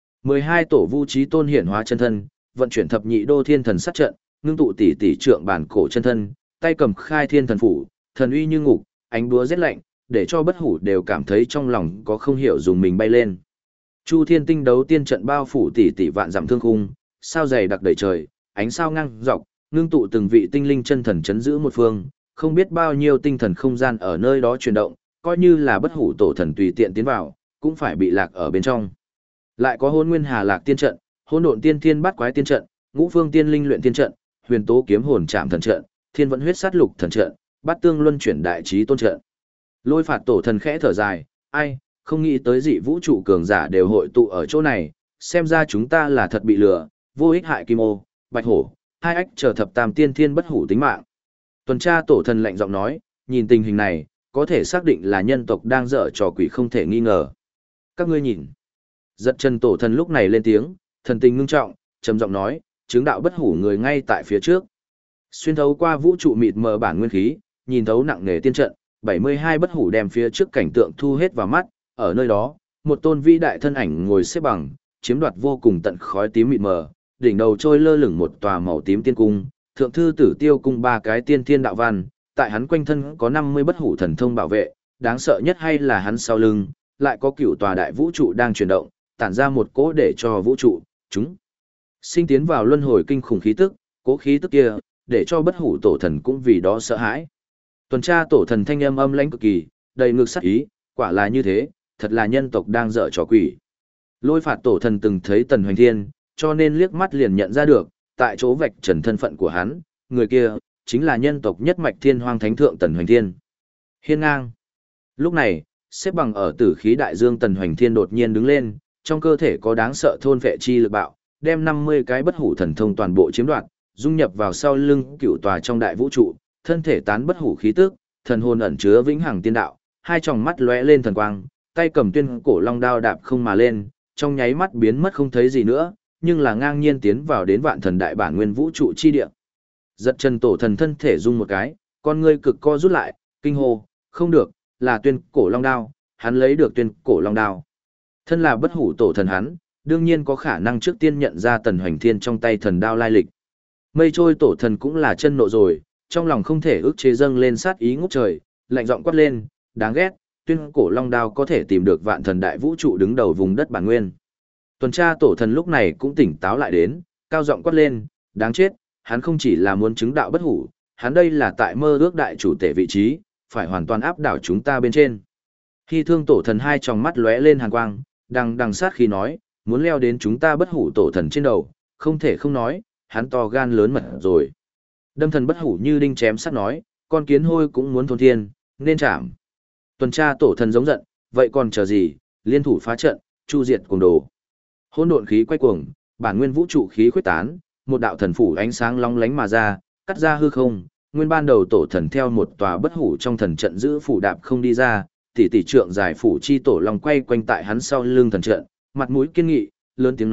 12 tổ vu trí tôn hiển hóa chân thân, vận chuyển thập nhị đô thiên thần sát trận, ngưng tụ tỷ tỷ trượng bản cổ chân thân, tay cầm khai thiên thần phủ, thần uy như ngục, ánh búa rét lạnh, để cho bất hủ đều cảm thấy trong lòng có không hiểu dùng mình bay lên. Chu thiên tinh đấu tiên trận bao phủ tỷ tỷ vạn dặm thương khung, sao dày đặc đầy trời, ánh sao ngang dọc, ngưng tụ từng vị tinh linh chân thần chấn giữ một phương, không biết bao nhiêu tinh thần không gian ở nơi đó chuyển động, coi như là bất hủ tổ thần tùy tiện tiến vào, cũng phải bị lạc ở bên trong. Lại có Hỗn Nguyên Hà Lạc tiên trận, Hỗn Độn Tiên Thiên Bát Quái tiên trận, Ngũ Phương Tiên Linh luyện tiên trận, Huyền Tố Kiếm Hồn Trảm thần trận, Thiên Vận Huyết Sát Lục thần trận, Bát Tương Luân Chuyển Đại Chí Tôn trận. Lôi phạt tổ thần khẽ thở dài, ai, không nghĩ tới dị vũ trụ cường giả đều hội tụ ở chỗ này, xem ra chúng ta là thật bị lừa, vô ích hại kim ô, bạch hổ, hai ách chờ thập tam tiên thiên bất hủ tính mạng. Tuần tra tổ thần lạnh giọng nói, nhìn tình hình này, có thể xác định là nhân tộc đang dở trò quỷ không thể nghi ngờ. Các ngươi nhìn. Giật chân tổ thần lúc này lên tiếng, thần tình ngưng trọng, trầm giọng nói, chứng đạo bất hủ người ngay tại phía trước. Xuyên thấu qua vũ trụ mịt mờ bản nguyên khí, nhìn thấu nặng nề tiên trận, 72 bất hủ đem phía trước cảnh tượng thu hết vào mắt, ở nơi đó, một tôn vĩ đại thân ảnh ngồi xếp bằng, chiếm đoạt vô cùng tận khói tím mịt mờ, đỉnh đầu trôi lơ lửng một tòa màu tím tiên cung, thượng thư tử tiêu cung ba cái tiên thiên đạo văn, tại hắn quanh thân có 50 bất hủ thần thông bảo vệ, đáng sợ nhất hay là hắn sau lưng, lại có cửu tòa đại vũ trụ đang chuyển động, tản ra một cỗ để cho vũ trụ, chúng sinh tiến vào luân hồi kinh khủng khí tức, cỗ khí tức kia, để cho bất hủ tổ thần cũng vì đó sợ hãi. Tuần tra tổ thần thanh âm âm lãnh cực kỳ, đầy ngực sát ý, quả là như thế, thật là nhân tộc đang dở trò quỷ. Lôi phạt tổ thần từng thấy Tần Hoành Thiên, cho nên liếc mắt liền nhận ra được, tại chỗ vạch trần thân phận của hắn, người kia, chính là nhân tộc nhất mạch thiên hoang thánh thượng Tần Hoành Thiên. Hiên ngang. Lúc này, xếp bằng ở tử khí đại dương Tần Hoành Thiên đột nhiên đứng lên, trong cơ thể có đáng sợ thôn vệ chi lực bạo, đem 50 cái bất hủ thần thông toàn bộ chiếm đoạt, dung nhập vào sau lưng cựu tòa trong đại vũ trụ, thân thể tán bất hủ khí tức, thần hồn ẩn chứa vĩnh hằng tiên đạo, hai tròng mắt lóe lên thần quang, tay cầm tuyên cổ long đao đạp không mà lên, trong nháy mắt biến mất không thấy gì nữa, nhưng là ngang nhiên tiến vào đến vạn thần đại bản nguyên vũ trụ chi địa. Giật chân tổ thần thân thể rung một cái, con ngươi cực co rút lại, kinh hô, không được, là tuyên cổ long đao, hắn lấy được tuyên cổ long đao. Thân là bất hủ tổ thần hắn, đương nhiên có khả năng trước tiên nhận ra Tần Hoành Thiên trong tay thần đao lai lịch. Mây trôi tổ thần cũng là chân nộ rồi, trong lòng không thể ức chế dâng lên sát ý ngút trời, lạnh giọng quát lên, đáng ghét, tuyên cổ long đao có thể tìm được vạn thần đại vũ trụ đứng đầu vùng đất bản nguyên. Tuần tra tổ thần lúc này cũng tỉnh táo lại đến, cao giọng quát lên, đáng chết, hắn không chỉ là muốn chứng đạo bất hủ, hắn đây là tại mơ ước đại chủ tể vị trí, phải hoàn toàn áp đảo chúng ta bên trên. Khi thương tổ thần hai tròng mắt lóe lên hàn quang, đằng sát khi nói, muốn leo đến chúng ta bất hủ tổ thần trên đầu, không thể không nói, hắn to gan lớn mật rồi. Đâm thần bất hủ như đinh chém sắt nói, con kiến hôi cũng muốn thôn thiên, nên chạm. Tuần tra tổ thần giống giận, vậy còn chờ gì, liên thủ phá trận, chu diệt cuồng đồ. Hỗn độn khí quay cuồng, bản nguyên vũ trụ khí khuếch tán, một đạo thần phủ ánh sáng long lánh mà ra, cắt ra hư không, nguyên ban đầu tổ thần theo một tòa bất hủ trong thần trận giữ phủ đạp không đi ra, tỷ trượng dài phủ chi tổ long quay quanh tại hắn sau lưng thần trận, mặt mũi kiên nghị, lớn tiếng nói,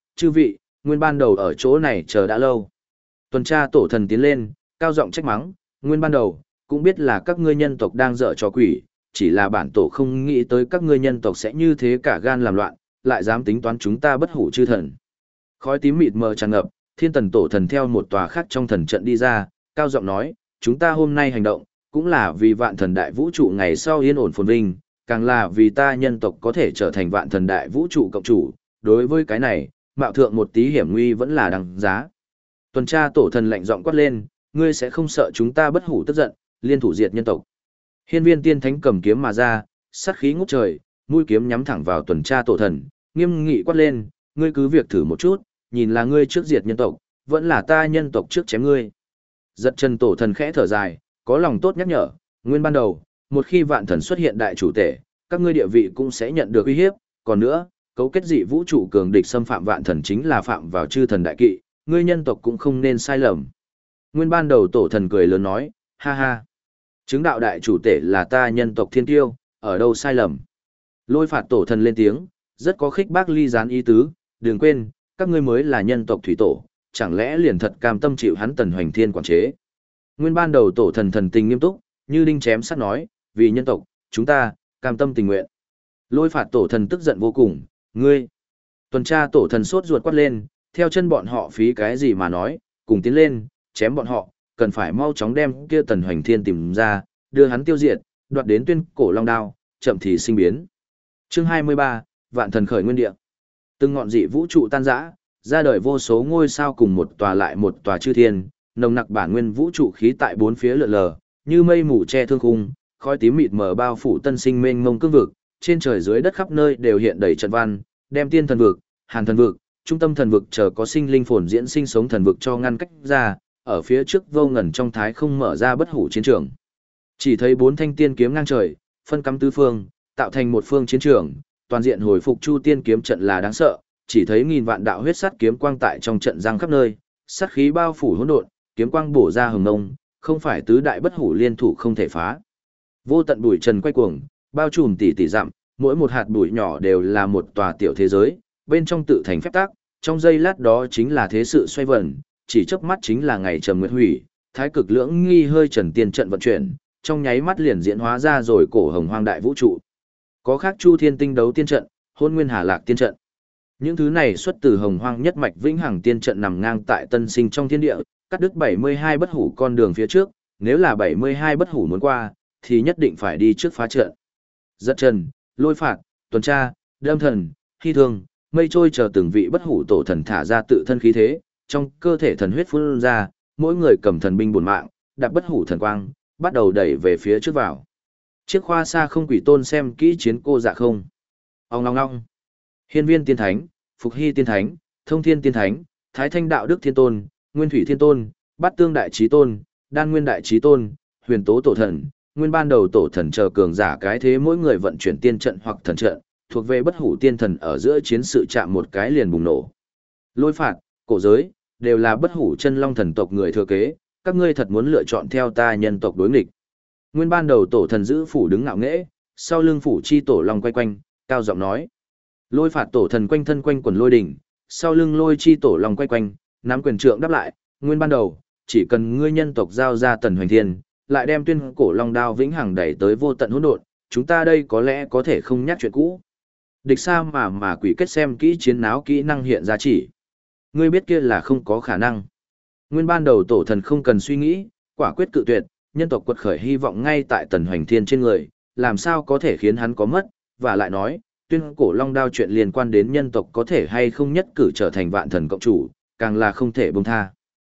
chư vị, nguyên ban đầu ở chỗ này chờ đã lâu. Tuần tra tổ thần tiến lên, cao giọng trách mắng, nguyên ban đầu, cũng biết là các ngươi nhân tộc đang dở trò quỷ, chỉ là bản tổ không nghĩ tới các ngươi nhân tộc sẽ như thế cả gan làm loạn, lại dám tính toán chúng ta bất hủ chư thần. Khói tím mịt mờ tràn ngập, thiên tần tổ thần theo một tòa khác trong thần trận đi ra, cao giọng nói, chúng ta hôm nay hành động, cũng là vì vạn thần đại vũ trụ ngày sau yên ổn phồn vinh, càng là vì ta nhân tộc có thể trở thành vạn thần đại vũ trụ cộng chủ, đối với cái này, mạo thượng một tí hiểm nguy vẫn là đằng giá. Tuần tra tổ thần lạnh giọng quát lên, ngươi sẽ không sợ chúng ta bất hủ tức giận, liên thủ diệt nhân tộc. Hiên viên tiên thánh cầm kiếm mà ra, sát khí ngút trời, mũi kiếm nhắm thẳng vào tuần tra tổ thần, nghiêm nghị quát lên, ngươi cứ việc thử một chút, nhìn là ngươi trước diệt nhân tộc, vẫn là ta nhân tộc trước chém ngươi. Giật chân tổ thần khẽ thở dài, có lòng tốt nhắc nhở, nguyên ban đầu, một khi vạn thần xuất hiện đại chủ tể, các ngươi địa vị cũng sẽ nhận được uy hiếp, còn nữa, cấu kết dị vũ trụ cường địch xâm phạm vạn thần chính là phạm vào chư thần đại kỵ, ngươi nhân tộc cũng không nên sai lầm. Nguyên ban đầu tổ thần cười lớn nói, ha ha, chứng đạo đại chủ tể là ta nhân tộc thiên tiêu, ở đâu sai lầm. Lôi phạt tổ thần lên tiếng, rất có khích bác ly gián ý tứ, đừng quên, các ngươi mới là nhân tộc thủy tổ, chẳng lẽ liền thật cam tâm chịu hắn tần hoành thiên quản chế. Nguyên ban đầu tổ thần thần tình nghiêm túc, như đinh chém sắt nói, vì nhân tộc, chúng ta, cam tâm tình nguyện. Lôi phạt tổ thần tức giận vô cùng, ngươi. Tuần tra tổ thần sốt ruột quát lên, theo chân bọn họ phí cái gì mà nói, cùng tiến lên, chém bọn họ, cần phải mau chóng đem kia tần hoành thiên tìm ra, đưa hắn tiêu diệt, đoạt đến tuyên cổ long đao, chậm thì sinh biến. Chương 23, Vạn thần khởi nguyên địa. Từng ngọn dị vũ trụ tan rã, ra đời vô số ngôi sao cùng một tòa lại một tòa chư thiên, nồng nặc bản nguyên vũ trụ khí tại bốn phía lượn lờ, như mây mù che thương khung, khói tím mịt mờ bao phủ tân sinh mênh mông cương vực, trên trời dưới đất khắp nơi đều hiện đầy trận văn, đem tiên thần vực, hàn thần vực, trung tâm thần vực chờ có sinh linh phồn diễn sinh sống thần vực cho ngăn cách ra, ở phía trước vô ngần trong thái không mở ra bất hủ chiến trường. Chỉ thấy bốn thanh tiên kiếm ngang trời, phân cắm tứ phương, tạo thành một phương chiến trường, toàn diện hồi phục chu tiên kiếm trận là đáng sợ, chỉ thấy nghìn vạn đạo huyết sắt kiếm quang tại trong trận giang khắp nơi, sát khí bao phủ hỗn độn, kiếm quang bổ ra hừng ngông, không phải tứ đại bất hủ liên thủ không thể phá. Vô tận bụi trần quay cuồng, bao trùm tỷ tỷ dặm, mỗi một hạt bụi nhỏ đều là một tòa tiểu thế giới, bên trong tự thành phép tắc, trong giây lát đó chính là thế sự xoay vần, chỉ chớp mắt chính là ngày trầm nguyệt hủy, thái cực lưỡng nghi hơi trần tiên trận vận chuyển, trong nháy mắt liền diễn hóa ra rồi cổ hồng hoang đại vũ trụ. Có khác chu thiên tinh đấu tiên trận, hôn nguyên hà lạc tiên trận. Những thứ này xuất từ hồng hoang nhất mạch vĩnh hằng tiên trận nằm ngang tại tân sinh trong thiên địa, cắt đứt 72 bất hủ con đường phía trước, nếu là 72 bất hủ muốn qua, thì nhất định phải đi trước phá trận. Giật trần, lôi phạt, tuần tra, đâm thần, hy thương, mây trôi chờ từng vị bất hủ tổ thần thả ra tự thân khí thế, trong cơ thể thần huyết phun ra, mỗi người cầm thần binh bổn mạng, đạp bất hủ thần quang, bắt đầu đẩy về phía trước vào. Chiếc khoa xa không quỷ tôn xem kỹ chiến cô dạ không. Ông ngong ngong. Hiên viên tiên thánh, Phục Hy tiên thánh, Thông thiên tiên thánh, Thái thanh đạo đức thiên tôn, Nguyên thủy thiên tôn, Bát tương đại chí tôn, Đan nguyên đại chí tôn, Huyền tố tổ thần, nguyên ban đầu tổ thần chờ cường giả cái thế mỗi người vận chuyển tiên trận hoặc thần trận, thuộc về bất hủ tiên thần ở giữa chiến sự chạm một cái liền bùng nổ. Lôi phạt, cổ giới, đều là bất hủ chân long thần tộc người thừa kế, các ngươi thật muốn lựa chọn theo ta nhân tộc đối nghịch. Nguyên ban đầu tổ thần giữ phủ đứng ngạo nghễ, sau lưng phủ chi tổ long quay quanh, cao giọng nói. Lôi phạt tổ thần quanh thân quanh quần lôi đỉnh, sau lưng lôi chi tổ long quay quanh, nắm quyền trượng đáp lại, nguyên ban đầu, chỉ cần ngươi nhân tộc giao ra tần hoành thiên, lại đem tuyên cổ long đao vĩnh hằng đẩy tới vô tận hỗn độn, chúng ta đây có lẽ có thể không nhắc chuyện cũ. Địch sa mà quỷ kết xem kỹ chiến náo kỹ năng hiện ra chỉ. Ngươi biết kia là không có khả năng. Nguyên ban đầu tổ thần không cần suy nghĩ, quả quyết cự tuyệt, nhân tộc quật khởi hy vọng ngay tại tần hoành thiên trên người, làm sao có thể khiến hắn có mất, và lại nói, tuyên cổ long đao chuyện liên quan đến nhân tộc có thể hay không nhất cử trở thành vạn thần cộng chủ, càng là không thể buông tha.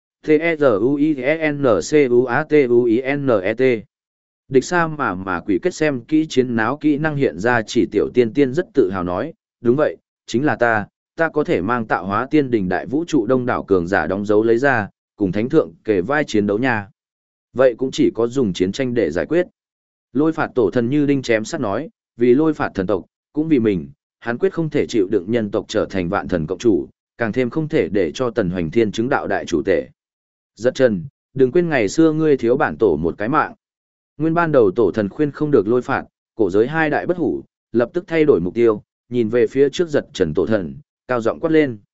T-E-Z-U-I-N-C-U-A-T-U-I-N-E-T Địch sa mà quỷ kết xem kỹ chiến náo kỹ năng hiện ra chỉ tiểu tiên tiên rất tự hào nói, đúng vậy, chính là ta có thể mang tạo hóa tiên đình đại vũ trụ đông đảo cường giả đóng dấu lấy ra, cùng thánh thượng kề vai chiến đấu nha. Vậy cũng chỉ có dùng chiến tranh để giải quyết. Lôi phạt tổ thần như đinh chém sắt nói, vì lôi phạt thần tộc, cũng vì mình, hắn quyết không thể chịu đựng nhân tộc trở thành vạn thần cộng chủ, càng thêm không thể để cho tần hoành thiên chứng đạo đại chủ tể. Giật trần, đừng quên ngày xưa ngươi thiếu bản tổ một cái mạng. Nguyên ban đầu tổ thần khuyên không được lôi phạt, cổ giới hai đại bất hủ, lập tức thay đổi mục tiêu, nhìn về phía trước giật trần tổ thần, cao giọng quát lên.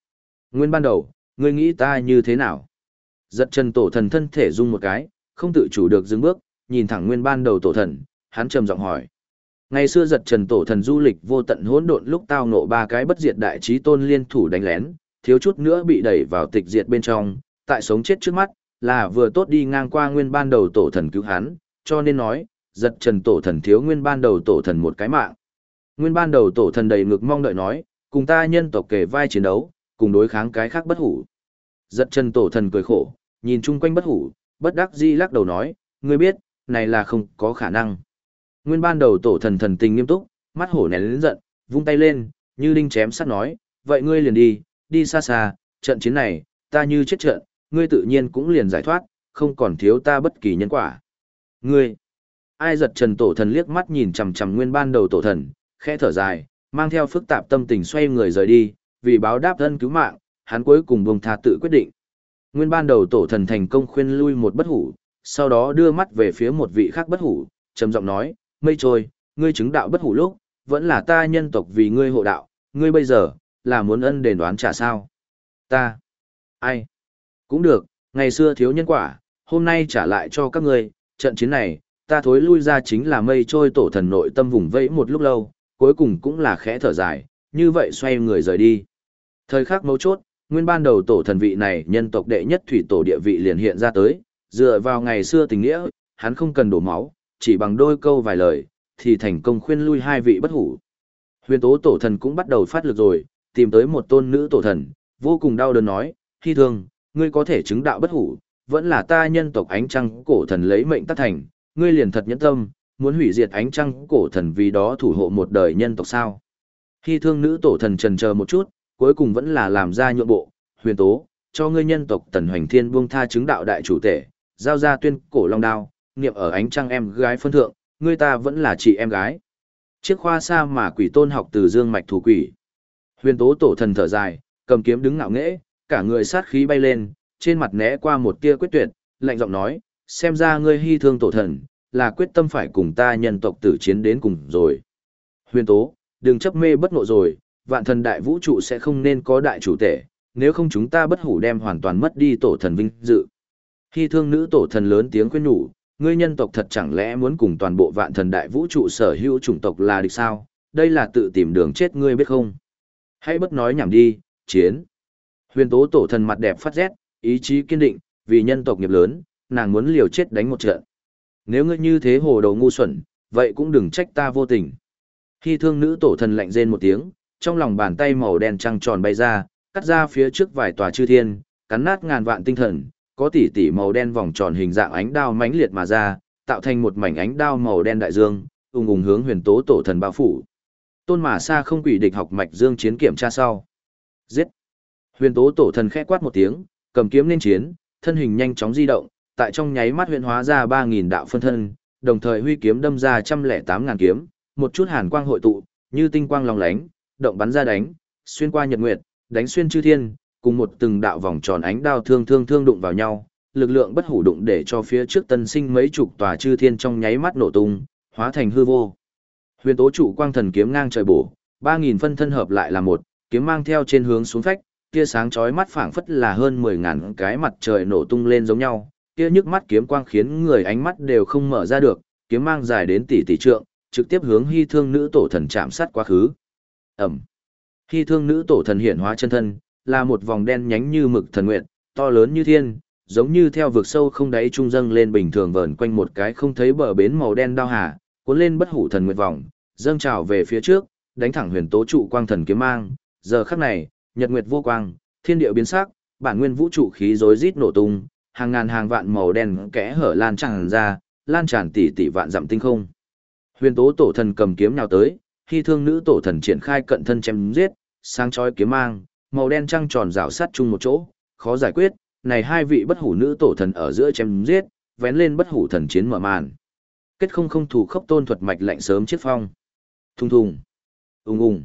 Nguyên ban đầu, ngươi nghĩ ta như thế nào? Giật Trần tổ thần thân thể rung một cái, không tự chủ được dừng bước, nhìn thẳng nguyên ban đầu tổ thần, hắn trầm giọng hỏi. Ngày xưa Giật Trần tổ thần du lịch vô tận hỗn độn lúc tao ngộ ba cái bất diệt đại chí tôn liên thủ đánh lén, thiếu chút nữa bị đẩy vào tịch diệt bên trong, tại sống chết trước mắt, là vừa tốt đi ngang qua nguyên ban đầu tổ thần cứu hắn, cho nên nói, Giật Trần tổ thần thiếu nguyên ban đầu tổ thần một cái mạng. Nguyên ban đầu tổ thần đầy ngực mong đợi nói, cùng ta nhân tộc kề vai chiến đấu, cùng đối kháng cái khác bất hủ. Giật Trần tổ thần cười khổ, nhìn chung quanh bất hủ, bất đắc dĩ lắc đầu nói, ngươi biết, này là không có khả năng. Nguyên ban đầu tổ thần thần tình nghiêm túc, mắt hổ nén lớn giận, vung tay lên, như đinh chém sắt nói, vậy ngươi liền đi, đi xa xa, trận chiến này, ta như chết trận, ngươi tự nhiên cũng liền giải thoát, không còn thiếu ta bất kỳ nhân quả. Ngươi, ai? Giật Trần tổ thần liếc mắt nhìn chằm chằm nguyên ban đầu tổ thần, khẽ thở dài, mang theo phức tạp tâm tình xoay người rời đi, vì báo đáp ân cứu mạng, hắn cuối cùng buông tha tự quyết định. Nguyên ban đầu tổ thần thành công khuyên lui một bất hủ, sau đó đưa mắt về phía một vị khác bất hủ, trầm giọng nói, mây trôi, ngươi chứng đạo bất hủ lúc, vẫn là ta nhân tộc vì ngươi hộ đạo, ngươi bây giờ, là muốn ân đền đoán trả sao? Ta, ai? Cũng được, ngày xưa thiếu nhân quả, hôm nay trả lại cho các ngươi, trận chiến này, ta thối lui ra chính là mây trôi tổ thần nội tâm vùng vẫy một lúc lâu, cuối cùng cũng là khẽ thở dài, như vậy xoay người rời đi. Thời khắc mấu chốt, nguyên ban đầu tổ thần vị này nhân tộc đệ nhất thủy tổ địa vị liền hiện ra tới, dựa vào ngày xưa tình nghĩa, hắn không cần đổ máu, chỉ bằng đôi câu vài lời, thì thành công khuyên lui hai vị bất hủ. Huyền tố tổ thần cũng bắt đầu phát lực rồi, tìm tới một tôn nữ tổ thần, vô cùng đau đớn nói, Hy Thương, ngươi có thể chứng đạo bất hủ, vẫn là ta nhân tộc ánh trăng cổ thần lấy mệnh tác thành, ngươi liền thật nhẫn tâm, muốn hủy diệt ánh trăng cổ thần vì đó thủ hộ một đời nhân tộc sao. Hy Thương nữ tổ thần trần chờ một chút, cuối cùng vẫn là làm ra nhượng bộ, huyền tố, cho ngươi nhân tộc Tần Hoành Thiên buông tha chứng đạo đại chủ tể, giao ra tuyên cổ long đao, niệm ở ánh trăng em gái phân thượng, ngươi ta vẫn là chị em gái. Chiếc khoa xa mà quỷ tôn học từ dương mạch thủ quỷ. Huyền tố tổ thần thở dài, cầm kiếm đứng ngạo nghễ, cả người sát khí bay lên, trên mặt né qua một tia quyết tuyệt, lạnh giọng nói, xem ra ngươi Hy Thương tổ thần, là quyết tâm phải cùng ta nhân tộc tử chiến đến cùng rồi. Huyền tố, đừng chấp mê bất ngộ rồi, vạn thần đại vũ trụ sẽ không nên có đại chủ tể, nếu không chúng ta bất hủ đem hoàn toàn mất đi tổ thần vinh dự. Hy Thương nữ tổ thần lớn tiếng khuyên nhủ, ngươi nhân tộc thật chẳng lẽ muốn cùng toàn bộ vạn thần đại vũ trụ sở hữu chủng tộc là địch sao, đây là tự tìm đường chết ngươi biết không. Hãy bất nói nhảm đi, chiến. Huyền tố tổ thần mặt đẹp phát rét, ý chí kiên định, vì nhân tộc nghiệp lớn, nàng muốn liều chết đánh một trận. Nếu ngươi như thế hồ đồ ngu xuẩn, vậy cũng đừng trách ta vô tình. Hy Thương nữ tổ thần lạnh rên một tiếng, trong lòng bàn tay màu đen trăng tròn bay ra, cắt ra phía trước vài tòa chư thiên, cắn nát ngàn vạn tinh thần, có tỷ tỷ màu đen vòng tròn hình dạng ánh đao mãnh liệt mà ra, tạo thành một mảnh ánh đao màu đen đại dương, ùng ùng hướng huyền tố tổ thần bao phủ. Tôn Mã Sa không quỷ địch học mạch dương chiến kiểm tra sau. Giết! Huyền tố tổ thần khẽ quát một tiếng, cầm kiếm lên chiến, thân hình nhanh chóng di động, tại trong nháy mắt huyền hóa ra 3000 đạo phân thân, đồng thời huy kiếm đâm ra 108.000 kiếm, một chút hàn quang hội tụ, như tinh quang long lánh, động bắn ra đánh, xuyên qua nhật nguyệt, đánh xuyên chư thiên, cùng một từng đạo vòng tròn ánh đao thương đụng vào nhau, lực lượng bất hủ đụng để cho phía trước tân sinh mấy chục tòa chư thiên trong nháy mắt nổ tung, hóa thành hư vô. Huyền tố trụ quang thần kiếm ngang trời bổ, 3000 phân thân hợp lại là một, kiếm mang theo trên hướng xuống phách, tia sáng chói mắt phảng phất là hơn 10.000 cái mặt trời nổ tung lên giống nhau, kia nhức mắt kiếm quang khiến người ánh mắt đều không mở ra được, kiếm mang dài đến tỷ tỷ trượng, trực tiếp hướng Hy Thương nữ tổ thần chạm sát quá khứ. Ẩm. Hy Thương nữ tổ thần hiện hóa chân thân, là một vòng đen nhánh như mực thần nguyệt, to lớn như thiên, giống như theo vực sâu không đáy trung dâng lên bình thường vờn quanh một cái không thấy bờ bến màu đen đao hà, cuốn lên bất hủ thần nguyệt vòng, dâng trào về phía trước, đánh thẳng huyền tố trụ quang thần kiếm mang. Giờ khắc này, nhật nguyệt vô quang, thiên địa biến sắc, bản nguyên vũ trụ khí rối rít nổ tung, hàng ngàn hàng vạn màu đen kẽ hở lan tràn ra, lan tràn tỷ tỷ vạn dặm tinh không. Huyền tố tổ thần cầm kiếm nào tới, Hy Thương nữ tổ thần triển khai cận thân chém giết, sáng chói kiếm mang, màu đen trăng tròn rào sát chung một chỗ, khó giải quyết, này hai vị bất hủ nữ tổ thần ở giữa chém giết, vén lên bất hủ thần chiến mở màn. Kết không thủ khốc tôn thuật mạch lạnh sớm chiết phong. Thùng thùng, ùng ùng.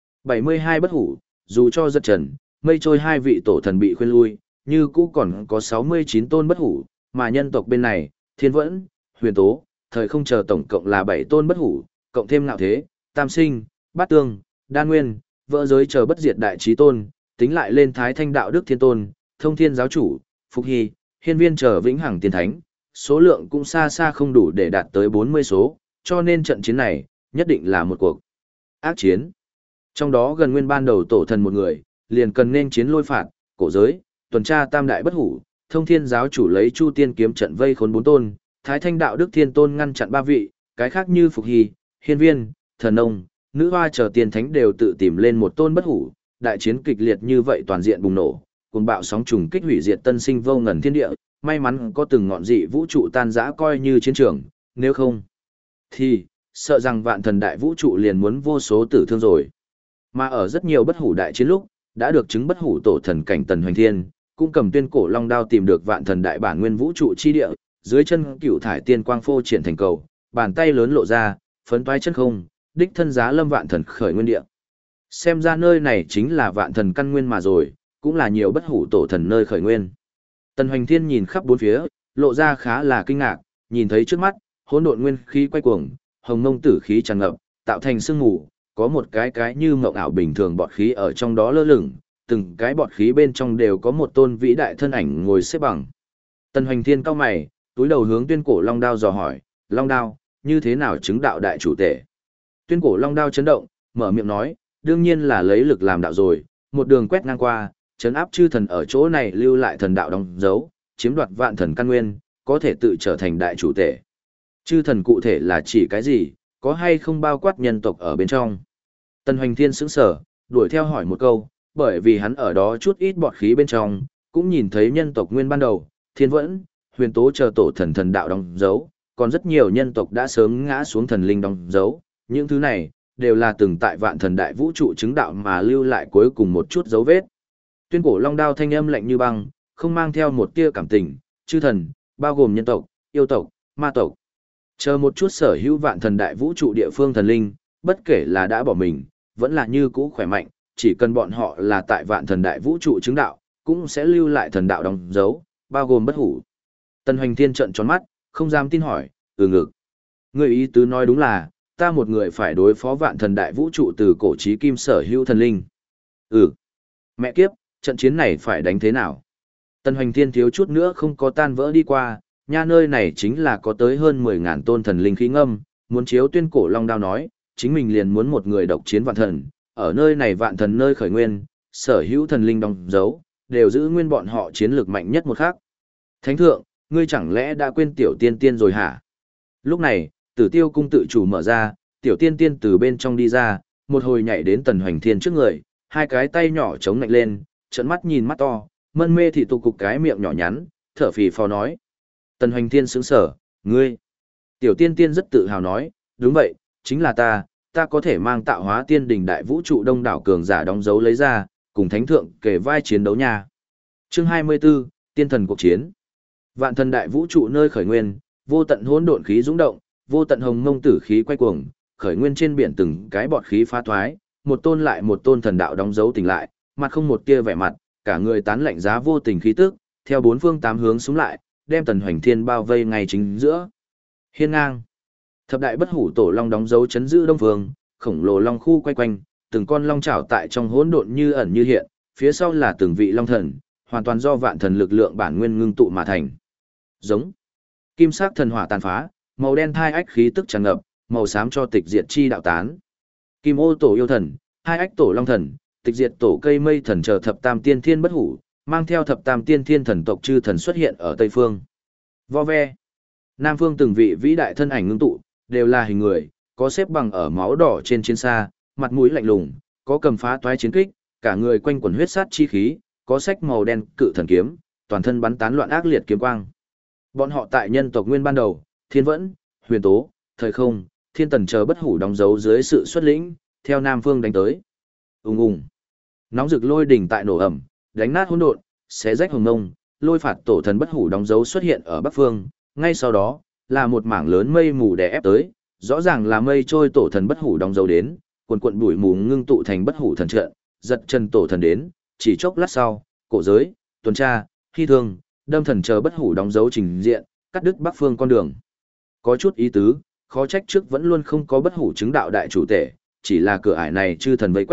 72 bất hủ, dù cho giật trần, mây trôi hai vị tổ thần bị khuyên lui, như cũ còn có 69 tôn bất hủ, mà nhân tộc bên này, Thiên Vẫn, Huyền Tố, thời không chờ tổng cộng là 7 tôn bất hủ, cộng thêm Ngạo Thế, Tam Sinh, Bát Tương, Đan Nguyên, Vỡ Giới chờ bất diệt đại chí tôn, tính lại lên Thái Thanh Đạo Đức Thiên Tôn, Thông Thiên Giáo Chủ, Phục Hy, Hiên Viên chờ vĩnh hằng tiên thánh, số lượng cũng xa xa không đủ để đạt tới 40 số, cho nên trận chiến này, nhất định là một cuộc ác chiến. Trong đó gần nguyên ban đầu tổ thần một người, liền cần nên chiến lôi phạt, cổ giới, tuần tra tam đại bất hủ, Thông Thiên Giáo Chủ lấy Chu Tiên kiếm trận vây khốn 4 tôn, Thái Thanh Đạo Đức Thiên Tôn ngăn chặn 3 vị, cái khác như Phục Hy, Hiên Viên, Thần Nông, Nữ Hoa chờ tiên thánh đều tự tìm lên một tôn bất hủ, đại chiến kịch liệt như vậy toàn diện bùng nổ, cuồng bạo sóng trùng kích hủy diệt tân sinh vô ngần thiên địa, may mắn có từng ngọn dị vũ trụ tan rã coi như chiến trường, nếu không thì sợ rằng vạn thần đại vũ trụ liền muốn vô số tử thương rồi. Mà ở rất nhiều bất hủ đại chiến lúc, đã được chứng bất hủ tổ thần cảnh Tần Hoành Thiên, cũng cầm tuyên cổ long đao tìm được vạn thần đại bản nguyên vũ trụ chi địa, dưới chân cựu thải tiên quang phô triển thành cầu, bàn tay lớn lộ ra, phấn toái chân không, đích thân giá lâm vạn thần khởi nguyên địa. Xem ra nơi này chính là vạn thần căn nguyên mà rồi, cũng là nhiều bất hủ tổ thần nơi khởi nguyên. Tần Hoành Thiên nhìn khắp bốn phía, lộ ra khá là kinh ngạc, nhìn thấy trước mắt, hỗn độn nguyên khí quay cuồng, hồng mông tử khí tràn ngập, tạo thành sương mù, có một cái như mộng ảo bình thường bọt khí ở trong đó lơ lửng, từng cái bọt khí bên trong đều có một tôn vĩ đại thân ảnh ngồi xếp bằng. Tần Hoành Thiên cau mày, túi đầu hướng tuyên cổ long đao dò hỏi, long đao, như thế nào chứng đạo đại chủ tể? Tuyên cổ long đao chấn động, mở miệng nói, đương nhiên là lấy lực làm đạo rồi, một đường quét ngang qua, chấn áp chư thần ở chỗ này lưu lại thần đạo đóng dấu, chiếm đoạt vạn thần căn nguyên, có thể tự trở thành đại chủ tể. Chư thần cụ thể là chỉ cái gì, có hay không bao quát nhân tộc ở bên trong? Tần Hoành Thiên sững sờ, đuổi theo hỏi một câu, bởi vì hắn ở đó chút ít bọt khí bên trong, cũng nhìn thấy nhân tộc nguyên ban đầu, Thiên Vẫn, Huyền Tố chờ tổ thần đạo đóng dấu, còn rất nhiều nhân tộc đã sớm ngã xuống thần linh đóng dấu, những thứ này đều là từng tại vạn thần đại vũ trụ chứng đạo mà lưu lại cuối cùng một chút dấu vết. Tuyên cổ long đao thanh âm lạnh như băng, không mang theo một tia cảm tình, chư thần, bao gồm nhân tộc, yêu tộc, ma tộc. Chờ một chút sở hữu vạn thần đại vũ trụ địa phương thần linh, bất kể là đã bỏ mình, vẫn là như cũ khỏe mạnh, chỉ cần bọn họ là tại vạn thần đại vũ trụ chứng đạo, cũng sẽ lưu lại thần đạo đóng dấu, bao gồm bất hủ. Tần Hoành Thiên trợn tròn mắt, không dám tin hỏi, ngực. Người ý tứ nói đúng là, ta một người phải đối phó vạn thần đại vũ trụ từ cổ chí kim sở hữu thần linh. Mẹ kiếp, trận chiến này phải đánh thế nào? Tần Hoành Thiên thiếu chút nữa không có tan vỡ đi qua, nha nơi này chính là có tới hơn 10.000 tôn thần linh khí ngâm, muốn chiếu tuyên cổ long đao nói, chính mình liền muốn một người độc chiến vạn thần, ở nơi này vạn thần nơi khởi nguyên, sở hữu thần linh đóng dấu, đều giữ nguyên bọn họ chiến lược mạnh nhất một khác. Thánh thượng, ngươi chẳng lẽ đã quên tiểu tiên tiên rồi hả? Lúc này, Tử Tiêu cung tự chủ mở ra, tiểu tiên tiên từ bên trong đi ra, một hồi nhảy đến Tần Hoành Thiên trước người, hai cái tay nhỏ chống nạnh lên, trợn mắt nhìn mắt to, mân mê thì tụ cục cái miệng nhỏ nhắn, thở phì phò nói. Tần Hoành Thiên sững sờ, ngươi. Tiểu tiên tiên rất tự hào nói, đúng vậy, chính là ta có thể mang tạo hóa tiên đỉnh đại vũ trụ đông đảo cường giả đóng dấu lấy ra, cùng thánh thượng kể vai chiến đấu nha. Chương 24, Tiên thần cuộc chiến. Vạn thần đại vũ trụ nơi khởi nguyên, vô tận hỗn độn khí dũng động, vô tận hồng mông tử khí quay cuồng, khởi nguyên trên biển từng cái bọt khí phá thoái, một tôn lại một tôn thần đạo đóng dấu tỉnh lại, mặt không một tia vẻ mặt, cả người tán lạnh giá vô tình khí tức, theo bốn phương tám hướng xuống lại, đem Tần Hoành Thiên bao vây ngay chính giữa. Hiên ngang, thập đại bất hủ tổ long đóng dấu chấn giữ đông phương, khổng lồ long khu quay quanh, từng con long chảo tại trong hỗn độn như ẩn như hiện, phía sau là từng vị long thần, hoàn toàn do vạn thần lực lượng bản nguyên ngưng tụ mà thành. Giống, kim sắc thần hỏa tàn phá, màu đen thai ách khí tức tràn ngập, màu xám cho tịch diệt chi đạo tán. Kim ô tổ yêu thần, hai ách tổ long thần, tịch diệt tổ cây mây thần chờ thập tam tiên thiên bất hủ, mang theo thập tam tiên thiên thần tộc chư thần xuất hiện ở tây phương. Vo ve, nam phương từng vị vĩ đại thân ảnh ngưng tụ, đều là hình người, có xếp bằng ở máu đỏ trên chiến xa, mặt mũi lạnh lùng, có cầm phá toái chiến kích, cả người quanh quần huyết sát chi khí, có sách màu đen cự thần kiếm, toàn thân bắn tán loạn ác liệt kiếm quang. Bọn họ tại nhân tộc nguyên ban đầu, Thiên Vẫn, Huyền Tố, Thời Không, Thiên Tần chờ bất hủ đóng dấu dưới sự xuất lĩnh, theo Nam Phương đánh tới. Ùng ùng. Nóng rực lôi đỉnh tại nổ ẩm, đánh nát hỗn độn, xé rách hồng mông, lôi phạt tổ thần bất hủ đóng dấu xuất hiện ở Bắc Phương, ngay sau đó, là một mảng lớn mây mù đè ép tới, rõ ràng là mây trôi tổ thần bất hủ đóng dấu đến, quần quần bụi mù ngưng tụ thành bất hủ thần trận, giật chân tổ thần đến, chỉ chốc lát sau, cổ giới, tuần tra, hy thương, đâm thần chờ bất hủ đóng dấu trình diện, cắt đứt Bắc Phương con đường. Có chút ý tứ, khó trách trước vẫn luôn không có bất hủ chứng đạo đại chủ tể, chỉ là cửa ải này chư thần vây quét,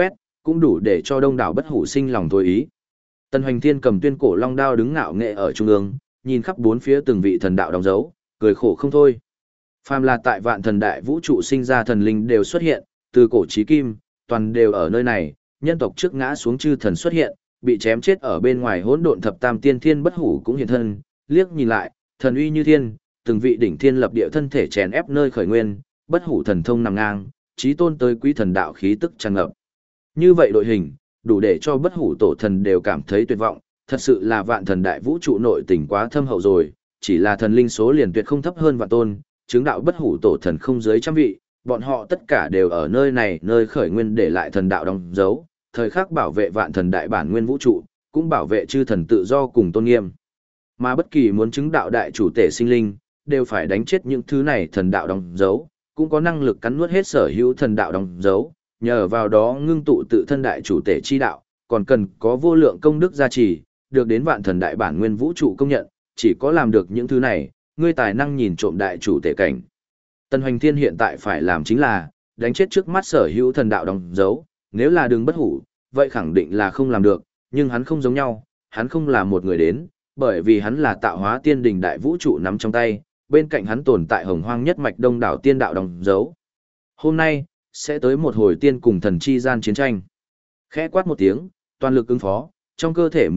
cũng đủ để cho đông đảo bất hủ sinh lòng thôi ý. Tần Hoành Thiên cầm tuyên cổ long đao đứng ngạo nghệ ở trung ương, nhìn khắp bốn phía từng vị thần đạo đóng dấu, cười khổ không thôi. Phàm là tại vạn thần đại vũ trụ sinh ra thần linh đều xuất hiện, từ cổ chí kim, toàn đều ở nơi này, nhân tộc trước ngã xuống chư thần xuất hiện, bị chém chết ở bên ngoài hỗn độn thập tam tiên thiên bất hủ cũng hiện thân, liếc nhìn lại, thần uy như thiên, từng vị đỉnh thiên lập địa thân thể chèn ép nơi khởi nguyên, bất hủ thần thông nằm ngang, chí tôn tới quý thần đạo khí tức tràn ngập. Như vậy đội hình, đủ để cho bất hủ tổ thần đều cảm thấy tuyệt vọng, thật sự là vạn thần đại vũ trụ nội tình quá thâm hậu rồi, chỉ là thần linh số liền tuyệt không thấp hơn vạn tôn, chứng đạo bất hủ tổ thần không dưới trăm vị, bọn họ tất cả đều ở nơi này, nơi khởi nguyên để lại thần đạo đóng dấu, thời khắc bảo vệ vạn thần đại bản nguyên vũ trụ, cũng bảo vệ chư thần tự do cùng tôn nghiêm. Mà bất kỳ muốn chứng đạo đại chủ thể sinh linh, đều phải đánh chết những thứ này thần đạo đóng dấu, cũng có năng lực cắn nuốt hết sở hữu thần đạo đóng dấu, nhờ vào đó ngưng tụ tự thân đại chủ thể chi đạo, còn cần có vô lượng công đức gia trì, được đến vạn thần đại bản nguyên vũ trụ công nhận, chỉ có làm được những thứ này, ngươi tài năng nhìn trộm đại chủ thể cảnh. Tần Hoành Thiên hiện tại phải làm chính là đánh chết trước mắt sở hữu thần đạo đóng dấu, nếu là đường bất hủ, vậy khẳng định là không làm được, nhưng hắn không giống nhau, hắn không là một người đến, bởi vì hắn là tạo hóa tiên đình đại vũ trụ nắm trong tay, bên cạnh hắn tồn tại hồng hoang nhất mạch đông đảo tiên đạo đóng dấu. Hôm nay, sẽ tới một hồi tiên cùng thần chi gian chiến tranh. Khẽ quát một tiếng, toàn lực ứng phó, trong cơ thể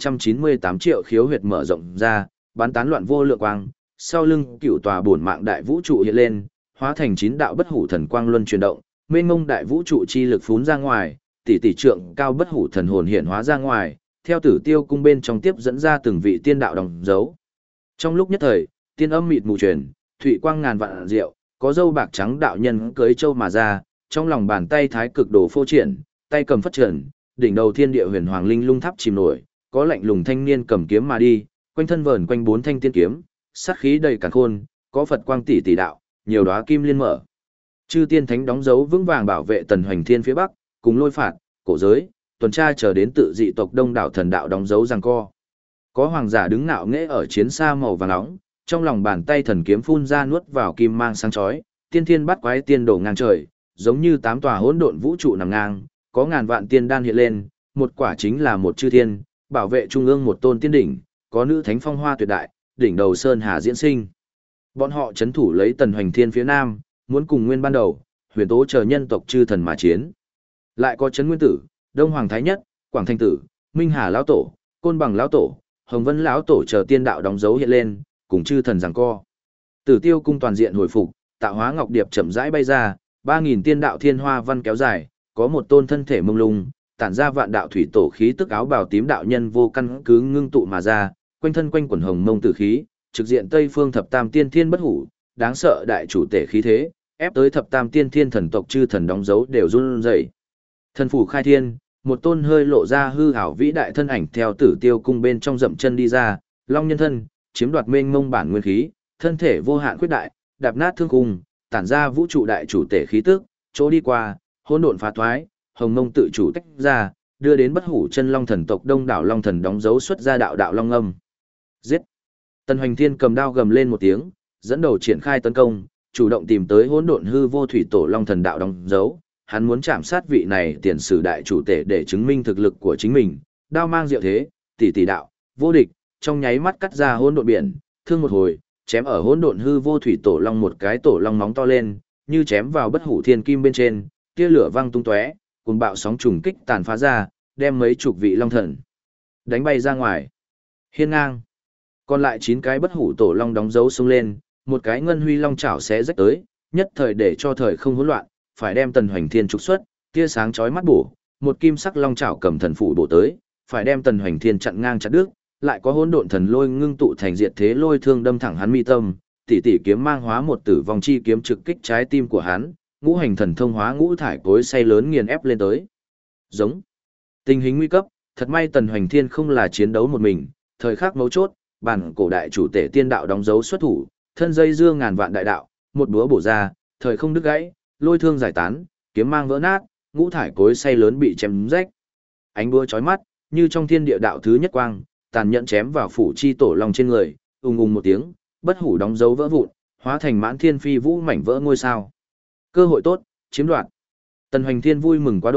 1298 triệu khiếu huyệt mở rộng ra, bắn tán loạn vô lượng quang, sau lưng cựu tòa bổn mạng đại vũ trụ hiện lên, hóa thành 9 đạo bất hủ thần quang luân chuyển động, mênh mông đại vũ trụ chi lực phún ra ngoài, tỷ trượng cao bất hủ thần hồn hiện hóa ra ngoài, theo Tử Tiêu cung bên trong tiếp dẫn ra từng vị tiên đạo đồng dấu. Trong lúc nhất thời, tiên âm mịt mù truyền, thụy quang ngàn vạn diệu, có dâu bạc trắng đạo nhân cưới châu mà ra, trong lòng bàn tay thái cực đồ phô triển, tay cầm phất trần, đỉnh đầu thiên địa huyền hoàng linh lung tháp chìm nổi, có lạnh lùng thanh niên cầm kiếm mà đi, quanh thân vờn quanh 4 thanh tiên kiếm, sát khí đầy càn khôn, có Phật quang tỷ tỷ đạo, nhiều đóa kim liên mở. Chư tiên thánh đóng dấu vững vàng bảo vệ Tần Hoành Thiên phía bắc, cùng lôi phạt, cổ giới, tuần tra chờ đến tự dị tộc đông đảo thần đạo đóng dấu giằng co. Có hoàng giả đứng ngạo nghễ ở chiến xa màu vàng nóng, trong lòng bàn tay thần kiếm phun ra nuốt vào kim mang sáng chói, tiên thiên bắt quái tiên đổ ngang trời, giống như 8 tòa hỗn độn vũ trụ nằm ngang, có ngàn vạn tiên đan hiện lên, một quả chính là một chư thiên, bảo vệ trung ương một tôn tiên đỉnh, có nữ thánh phong hoa tuyệt đại, đỉnh đầu sơn hà diễn sinh. Bọn họ chấn thủ lấy Tần Hoành Thiên phía nam, muốn cùng nguyên ban đầu, huyền tố chờ nhân tộc chư thần mà chiến. Lại có Trấn Nguyên Tử, Đông Hoàng Thái Nhất, Quảng Thanh Tử, Minh Hà lão tổ, Côn Bằng lão tổ, Hồng Vân lão tổ chờ tiên đạo đóng dấu hiện lên, cùng chư thần giằng co. Tử Tiêu cung toàn diện hồi phục, tạo hóa ngọc điệp chậm rãi bay ra, 3000 tiên đạo thiên hoa văn kéo dài, có một tôn thân thể mông lung, tản ra vạn đạo thủy tổ khí tức áo bào tím đạo nhân vô căn cứ ngưng tụ mà ra, quanh thân quanh quần hồng mông tử khí, trực diện Tây Phương thập tam tiên thiên bất hủ, đáng sợ đại chủ tể khí thế, ép tới thập tam tiên thiên thần tộc chư thần đóng dấu đều run rẩy. Thần phủ khai thiên, một tôn hơi lộ ra hư ảo vĩ đại thân ảnh theo Tử Tiêu cung bên trong dậm chân đi ra, long nhân thân, chiếm đoạt mênh mông bản nguyên khí, thân thể vô hạn khuyết đại, đạp nát thương cung, tản ra vũ trụ đại chủ tể khí tức, chỗ đi qua, hỗn độn phá thoái, hồng mông tự chủ tách ra, đưa đến bất hủ chân long thần tộc đông đảo long thần đóng dấu xuất ra đạo đạo long âm. Giết! Tần Hoành Thiên cầm đao gầm lên một tiếng, dẫn đầu triển khai tấn công, chủ động tìm tới hỗn độn hư vô thủy tổ long thần đạo đóng dấu, hắn muốn chạm sát vị này tiền sử đại chủ tể để chứng minh thực lực của chính mình, đao mang diệu thế, tỷ tỷ đạo, vô địch, trong nháy mắt cắt ra hỗn độn biển, thương một hồi, chém ở hỗn độn hư vô thủy tổ long một cái tổ long móng to lên, như chém vào bất hủ thiên kim bên trên, tia lửa văng tung tóe, cuồng bạo sóng trùng kích tàn phá ra, đem mấy chục vị long thần đánh bay ra ngoài. Hiên ngang. Còn lại 9 cái bất hủ tổ long đóng dấu xông lên, một cái ngân huy long chảo xé rách tới, nhất thời để cho thời không hỗn loạn, phải đem Tần Hoành Thiên trục xuất, tia sáng chói mắt bổ, một kim sắc long chảo cầm thần phủ bổ tới, phải đem Tần Hoành Thiên chặn ngang chặt đứt, lại có hỗn độn thần lôi ngưng tụ thành diệt thế lôi thương đâm thẳng hắn mi tâm, tỷ tỷ kiếm mang hóa một tử vong chi kiếm trực kích trái tim của hắn, ngũ hành thần thông hóa ngũ thải cối xay lớn nghiền ép lên tới. Giống. Tình hình nguy cấp, thật may Tần Hoành Thiên không là chiến đấu một mình, thời khắc mấu chốt, bản cổ đại chủ tể tiên đạo đóng dấu xuất thủ, thân dây dưa ngàn vạn đại đạo, một búa bổ ra, thời không đứt gãy, lôi thương giải tán, kiếm mang vỡ nát, ngũ thải cối xay lớn bị chém rách. Ánh búa chói mắt, như trong thiên địa đạo thứ nhất quang, tàn nhẫn chém vào phủ chi tổ long trên người, ùng ùng một tiếng, bất hủ đóng dấu vỡ vụn, hóa thành mãn thiên phi vũ mảnh vỡ ngôi sao. Cơ hội tốt, chiếm đoạt. Tần Hoành Thiên vui mừng quá đỗi,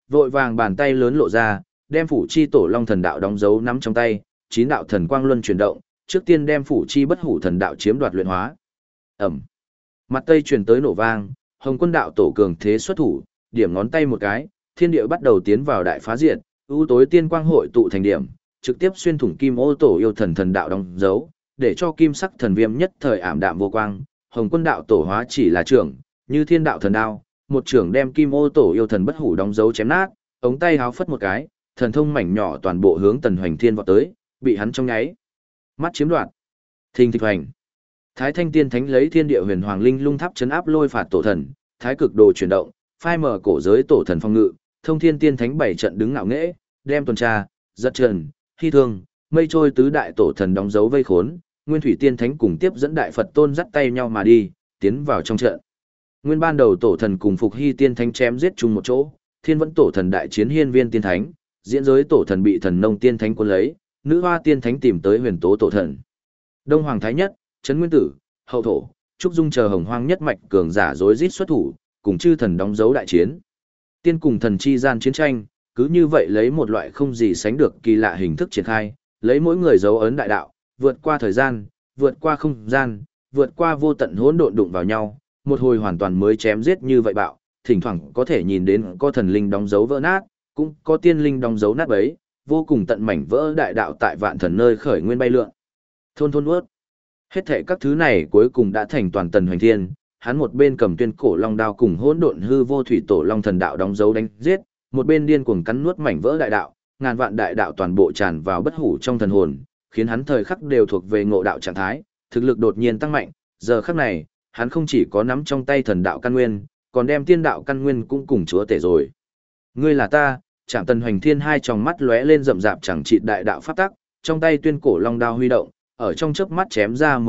vội vàng bàn tay lớn lộ ra, đem phủ chi tổ long thần đạo đóng dấu nắm trong tay, chín đạo thần quang luân chuyển động, trước tiên đem phủ chi bất hủ thần đạo chiếm đoạt luyện hóa. Ẩm. Mặt tây truyền tới nổ vang, Hồng Quân đạo tổ cường thế xuất thủ, điểm ngón tay một cái, thiên địa bắt đầu tiến vào đại phá diệt, ưu tối tiên quang hội tụ thành điểm, trực tiếp xuyên thủng kim ô tổ yêu thần thần đạo đóng dấu, để cho kim sắc thần viêm nhất thời ảm đạm vô quang. Hồng Quân đạo tổ hóa chỉ là trưởng, như thiên đạo thần đao, một trưởng đem kim ô tổ yêu thần bất hủ đóng dấu chém nát, ống tay háo phất một cái, thần thông mảnh nhỏ toàn bộ hướng Tần Hoành Thiên vọt tới, bị hắn trong nháy mắt chiếm đoạt. Thình thịch hoành. Thái Thanh Tiên Thánh lấy Thiên Địa Huyền Hoàng Linh Lung Tháp trấn áp lôi phạt tổ thần, Thái Cực Đồ chuyển động, phai mở cổ giới tổ thần phong ngự, Thông Thiên Tiên Thánh bảy trận đứng ngạo nghễ, đem tuần tra, giật trần, hy thương, mây trôi tứ đại tổ thần đóng dấu vây khốn, Nguyên Thủy Tiên Thánh cùng tiếp dẫn đại Phật Tôn dắt tay nhau mà đi, tiến vào trong trận. Nguyên ban đầu tổ thần cùng Phục Hy Tiên Thánh chém giết chung một chỗ, Thiên Vẫn tổ thần đại chiến Hiên Viên Tiên Thánh, diễn giới tổ thần bị Thần Nông Tiên Thánh cuốn lấy, Nữ Hoa Tiên Thánh tìm tới Huyền Tố tổ thần. Đông Hoàng Thái Nhất, Trấn Nguyên Tử, Hậu Thổ, Trúc Dung chờ Hồng Hoang nhất mạch cường giả rối rít xuất thủ, cùng chư thần đóng dấu đại chiến. Tiên cùng thần chi gian chiến tranh, cứ như vậy lấy một loại không gì sánh được kỳ lạ hình thức triển khai, lấy mỗi người dấu ấn đại đạo, vượt qua thời gian, vượt qua không gian, vượt qua vô tận hỗn độn đụng vào nhau, một hồi hoàn toàn mới chém giết như vậy bạo, thỉnh thoảng có thể nhìn đến có thần linh đóng dấu vỡ nát, cũng có tiên linh đóng dấu nát bấy, vô cùng tận mảnh vỡ đại đạo tại vạn thần nơi khởi nguyên bay lượn. Thôn thôn ướt. Hết thảy các thứ này cuối cùng đã thành toàn Tần Hoành Thiên, hắn một bên cầm tuyên cổ long đao cùng hỗn độn hư vô thủy tổ long thần đạo đóng dấu đánh giết, một bên điên cuồng cắn nuốt mảnh vỡ đại đạo, ngàn vạn đại đạo toàn bộ tràn vào bất hủ trong thần hồn, khiến hắn thời khắc đều thuộc về ngộ đạo trạng thái, thực lực đột nhiên tăng mạnh, giờ khắc này, hắn không chỉ có nắm trong tay thần đạo căn nguyên, còn đem tiên đạo căn nguyên cũng cùng chúa tể rồi. Ngươi là ta, Trảm Tần Hoành Thiên hai tròng mắt lóe lên rậm rạp chẳng trị đại đạo pháp tắc, trong tay tuyên cổ long đao huy động, ở trong chớp mắt chém ra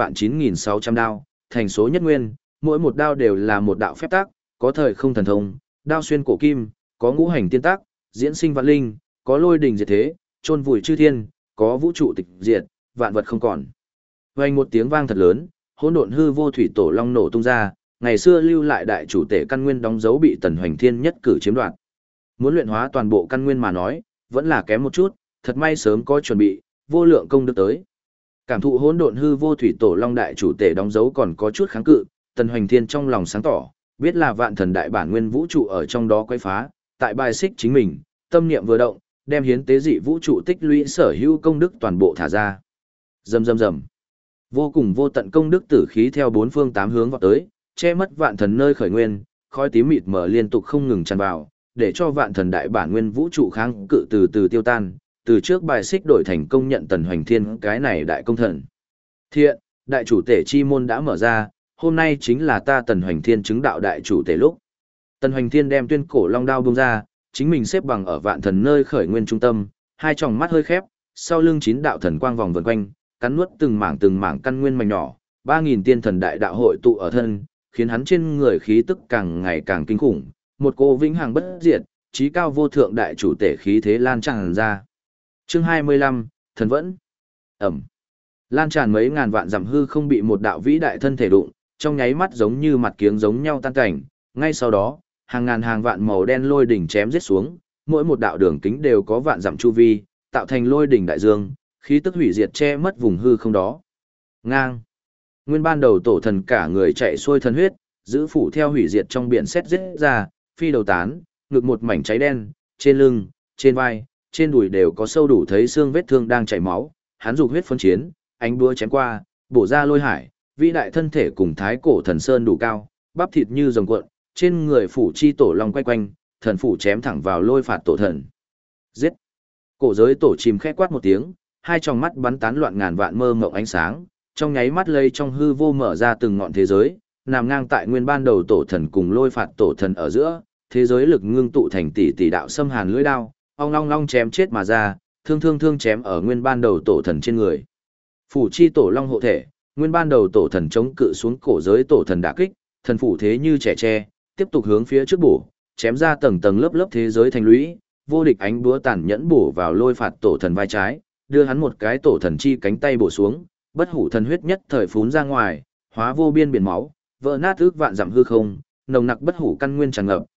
12.9600 đao, thành số nhất nguyên, mỗi một đao đều là một đạo phép tắc, có thời không thần thông, đao xuyên cổ kim, có ngũ hành tiên tắc, diễn sinh vạn linh, có lôi đình diệt thế, chôn vùi chư thiên, có vũ trụ tịch diệt, vạn vật không còn. Vang một tiếng vang thật lớn, hỗn độn hư vô thủy tổ long nổ tung ra, ngày xưa lưu lại đại chủ tể căn nguyên đóng dấu bị Tần Hoành Thiên nhất cử chiếm đoạt. Muốn luyện hóa toàn bộ căn nguyên mà nói, vẫn là kém một chút, thật may sớm có chuẩn bị, vô lượng công đức tới. Cảm thụ hỗn độn hư vô thủy tổ long đại chủ tể đóng dấu còn có chút kháng cự, Tần Hoành Thiên trong lòng sáng tỏ, biết là vạn thần đại bản nguyên vũ trụ ở trong đó quấy phá, tại bài xích chính mình, tâm niệm vừa động, đem hiến tế dị vũ trụ tích lũy sở hữu công đức toàn bộ thả ra. Rầm rầm rầm. Vô cùng vô tận công đức tử khí theo bốn phương tám hướng vọt tới, che mất vạn thần nơi khởi nguyên, khói tím mịt mờ liên tục không ngừng tràn vào, để cho vạn thần đại bản nguyên vũ trụ kháng cự từ từ tiêu tan, từ trước bài xích đổi thành công nhận Tần Hoành Thiên cái này đại công thần. Thiện, đại chủ tể chi môn đã mở ra, hôm nay chính là ta Tần Hoành Thiên chứng đạo đại chủ tể lúc. Tần Hoành Thiên đem tuyên cổ long đao bung ra, chính mình xếp bằng ở vạn thần nơi khởi nguyên trung tâm, hai tròng mắt hơi khép, sau lưng chín đạo thần quang vòng vần quanh, cắn nuốt từng mảng căn nguyên mảnh nhỏ, 3000 tiên thần đại đạo hội tụ ở thân, khiến hắn trên người khí tức càng ngày càng kinh khủng, một cô vĩnh hằng bất diệt, chí cao vô thượng đại chủ tể khí thế lan tràn ra. Chương 25, Thần Vẫn. Ẩm. Lan tràn mấy ngàn vạn dặm hư không bị một đạo vĩ đại thân thể đụng, trong nháy mắt giống như mặt kiếng giống nhau tan cảnh, ngay sau đó, hàng ngàn hàng vạn màu đen lôi đỉnh chém giết xuống, mỗi một đạo đường kính đều có vạn dặm chu vi, tạo thành lôi đỉnh đại dương, khí tức hủy diệt che mất vùng hư không đó. Ngang. Nguyên ban đầu tổ thần cả người chạy xuôi thần huyết, giữ phủ theo hủy diệt trong biển sét giết ra, phi đầu tán, ngực một mảnh cháy đen, trên lưng, trên vai, trên đùi đều có sâu đủ thấy xương vết thương đang chảy máu, hắn dục huyết phân chiến, ánh búa chém qua, bổ ra lôi hải, vĩ đại thân thể cùng thái cổ thần sơn đủ cao, bắp thịt như rồng cuộn, trên người phủ chi tổ long quay quanh, thần phủ chém thẳng vào lôi phạt tổ thần. Giết! Cổ giới tổ chìm khẽ quát một tiếng, hai tròng mắt bắn tán loạn ngàn vạn mơ mộng ánh sáng, trong nháy mắt lây trong hư vô mở ra từng ngọn thế giới, nằm ngang tại nguyên ban đầu tổ thần cùng lôi phạt tổ thần ở giữa, thế giới lực ngưng tụ thành tỷ tỷ đạo xâm hàn lưỡi đao, ong long long chém chết mà ra, thương chém ở nguyên ban đầu tổ thần trên người. Phủ chi tổ long hộ thể, nguyên ban đầu tổ thần chống cự xuống cổ giới tổ thần đả kích, thần phủ thế như trẻ tre, tiếp tục hướng phía trước bổ, chém ra tầng tầng lớp lớp thế giới thành lũy, vô địch ánh búa tàn nhẫn bổ vào lôi phạt tổ thần vai trái, đưa hắn một cái tổ thần chi cánh tay bổ xuống, bất hủ thần huyết nhất thời phún ra ngoài, hóa vô biên biển máu, vỡ nát ước vạn dặm hư không, nồng nặc bất hủ căn nguyên tràn ngập,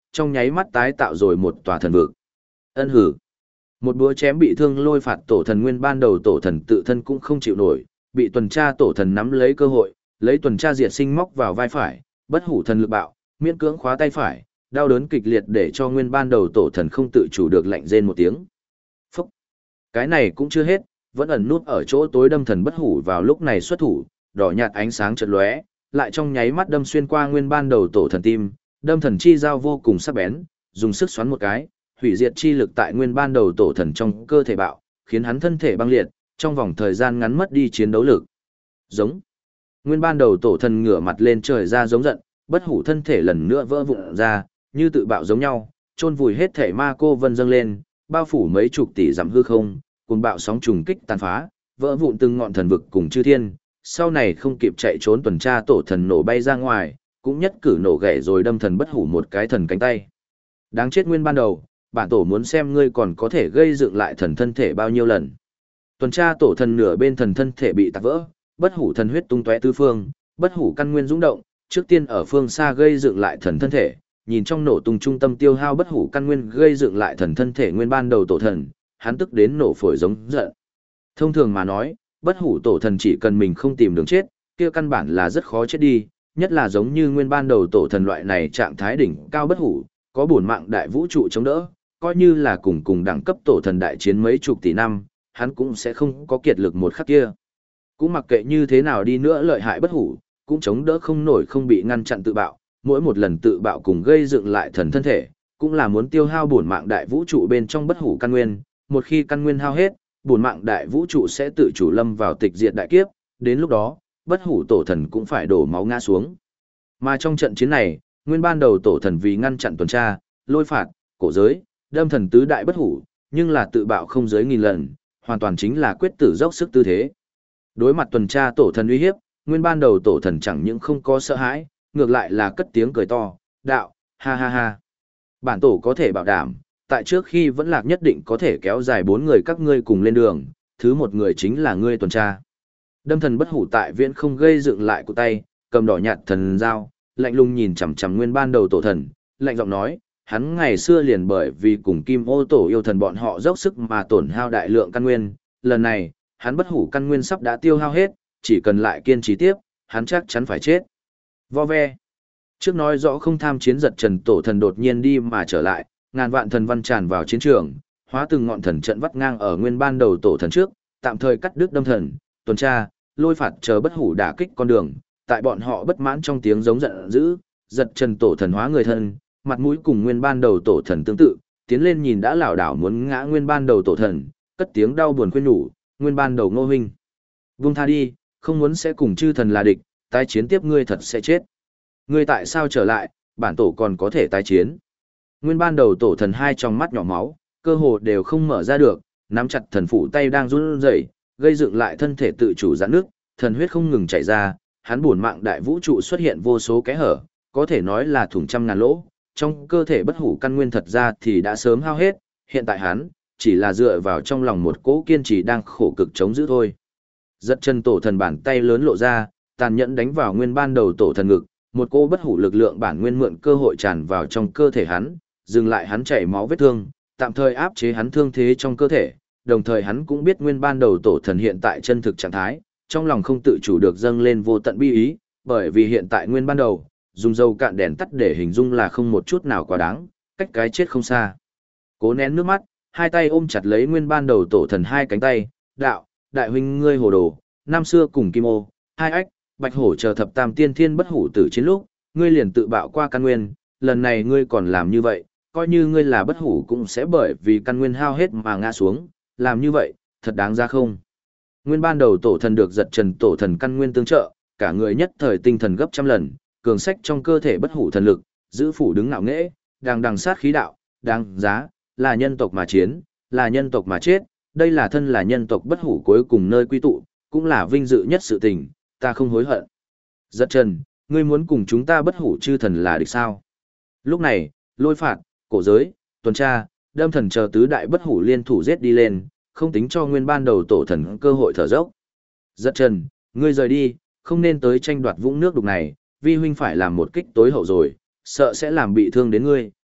trong nháy mắt tái tạo rồi một tòa thần vực. Ân hử. Một búa chém bị thương Lôi Phạt tổ thần nguyên ban đầu tổ thần tự thân cũng không chịu nổi, bị tuần tra tổ thần nắm lấy cơ hội, lấy tuần tra diệt sinh móc vào vai phải, bất hủ thần lực bạo, miễn cưỡng khóa tay phải, đau đớn kịch liệt để cho nguyên ban đầu tổ thần không tự chủ được lạnh rên một tiếng. Phúc! Cái này cũng chưa hết, vẫn ẩn nút ở chỗ tối đâm thần bất hủ vào lúc này xuất thủ, đỏ nhạt ánh sáng chợt lóe, lại trong nháy mắt đâm xuyên qua nguyên ban đầu tổ thần tim, đâm thần chi dao vô cùng sắc bén, dùng sức xoắn một cái, hủy diệt chi lực tại nguyên ban đầu tổ thần trong cơ thể bạo, khiến hắn thân thể băng liệt, trong vòng thời gian ngắn mất đi chiến đấu lực. Giống. Nguyên ban đầu tổ thần ngửa mặt lên trời ra giống giận, bất hủ thân thể lần nữa vỡ vụn ra, như tự bạo giống nhau, chôn vùi hết thể ma cô vân dâng lên, bao phủ mấy chục tỷ dặm hư không, cùng bạo sóng trùng kích tàn phá, vỡ vụn từng ngọn thần vực cùng chư thiên, sau này không kịp chạy trốn tuần tra tổ thần nổ bay ra ngoài, cũng nhất cử nổ gãy rồi đâm thần bất hủ một cái thần cánh tay. Đáng chết nguyên ban đầu, bản tổ muốn xem ngươi còn có thể gây dựng lại thần thân thể bao nhiêu lần. Tuần tra tổ thần nửa bên thần thân thể bị tạc vỡ, bất hủ thần huyết tung tóe tứ phương, bất hủ căn nguyên dũng động, trước tiên ở phương xa gây dựng lại thần thân thể, nhìn trong nổ tung trung tâm tiêu hao bất hủ căn nguyên gây dựng lại thần thân thể nguyên ban đầu tổ thần, hắn tức đến nổ phổi giống giận. Thông thường mà nói, bất hủ tổ thần chỉ cần mình không tìm đường chết, kia căn bản là rất khó chết đi, nhất là giống như nguyên ban đầu tổ thần loại này trạng thái đỉnh cao bất hủ, có bổn mạng đại vũ trụ chống đỡ, coi như là cùng đẳng cấp tổ thần đại chiến mấy chục tỷ năm, hắn cũng sẽ không có kiệt lực một khắc kia. Cũng mặc kệ như thế nào đi nữa lợi hại bất hủ, cũng chống đỡ không nổi không bị ngăn chặn tự bạo, mỗi một lần tự bạo cùng gây dựng lại thần thân thể, cũng là muốn tiêu hao bổn mạng đại vũ trụ bên trong bất hủ căn nguyên, một khi căn nguyên hao hết, bổn mạng đại vũ trụ sẽ tự chủ lâm vào tịch diệt đại kiếp, đến lúc đó, bất hủ tổ thần cũng phải đổ máu ngã xuống. Mà trong trận chiến này, nguyên ban đầu tổ thần vì ngăn chặn tuần tra, Lôi Phạt, cổ giới, đâm thần tứ đại bất hủ, nhưng là tự bạo không dưới 1000 lần, hoàn toàn chính là quyết tử dốc sức tư thế. Đối mặt tuần tra tổ thần uy hiếp, nguyên ban đầu tổ thần chẳng những không có sợ hãi, ngược lại là cất tiếng cười to, đạo, ha ha ha. Bản tổ có thể bảo đảm, tại trước khi vẫn lạc nhất định có thể kéo dài 4 người các ngươi cùng lên đường, thứ một người chính là ngươi tuần tra. Đâm thần bất hủ tại viễn không gây dựng lại của tay, cầm đỏ nhạt thần dao, lạnh lùng nhìn chằm chằm nguyên ban đầu tổ thần, lạnh giọng nói, hắn ngày xưa liền bởi vì cùng Kim Ô tổ yêu thần bọn họ dốc sức mà tổn hao đại lượng căn nguyên, lần này, hắn bất hủ căn nguyên sắp đã tiêu hao hết, chỉ cần lại kiên trì tiếp, hắn chắc chắn phải chết. Vo ve. Trước nói rõ không tham chiến giật trần tổ thần đột nhiên đi mà trở lại, ngàn vạn thần văn tràn vào chiến trường, hóa từng ngọn thần trận vắt ngang ở nguyên ban đầu tổ thần trước, tạm thời cắt đứt đâm thần, tuần tra, Lôi Phạt chờ bất hủ đả kích con đường, tại bọn họ bất mãn trong tiếng giống giận dữ, giật trần tổ thần hóa người thân, mặt mũi cùng nguyên ban đầu tổ thần tương tự, tiến lên nhìn đã lảo đảo muốn ngã nguyên ban đầu tổ thần, cất tiếng đau buồn khuyên nhủ, nguyên ban đầu Ngô huynh, vung tha đi, không muốn sẽ cùng chư thần là địch, tái chiến tiếp ngươi thật sẽ chết. Ngươi tại sao trở lại, bản tổ còn có thể tái chiến. Nguyên ban đầu tổ thần hai trong mắt nhỏ máu, cơ hồ đều không mở ra được, nắm chặt thần phủ tay đang run rẩy, gây dựng lại thân thể tự chủ giãn nước, thần huyết không ngừng chảy ra, hắn buồn mạng đại vũ trụ xuất hiện vô số kẽ hở, có thể nói là thủng trăm ngàn lỗ, trong cơ thể bất hủ căn nguyên thật ra thì đã sớm hao hết, hiện tại hắn chỉ là dựa vào trong lòng một cỗ kiên trì đang khổ cực chống giữ thôi. Giật chân tổ thần bàn tay lớn lộ ra, tàn nhẫn đánh vào nguyên ban đầu tổ thần ngực, một cỗ bất hủ lực lượng bản nguyên mượn cơ hội tràn vào trong cơ thể hắn, dừng lại hắn chảy máu vết thương, tạm thời áp chế hắn thương thế trong cơ thể, đồng thời hắn cũng biết nguyên ban đầu tổ thần hiện tại chân thực trạng thái, trong lòng không tự chủ được dâng lên vô tận bi ý, bởi vì hiện tại nguyên ban đầu, dùng dầu cạn đèn tắt để hình dung là không một chút nào quá đáng, cách cái chết không xa. Cố nén nước mắt, hai tay ôm chặt lấy nguyên ban đầu tổ thần hai cánh tay, đạo, đại huynh ngươi hồ đồ, năm xưa cùng Kim Ô, hai ách, bạch hổ chờ thập tam tiên thiên bất hủ tử chiến lúc, ngươi liền tự bạo qua căn nguyên, lần này ngươi còn làm như vậy, coi như ngươi là bất hủ cũng sẽ bởi vì căn nguyên hao hết mà ngã xuống, làm như vậy, thật đáng ra không? Nguyên ban đầu tổ thần được giật trần tổ thần căn nguyên tương trợ, cả người nhất thời tinh thần gấp trăm lần, cường sách trong cơ thể bất hủ thần lực, giữ phủ đứng ngạo nghễ, đang đằng sát khí đạo, đáng giá, là nhân tộc mà chiến, là nhân tộc mà chết, đây là thân là nhân tộc bất hủ cuối cùng nơi quy tụ, cũng là vinh dự nhất sự tình, ta không hối hận. Giật trần, ngươi muốn cùng chúng ta bất hủ chư thần là địch sao? Lúc này, Lôi Phạt, cổ giới, tuần tra, đâm thần chờ tứ đại bất hủ liên thủ giết đi lên, không tính cho nguyên ban đầu tổ thần cơ hội thở dốc. Giật trần, ngươi rời đi, không nên tới tranh đoạt vũng nước đục này, vi huynh phải làm một kích tối hậu rồi, sợ sẽ làm bị thương đến ngươi,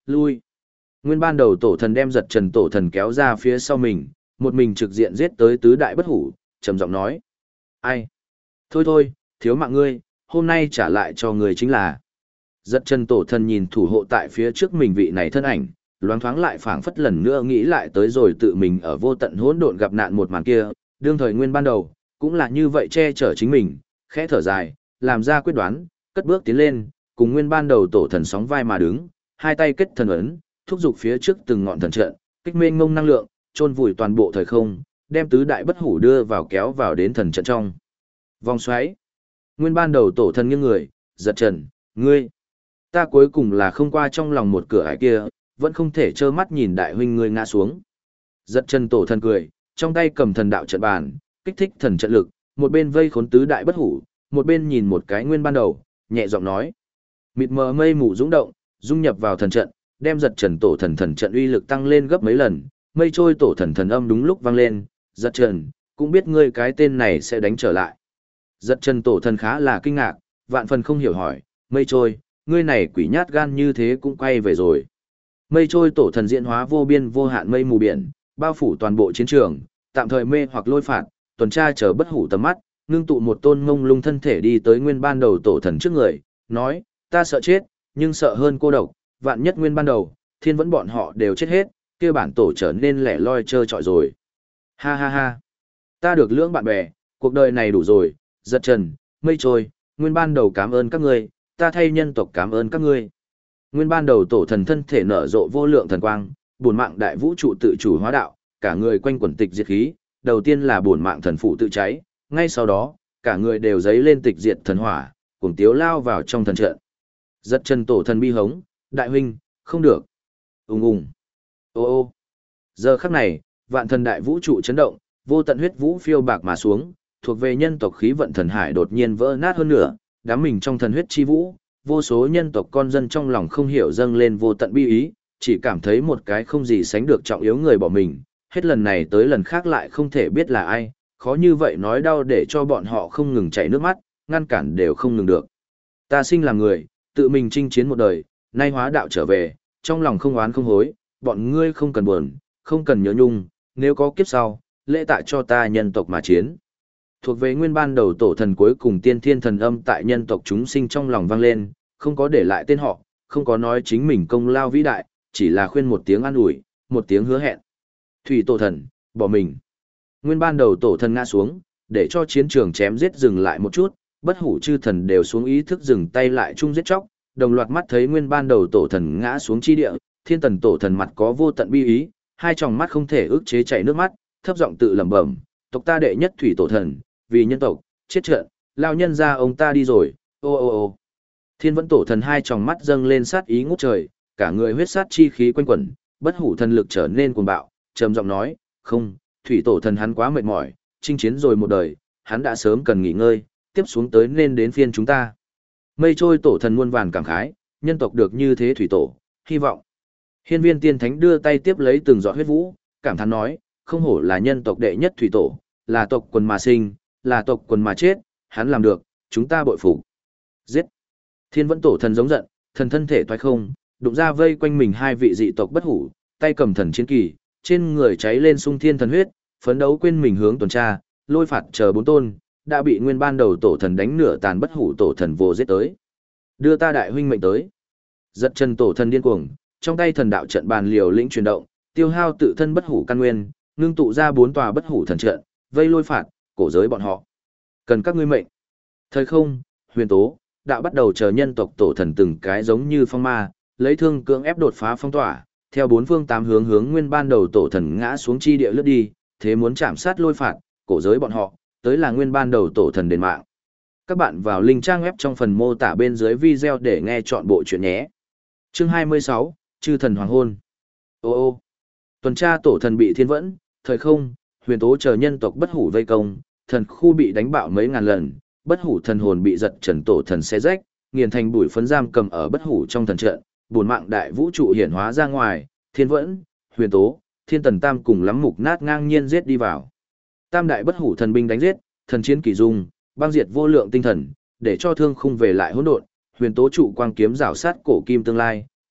Lui. Nguyên ban đầu tổ thần đem giật trần tổ thần kéo ra phía sau mình, một mình trực diện giết tới tứ đại bất hủ, trầm giọng nói. Ai? Thôi thôi, thiếu mạng ngươi, hôm nay trả lại cho ngươi chính là. Giật trần tổ thần nhìn thủ hộ tại phía trước mình vị này thân ảnh, loáng thoáng lại phảng phất lần nữa nghĩ lại tới rồi tự mình ở vô tận hỗn độn gặp nạn một màn kia, đương thời nguyên ban đầu, cũng là như vậy che chở chính mình, khẽ thở dài, làm ra quyết đoán, cất bước tiến lên, cùng nguyên ban đầu tổ thần sóng vai mà đứng, hai tay kết thần ấn, thúc giục phía trước từng ngọn thần trận, kích mênh ngông năng lượng, chôn vùi toàn bộ thời không, đem tứ đại bất hủ đưa vào kéo vào đến thần trận trong. Vòng xoáy. Nguyên ban đầu tổ thần nghiêng người, giật trần, ngươi. Ta cuối cùng là không qua trong lòng một cửa ải kia, vẫn không thể trơ mắt nhìn đại huynh ngươi ngã xuống. Giật trần tổ thần cười, trong tay cầm thần đạo trận bàn, kích thích thần trận lực, một bên vây khốn tứ đại bất hủ, một bên nhìn một cái nguyên ban đầu, nhẹ giọng nói. Mịt mờ mây mù dũng động, dung nhập vào thần trận, đem giật trần tổ thần thần trận uy lực tăng lên gấp mấy lần, mây trôi tổ thần thần âm đúng lúc vang lên, giật trần, cũng biết ngươi cái tên này sẽ đánh trở lại. Giật trần tổ thần khá là kinh ngạc, vạn phần không hiểu hỏi, mây trôi, ngươi này quỷ nhát gan như thế cũng quay về rồi. Mây trôi tổ thần diễn hóa vô biên vô hạn mây mù biển, bao phủ toàn bộ chiến trường, tạm thời mê hoặc lôi phạt, tuần tra chờ bất hủ tầm mắt, ngưng tụ một tôn ngông lung thân thể đi tới nguyên ban đầu tổ thần trước người, nói, ta sợ chết, nhưng sợ hơn cô độc, vạn nhất nguyên ban đầu, thiên vẫn bọn họ đều chết hết, kia bản tổ trở nên lẻ loi trơ trọi rồi. Ha ha ha, ta được lưỡng bạn bè, cuộc đời này đủ rồi, giật trần, mây trôi, nguyên ban đầu cảm ơn các ngươi, ta thay nhân tộc cảm ơn các ngươi. Nguyên ban đầu tổ thần thân thể nở rộ vô lượng thần quang, bổn mạng đại vũ trụ tự chủ hóa đạo, cả người quanh quẩn tịch diệt khí, đầu tiên là bổn mạng thần phụ tự cháy, ngay sau đó, cả người đều giấy lên tịch diệt thần hỏa, cùng tiếu lao vào trong thần trận. Giật chân tổ thần bi hống, đại huynh, không được. Ùng ùng. Ô ô. Giờ khắc này, vạn thần đại vũ trụ chấn động, vô tận huyết vũ phiêu bạc mà xuống, thuộc về nhân tộc khí vận thần hải đột nhiên vỡ nát hơn nữa, đám mình trong thần huyết chi vũ, vô số nhân tộc con dân trong lòng không hiểu dâng lên vô tận bi ý, chỉ cảm thấy một cái không gì sánh được trọng yếu người bỏ mình, hết lần này tới lần khác lại không thể biết là ai, khó như vậy nói đau để cho bọn họ không ngừng chảy nước mắt, ngăn cản đều không ngừng được. Ta sinh làm người, tự mình chinh chiến một đời, nay hóa đạo trở về, trong lòng không oán không hối, bọn ngươi không cần buồn, không cần nhớ nhung, nếu có kiếp sau, lễ tạ cho ta nhân tộc mà chiến. Thuộc về nguyên ban đầu tổ thần cuối cùng tiên thiên thần âm tại nhân tộc chúng sinh trong lòng vang lên, không có để lại tên họ, không có nói chính mình công lao vĩ đại, chỉ là khuyên một tiếng an ủi, một tiếng hứa hẹn. Thủy tổ thần, bỏ mình. Nguyên ban đầu tổ thần ngã xuống, để cho chiến trường chém giết dừng lại một chút, bất hủ chư thần đều xuống ý thức dừng tay lại chung giết chóc, đồng loạt mắt thấy nguyên ban đầu tổ thần ngã xuống chi địa, thiên tần tổ thần mặt có vô tận bi ý, hai tròng mắt không thể ức chế chảy nước mắt, thấp giọng tự lẩm bẩm, tộc ta đệ nhất thủy tổ thần, vì nhân tộc, chết trận, lao nhân ra ông ta đi rồi, ô ô ô. Thiên vẫn tổ thần hai tròng mắt dâng lên sát ý ngút trời, cả người huyết sát chi khí quanh quẩn, bất hủ thần lực trở nên cuồng bạo, trầm giọng nói, không, thủy tổ thần hắn quá mệt mỏi, chinh chiến rồi một đời, hắn đã sớm cần nghỉ ngơi, tiếp xuống tới nên đến phiên chúng ta. Mây trôi tổ thần muôn vàn cảm khái, nhân tộc được như thế thủy tổ, hy vọng. Hiên viên tiên thánh đưa tay tiếp lấy từng giọt huyết vũ, cảm thán nói, không hổ là nhân tộc đệ nhất thủy tổ, là tộc quần mà sinh, là tộc quần mà chết, hắn làm được, chúng ta bội phục. Giết. Thiên vẫn tổ thần giống giận, thần thân thể toái không, đụng ra vây quanh mình hai vị dị tộc bất hủ, tay cầm thần chiến kỳ, trên người cháy lên sung thiên thần huyết, phấn đấu quên mình hướng tuần tra, lôi phạt chờ bốn tôn, đã bị nguyên ban đầu tổ thần đánh nửa tàn bất hủ tổ thần vô giết tới. Đưa ta đại huynh mệnh tới. Giật chân tổ thần điên cuồng, trong tay thần đạo trận bàn liều lĩnh chuyển động, tiêu hao tự thân bất hủ căn nguyên, ngưng tụ ra bốn tòa bất hủ thần trận, vây lôi phạt, cổ giới bọn họ. Cần các ngươi mệnh. Thời không, huyền tố, đạo bắt đầu chờ nhân tộc tổ thần từng cái giống như phong ma, lấy thương cưỡng ép đột phá phong tỏa, theo bốn phương tám hướng hướng nguyên ban đầu tổ thần ngã xuống chi địa lướt đi, thế muốn chạm sát lôi phạt, cổ giới bọn họ, tới là nguyên ban đầu tổ thần đền mạng. Các bạn vào link trang web trong phần mô tả bên dưới video để nghe chọn bộ chuyện nhé. Chương 26, Chư thần hoàng hôn. Ô ô. Tuần tra tổ thần bị thiên vẫn, thời không, huyền tố chờ nhân tộc bất hủ vây công, thần khu bị đánh bạo mấy ngàn lần, bất hủ thần hồn bị giật trần tổ thần xé rách, nghiền thành bụi phấn giam cầm ở bất hủ trong thần trận, buồn mạng đại vũ trụ hiển hóa ra ngoài, thiên vẫn, huyền tố, thiên tần tam cùng lắm mục nát ngang nhiên giết đi vào. Tam đại bất hủ thần binh đánh giết, thần chiến kỳ dung, băng diệt vô lượng tinh thần, để cho thương khung về lại hỗn độn, huyền tố trụ quang kiếm rảo sát cổ kim tương lai,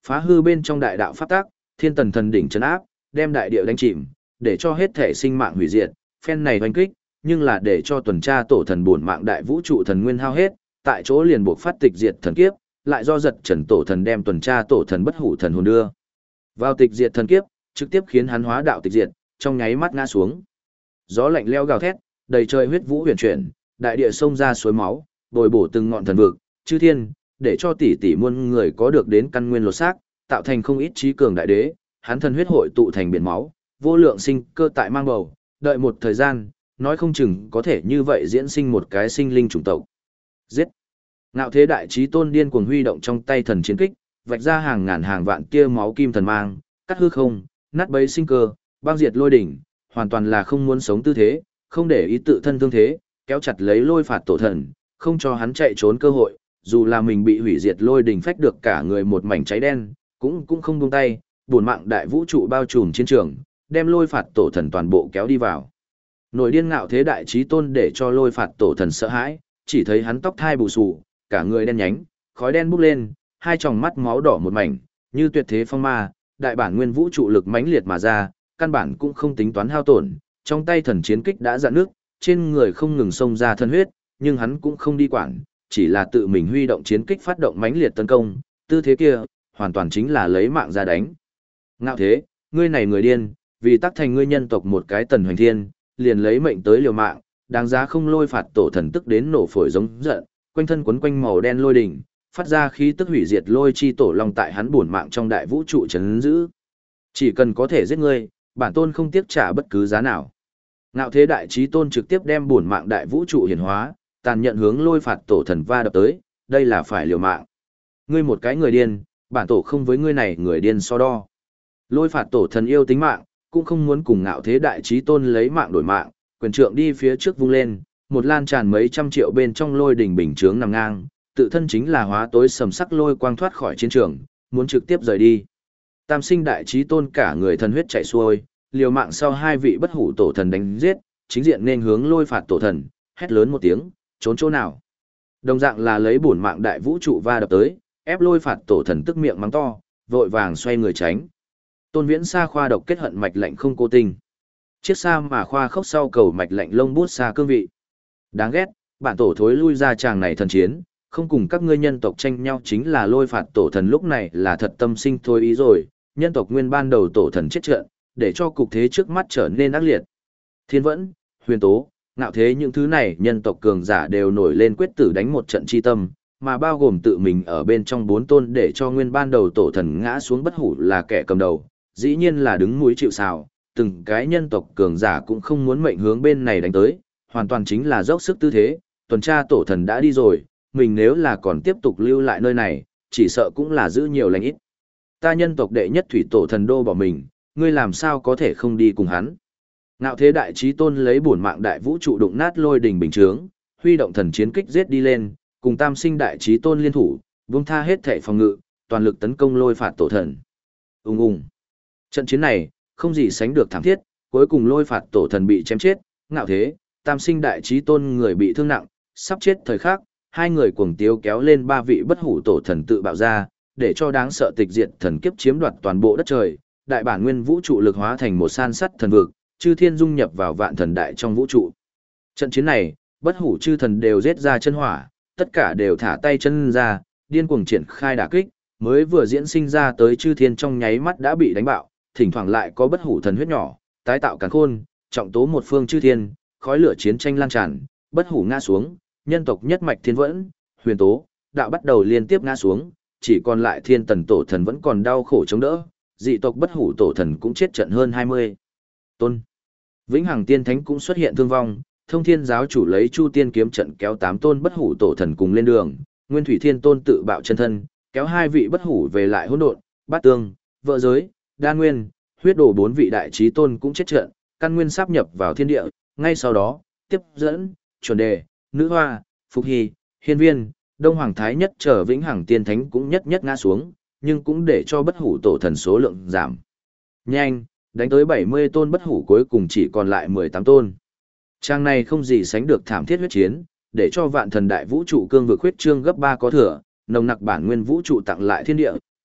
Phá hư bên trong đại đạo pháp tác, thiên tần thần đỉnh trấn áp, đem đại địa đánh chìm, để cho hết thể sinh mạng hủy diệt, phen này hoành kích, nhưng là để cho tuần tra tổ thần bổn mạng đại vũ trụ thần nguyên hao hết, tại chỗ liền buộc phát tịch diệt thần kiếp, lại do giật trần tổ thần đem tuần tra tổ thần bất hủ thần hồn đưa vào tịch diệt thần kiếp, trực tiếp khiến hắn hóa đạo tịch diệt, trong nháy mắt ngã xuống. Gió lạnh leo gào thét, đầy trời huyết vũ huyền chuyển, đại địa sông ra suối máu, bồi bổ từng ngọn thần vực, chư thiên, để cho tỷ tỷ muôn người có được đến căn nguyên lột xác, tạo thành không ít trí cường đại đế, hắn thần huyết hội tụ thành biển máu, vô lượng sinh cơ tại mang bầu, đợi một thời gian, nói không chừng có thể như vậy diễn sinh một cái sinh linh chủng tộc. Giết! Ngạo thế đại chí tôn điên cuồng huy động trong tay thần chiến kích, vạch ra hàng ngàn hàng vạn tia máu kim thần mang, cắt hư không, nát bấy sinh cơ, băng diệt lôi đỉnh, hoàn toàn là không muốn sống tư thế, không để ý tự thân thương thế, kéo chặt lấy lôi phạt tổ thần, không cho hắn chạy trốn cơ hội, dù là mình bị hủy diệt lôi đỉnh phách được cả người một mảnh cháy đen, cũng không buông tay, buồn mạng đại vũ trụ bao trùm chiến trường, đem lôi phạt tổ thần toàn bộ kéo đi vào. Nổi điên ngạo thế đại chí tôn để cho lôi phạt tổ thần sợ hãi, chỉ thấy hắn tóc thai bù xù, cả người đen nhánh, khói đen bốc lên, hai tròng mắt máu đỏ một mảnh, như tuyệt thế phong ma, đại bản nguyên vũ trụ lực mãnh liệt mà ra, căn bản cũng không tính toán hao tổn, trong tay thần chiến kích đã dạn nước, trên người không ngừng xông ra thân huyết, nhưng hắn cũng không đi quản, chỉ là tự mình huy động chiến kích phát động mãnh liệt tấn công, tư thế kia, hoàn toàn chính là lấy mạng ra đánh. Ngạo thế, ngươi này người điên, vì tác thành ngươi nhân tộc một cái tần hoành thiên, liền lấy mệnh tới liều mạng, đáng giá không lôi phạt tổ thần tức đến nổ phổi giống giận, quanh thân quấn quanh màu đen lôi đỉnh, phát ra khí tức hủy diệt lôi chi tổ long tại hắn buồn mạng trong đại vũ trụ trấn giữ. Chỉ cần có thể giết ngươi, bản tôn không tiếc trả bất cứ giá nào. Ngạo thế đại chí tôn trực tiếp đem buồn mạng đại vũ trụ hiển hóa, tàn nhận hướng lôi phạt tổ thần va đập tới, đây là phải liều mạng. Ngươi một cái người điên, bản tổ không với ngươi này người điên so đo. Lôi phạt tổ thần yêu tính mạng, cũng không muốn cùng ngạo thế đại chí tôn lấy mạng đổi mạng, quyền trượng đi phía trước vung lên, một lan tràn mấy trăm triệu bên trong lôi đỉnh bình chướng nằm ngang, tự thân chính là hóa tối sầm sắc lôi quang thoát khỏi chiến trường, muốn trực tiếp rời đi. Tam sinh đại chí tôn cả người thần huyết chảy xuôi, liều mạng sau hai vị bất hủ tổ thần đánh giết, chính diện nên hướng lôi phạt tổ thần, hét lớn một tiếng, trốn chỗ nào. Đồng dạng là lấy bổn mạng đại vũ trụ va đập tới, ép lôi phạt tổ thần tức miệng mắng to, vội vàng xoay người tránh. Tôn Viễn Sa khoa độc kết hận mạch lạnh không cố tình. Chiếc xa mà khoa khốc sau cầu mạch lạnh lông bút xa cương vị. Đáng ghét, bản tổ thối lui ra tràng này thần chiến, không cùng các ngươi nhân tộc tranh nhau chính là lôi phạt tổ thần lúc này là thật tâm sinh thôi ý rồi, nhân tộc nguyên ban đầu tổ thần chết trận, để cho cục thế trước mắt trở nên ác liệt. Thiên Vẫn, Huyền Tố, Ngạo Thế những thứ này nhân tộc cường giả đều nổi lên quyết tử đánh một trận chi tâm, mà bao gồm tự mình ở bên trong bốn tôn để cho nguyên ban đầu tổ thần ngã xuống bất hủ là kẻ cầm đầu, dĩ nhiên là đứng mũi chịu sào, từng cái nhân tộc cường giả cũng không muốn mệnh hướng bên này đánh tới, hoàn toàn chính là dốc sức tư thế, tuần tra tổ thần đã đi rồi, mình nếu là còn tiếp tục lưu lại nơi này, chỉ sợ cũng là giữ nhiều lành ít. Ta nhân tộc đệ nhất thủy tổ thần đô bỏ mình, ngươi làm sao có thể không đi cùng hắn. Ngạo thế đại chí tôn lấy bổn mạng đại vũ trụ đụng nát lôi đình bình chướng, huy động thần chiến kích giết đi lên, cùng tam sinh đại chí tôn liên thủ, buông tha hết thể phòng ngự, toàn lực tấn công lôi phạt tổ thần. Ung ung. Trận chiến này, không gì sánh được thảm thiết, cuối cùng lôi phạt tổ thần bị chém chết, ngạo thế, tam sinh đại chí tôn người bị thương nặng, sắp chết thời khắc, hai người cuồng tiếu kéo lên ba vị bất hủ tổ thần tự bạo ra, để cho đáng sợ tịch diệt thần kiếp chiếm đoạt toàn bộ đất trời, đại bản nguyên vũ trụ lực hóa thành một san sắt thần vực, chư thiên dung nhập vào vạn thần đại trong vũ trụ. Trận chiến này, bất hủ chư thần đều giết ra chân hỏa, tất cả đều thả tay chân ra, điên cuồng triển khai đả kích, mới vừa diễn sinh ra tới chư thiên trong nháy mắt đã bị đánh bạo, thỉnh thoảng lại có bất hủ thần huyết nhỏ, tái tạo càn khôn, trọng tố một phương chư thiên, khói lửa chiến tranh lan tràn, bất hủ ngã xuống, nhân tộc nhất mạch Thiên Vẫn, Huyền Tố, đạo bắt đầu liên tiếp ngã xuống, chỉ còn lại Thiên Tần tổ thần vẫn còn đau khổ chống đỡ, dị tộc bất hủ tổ thần cũng chết trận hơn 20 tôn. Vĩnh Hằng Tiên Thánh cũng xuất hiện thương vong, Thông Thiên giáo chủ lấy Chu Tiên kiếm trận kéo 8 tôn bất hủ tổ thần cùng lên đường, Nguyên Thủy Thiên Tôn tự bạo chân thân, kéo 2 vị bất hủ về lại hỗn độn, Bát Tương, Vợ Giới, Đan Nguyên, Huyết Đồ 4 vị đại chí tôn cũng chết trận, căn nguyên sáp nhập vào thiên địa, ngay sau đó, tiếp dẫn, Chuẩn Đề, Nữ Hoa, Phục Hy, Hiên Viên, Đông Hoàng Thái Nhất trở Vĩnh Hằng Tiên Thánh cũng nhất nhất ngã xuống, nhưng cũng để cho bất hủ tổ thần số lượng giảm. Nhanh, đánh tới 70 tôn bất hủ cuối cùng chỉ còn lại 18 tôn. Trang này không gì sánh được thảm thiết huyết chiến, để cho vạn thần đại vũ trụ cương vực huyết trương gấp 3 có thừa, nồng nặc bản nguyên vũ trụ tặng lại thiên địa,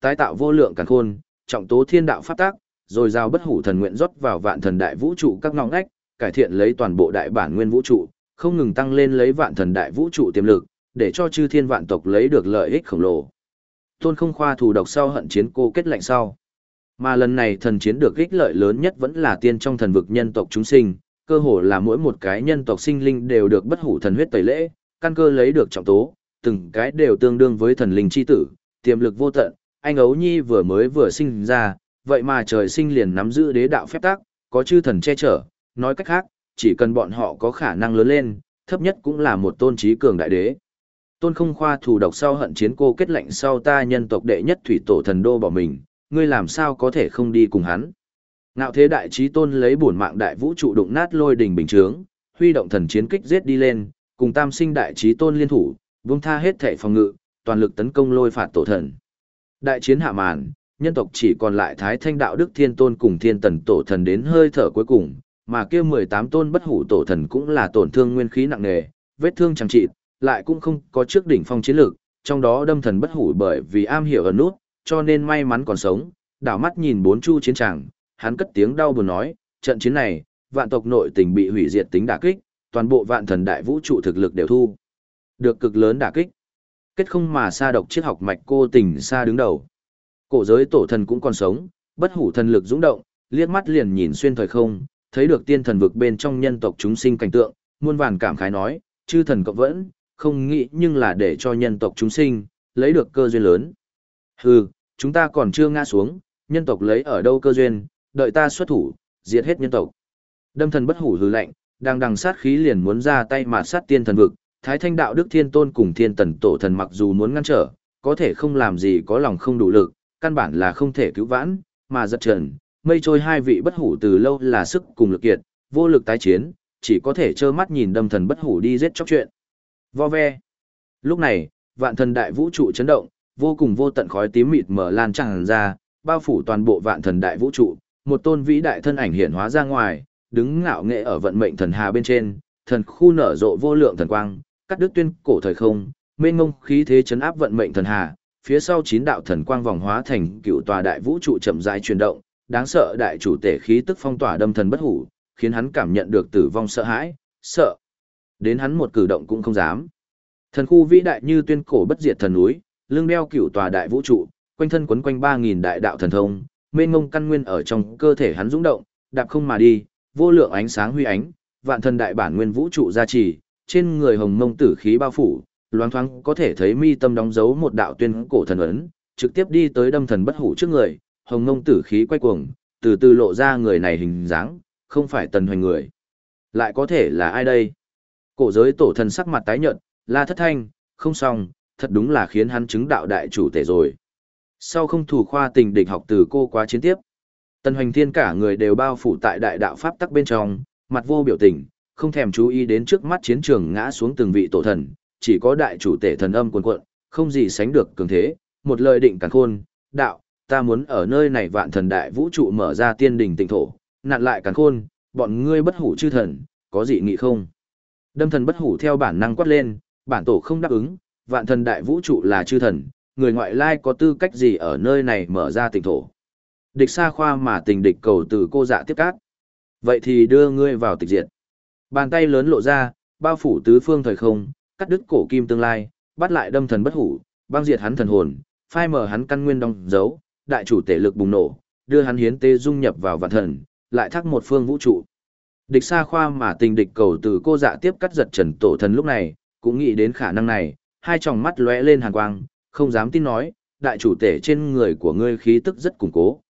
tái tạo vô lượng càn khôn, trọng tố thiên đạo pháp tác, rồi giao bất hủ thần nguyện rót vào vạn thần đại vũ trụ các ngõ ngách, cải thiện lấy toàn bộ đại bản nguyên vũ trụ, không ngừng tăng lên lấy vạn thần đại vũ trụ tiềm lực, để cho chư thiên vạn tộc lấy được lợi ích khổng lồ. Tôn Không Khoa thù độc sau hận chiến cô kết lạnh sau. Mà lần này thần chiến được ích lợi lớn nhất vẫn là tiên trong thần vực nhân tộc chúng sinh, cơ hồ là mỗi một cái nhân tộc sinh linh đều được bất hủ thần huyết tẩy lễ, căn cơ lấy được trọng tố, từng cái đều tương đương với thần linh chi tử, tiềm lực vô tận. Anh ấu nhi vừa sinh ra, vậy mà trời sinh liền nắm giữ đế đạo phép tắc, có chư thần che chở, nói cách khác, chỉ cần bọn họ có khả năng lớn lên, thấp nhất cũng là một tôn trí cường đại đế. Tôn Không Khoa thù độc sau hận chiến cô kết lệnh sau ta nhân tộc đệ nhất thủy tổ thần đô bỏ mình, ngươi làm sao có thể không đi cùng hắn. Ngạo thế đại trí tôn lấy bổn mạng đại vũ trụ đụng nát lôi đỉnh bình chướng, huy động thần chiến kích giết đi lên, cùng tam sinh đại trí tôn liên thủ, buông tha hết thể phòng ngự, toàn lực tấn công lôi phạt tổ thần. Đại chiến hạ màn, nhân tộc chỉ còn lại Thái Thanh Đạo Đức Thiên Tôn cùng Thiên Tần tổ thần đến hơi thở cuối cùng, mà kia 18 tôn bất hủ tổ thần cũng là tổn thương nguyên khí nặng nề, vết thương chẳng trị, lại cũng không có trước đỉnh phong chiến lược, trong đó đâm thần bất hủ bởi vì am hiểu ẩn nút, cho nên may mắn còn sống, đảo mắt nhìn bốn chu chiến tràng, hắn cất tiếng đau buồn nói, trận chiến này, vạn tộc nội tình bị hủy diệt tính đả kích, toàn bộ vạn thần đại vũ trụ thực lực đều thu được cực lớn đả kích. Kết không mà sa độc triết học mạch cô tình sa đứng đầu. Cổ giới tổ thần cũng còn sống, bất hủ thần lực dũng động, liếc mắt liền nhìn xuyên thời không, thấy được tiên thần vực bên trong nhân tộc chúng sinh cảnh tượng, muôn vàn cảm khái nói, chư thần cộng vẫn, không nghĩ nhưng là để cho nhân tộc chúng sinh, lấy được cơ duyên lớn. Hừ, chúng ta còn chưa ngã xuống, nhân tộc lấy ở đâu cơ duyên, đợi ta xuất thủ, diệt hết nhân tộc. Đâm thần bất hủ hừ lạnh, đang đằng sát khí liền muốn ra tay mà sát tiên thần vực, Thái Thanh Đạo Đức Thiên Tôn cùng Thiên Tần tổ thần mặc dù muốn ngăn trở, có thể không làm gì có lòng không đủ lực, căn bản là không thể cứu vãn, mà giật trần, mây trôi hai vị bất hủ từ lâu là sức cùng lực kiệt, vô lực tái chiến, chỉ có thể trơ mắt nhìn đâm thần bất hủ đi giết chóc chuyện. Vo ve. Lúc này, vạn thần đại vũ trụ chấn động, vô cùng vô tận khói tím mịt mờ lan tràn ra, bao phủ toàn bộ vạn thần đại vũ trụ, một tôn vĩ đại thân ảnh hiện hóa ra ngoài, đứng ngạo nghệ ở vận mệnh thần hà bên trên, thần khu nở rộ vô lượng thần quang, cắt đứt tuyên cổ thời không, mênh mông khí thế chấn áp vận mệnh thần hà, phía sau 9 đạo thần quang vòng hóa thành cựu tòa đại vũ trụ chậm rãi chuyển động, đáng sợ đại chủ tể khí tức phong tỏa đâm thần bất hủ, khiến hắn cảm nhận được tử vong sợ hãi, sợ đến hắn một cử động cũng không dám. Thần khu vĩ đại như tuyên cổ bất diệt thần núi, lưng đeo cựu tòa đại vũ trụ, quanh thân quấn quanh 3000 đại đạo thần thông, mênh mông căn nguyên ở trong cơ thể hắn dũng động, đạp không mà đi, vô lượng ánh sáng huy ánh, vạn thần đại bản nguyên vũ trụ gia trì, trên người hồng mông tử khí bao phủ, loáng thoáng có thể thấy mi tâm đóng dấu một đạo tuyên cổ thần ấn, trực tiếp đi tới đâm thần bất hủ trước người, hồng mông tử khí quay cuồng, từ từ lộ ra người này hình dáng, không phải Tần Hoành người. Lại có thể là ai đây? Cổ giới tổ thần sắc mặt tái nhợt, La Thất Thanh, không xong, thật đúng là khiến hắn chứng đạo đại chủ tể rồi. Sau không thủ khoa tình địch học từ cô quá chiến tiếp, Tần Hoành Thiên cả người đều bao phủ tại đại đạo pháp tắc bên trong, mặt vô biểu tình, không thèm chú ý đến trước mắt chiến trường ngã xuống từng vị tổ thần, chỉ có đại chủ tể thần âm cuồn cuộn, không gì sánh được cường thế, một lời định càn khôn, đạo, ta muốn ở nơi này vạn thần đại vũ trụ mở ra tiên đỉnh tịnh thổ, nạn lại càn khôn, bọn ngươi bất hủ chư thần, có gì nghị không? Đâm thần bất hủ theo bản năng quát lên, bản tổ không đáp ứng, vạn thần đại vũ trụ là chư thần, người ngoại lai có tư cách gì ở nơi này mở ra tịnh thổ? Địch xa khoa mà tình địch cầu từ cô dạ tiếp cát. Vậy thì đưa ngươi vào tịch diệt. Bàn tay lớn lộ ra, bao phủ tứ phương thời không, cắt đứt cổ kim tương lai, bắt lại đâm thần bất hủ, băng diệt hắn thần hồn, phai mở hắn căn nguyên đóng dấu, đại chủ tể lực bùng nổ, đưa hắn hiến tế dung nhập vào vạn thần, lại thắc một phương vũ trụ. Địch xa khoa mà tình địch cầu từ cô dạ tiếp cắt giật trần tổ thần lúc này, cũng nghĩ đến khả năng này, hai tròng mắt lóe lên hàn quang, không dám tin nói, đại chủ tể trên người của ngươi khí tức rất củng cố,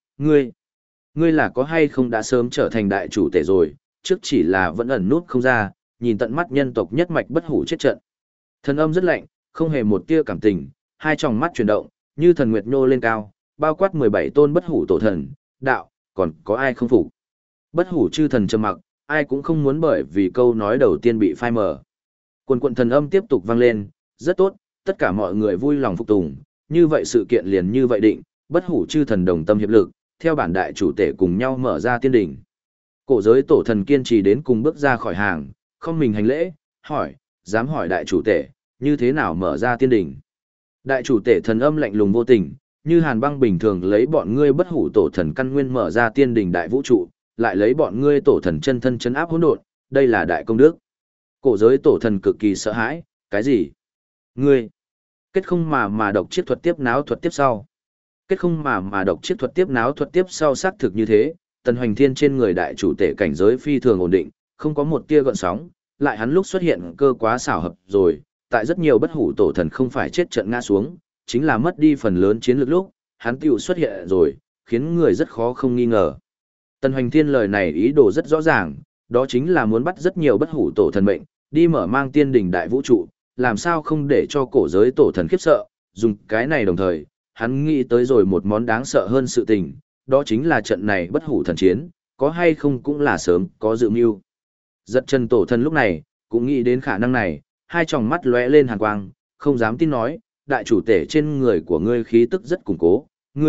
ngươi là có hay không đã sớm trở thành đại chủ tể rồi, trước chỉ là vẫn ẩn nút không ra, nhìn tận mắt nhân tộc nhất mạch bất hủ chết trận. Thần âm rất lạnh, không hề một tia cảm tình, hai tròng mắt chuyển động, như thần nguyệt nhô lên cao, bao quát 17 tôn bất hủ tổ thần, đạo, còn có ai không phục? Bất hủ chư thần trầm mặc, ai cũng không muốn bởi vì câu nói đầu tiên bị phai mờ. Quần quần thần âm tiếp tục vang lên, rất tốt, tất cả mọi người vui lòng phục tùng, như vậy sự kiện liền như vậy định, bất hủ chư thần đồng tâm hiệp lực, theo bản đại chủ tể cùng nhau mở ra tiên đỉnh. Cổ giới tổ thần kiên trì đến cùng bước ra khỏi hàng, không mình hành lễ, hỏi, dám hỏi đại chủ tể, như thế nào mở ra tiên đỉnh? Đại chủ tể thần âm lạnh lùng vô tình, như hàn băng bình thường lấy bọn ngươi bất hủ tổ thần căn nguyên mở ra tiên đình đại vũ trụ, lại lấy bọn ngươi tổ thần chân thân chấn áp hỗn độn, đây là đại công đức. Cổ giới tổ thần cực kỳ sợ hãi, cái gì? Ngươi, kết không mà độc chiết thuật tiếp náo thuật tiếp sau. Kết không mà độc chiết thuật tiếp náo thuật tiếp sau xác thực như thế, Tần Hoành Thiên trên người đại chủ tể cảnh giới phi thường ổn định, không có một tia gợn sóng, lại hắn lúc xuất hiện cơ quá xảo hợp rồi, tại rất nhiều bất hủ tổ thần không phải chết trận ngã xuống, chính là mất đi phần lớn chiến lược lúc, hắn tiểu xuất hiện rồi, khiến người rất khó không nghi ngờ. Tần Hoành Thiên lời này ý đồ rất rõ ràng, đó chính là muốn bắt rất nhiều bất hủ tổ thần mệnh, đi mở mang tiên đỉnh đại vũ trụ, làm sao không để cho cổ giới tổ thần khiếp sợ, dùng cái này đồng thời, hắn nghĩ tới rồi một món đáng sợ hơn sự tình, đó chính là trận này bất hủ thần chiến, có hay không cũng là sớm có dự mưu. Giật chân tổ thần lúc này, cũng nghĩ đến khả năng này, hai tròng mắt lóe lên hàn quang, không dám tin nói, đại chủ tể trên người của ngươi khí tức rất củng cố,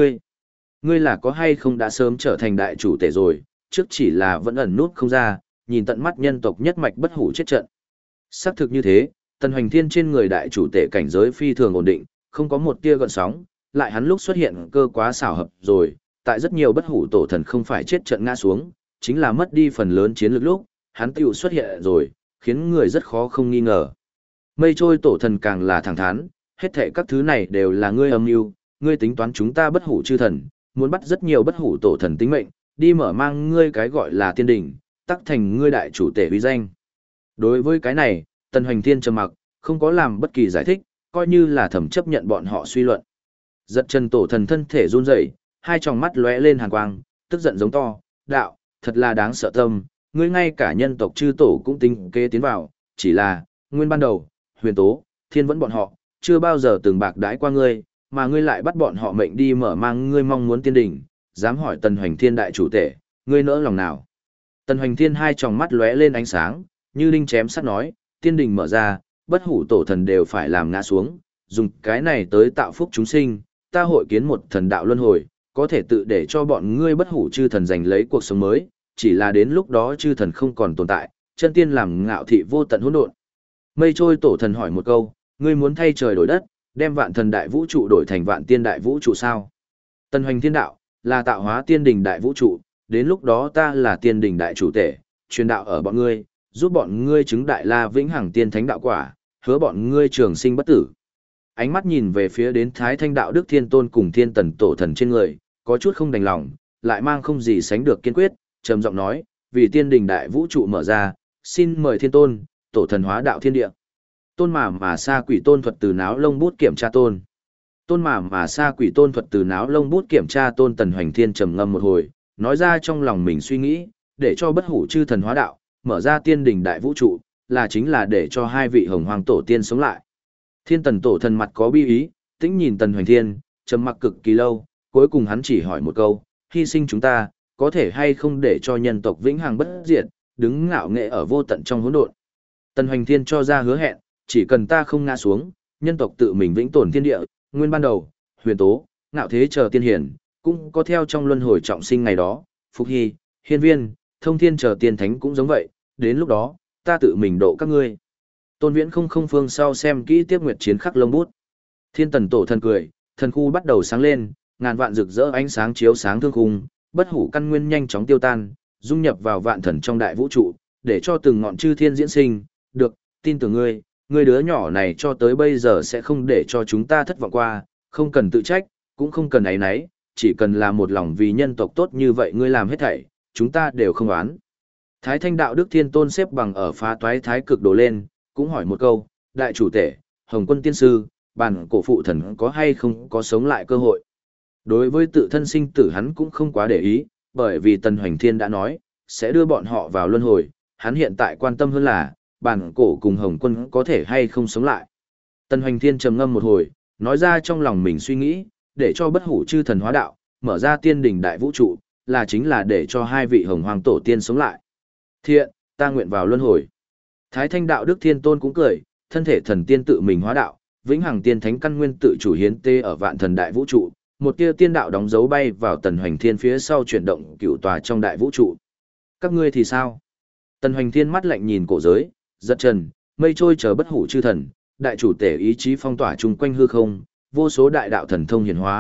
ngươi là có hay không đã sớm trở thành đại chủ tể rồi, trước chỉ là vẫn ẩn nút không ra, nhìn tận mắt nhân tộc nhất mạch bất hủ chết trận. Xác thực như thế, Tần Hoành Thiên trên người đại chủ tể cảnh giới phi thường ổn định, không có một tia gợn sóng, lại hắn lúc xuất hiện cơ quá xảo hợp rồi, tại rất nhiều bất hủ tổ thần không phải chết trận ngã xuống, chính là mất đi phần lớn chiến lược lúc, hắn tiểu xuất hiện rồi, khiến người rất khó không nghi ngờ. Mây trôi tổ thần càng là thẳng thắn, hết thảy các thứ này đều là ngươi âm mưu, ngươi tính toán chúng ta bất hủ chư thần, muốn bắt rất nhiều bất hủ tổ thần tính mệnh, đi mở mang ngươi cái gọi là tiên đỉnh, tắc thành ngươi đại chủ tể uy danh. Đối với cái này, Tần Hoành Thiên trầm mặc, không có làm bất kỳ giải thích, coi như là thầm chấp nhận bọn họ suy luận. Giật chân tổ thần thân thể run rẩy, hai tròng mắt lóe lên hàn quang, tức giận giống to, đạo, thật là đáng sợ tâm, ngươi ngay cả nhân tộc chư tổ cũng tính kế tiến vào, chỉ là, nguyên ban đầu, huyền tố, thiên vẫn bọn họ, chưa bao giờ từng bạc đãi qua ngươi, mà ngươi lại bắt bọn họ mệnh đi mở mang ngươi mong muốn tiên đỉnh, dám hỏi Tần Hoành Thiên đại chủ tể, ngươi nỡ lòng nào? Tần Hoành Thiên hai tròng mắt lóe lên ánh sáng, như đinh chém sắt nói, tiên đỉnh mở ra, bất hủ tổ thần đều phải làm ngã xuống, dùng cái này tới tạo phúc chúng sinh, ta hội kiến một thần đạo luân hồi, có thể tự để cho bọn ngươi bất hủ chư thần giành lấy cuộc sống mới, chỉ là đến lúc đó chư thần không còn tồn tại, chân tiên làm ngạo thị vô tận hỗn độn. Mây trôi tổ thần hỏi một câu, ngươi muốn thay trời đổi đất, đem vạn thần đại vũ trụ đổi thành vạn tiên đại vũ trụ sao? Tần Hoành Thiên đạo, là tạo hóa tiên đình đại vũ trụ, đến lúc đó ta là tiên đình đại chủ tể, truyền đạo ở bọn ngươi, giúp bọn ngươi chứng đại la vĩnh hằng tiên thánh đạo quả, hứa bọn ngươi trường sinh bất tử. Ánh mắt nhìn về phía đến Thái Thanh đạo đức thiên tôn cùng thiên tần tổ thần trên người, có chút không đành lòng, lại mang không gì sánh được kiên quyết, trầm giọng nói, vì tiên đình đại vũ trụ mở ra, xin mời thiên tôn, tổ thần hóa đạo thiên địa. Tôn mà sa quỷ tôn thuật từ náo lông bút kiểm tra tôn. Tôn mà sa quỷ tôn thuật từ náo lông bút kiểm tra tôn. Tần Hoành Thiên trầm ngâm một hồi, nói ra trong lòng mình suy nghĩ, để cho bất hủ chư thần hóa đạo, mở ra tiên đình đại vũ trụ, là chính là để cho hai vị hồng hoàng tổ tiên sống lại. Thiên tần tổ thần mặt có bi ý, tĩnh nhìn Tần Hoành Thiên, trầm mặc cực kỳ lâu, cuối cùng hắn chỉ hỏi một câu, hy sinh chúng ta, có thể hay không để cho nhân tộc vĩnh hằng bất diệt, đứng ngạo nghệ ở vô tận trong hỗn độn. Tần Hoành Thiên cho ra hứa hẹn, chỉ cần ta không ngã xuống, nhân tộc tự mình vĩnh tồn thiên địa, nguyên ban đầu, huyền tố, ngạo thế chờ tiên hiển, cũng có theo trong luân hồi trọng sinh ngày đó, Phục Hy, Hiên Viên, Thông Thiên chờ tiên thánh cũng giống vậy, đến lúc đó, ta tự mình độ các ngươi. Tôn Viễn không phương sau xem kỹ tiếp nguyệt chiến khắc lông bút. Thiên tần tổ thần cười, thần khu bắt đầu sáng lên, ngàn vạn rực rỡ ánh sáng chiếu sáng thương khung, bất hủ căn nguyên nhanh chóng tiêu tan, dung nhập vào vạn thần trong đại vũ trụ, để cho từng ngọn chư thiên diễn sinh, được, tin tưởng ngươi đứa nhỏ này cho tới bây giờ sẽ không để cho chúng ta thất vọng qua, không cần tự trách, cũng không cần áy náy, chỉ cần là một lòng vì nhân tộc tốt như vậy ngươi làm hết thảy, chúng ta đều không oán. Thái Thanh đạo đức thiên tôn xếp bằng ở phá toái thái cực đổ lên, cũng hỏi một câu, đại chủ tể, Hồng Quân tiên sư, bản cổ phụ thần có hay không có sống lại cơ hội. Đối với tự thân sinh tử hắn cũng không quá để ý, bởi vì Tần Hoành Thiên đã nói, sẽ đưa bọn họ vào luân hồi, hắn hiện tại quan tâm hơn là, bản cổ cùng Hồng Quân có thể hay không sống lại. Tần Hoành Thiên trầm ngâm một hồi, nói ra trong lòng mình suy nghĩ, để cho bất hủ chư thần hóa đạo, mở ra tiên đỉnh đại vũ trụ, là chính là để cho hai vị hồng hoàng tổ tiên sống lại. Thiện, ta nguyện vào luân hồi. Thái Thanh đạo đức thiên tôn cũng cười, thân thể thần tiên tự mình hóa đạo, vĩnh hằng tiên thánh căn nguyên tự chủ hiến tê ở vạn thần đại vũ trụ, một tia tiên đạo đóng dấu bay vào Tần Hoành Thiên phía sau chuyển động cửu tòa trong đại vũ trụ. Các ngươi thì sao? Tần Hoành Thiên mắt lạnh nhìn cổ giới, giật trần, mây trôi chờ bất hủ chư thần, đại chủ tể ý chí phong tỏa chung quanh hư không, vô số đại đạo thần thông hiển hóa,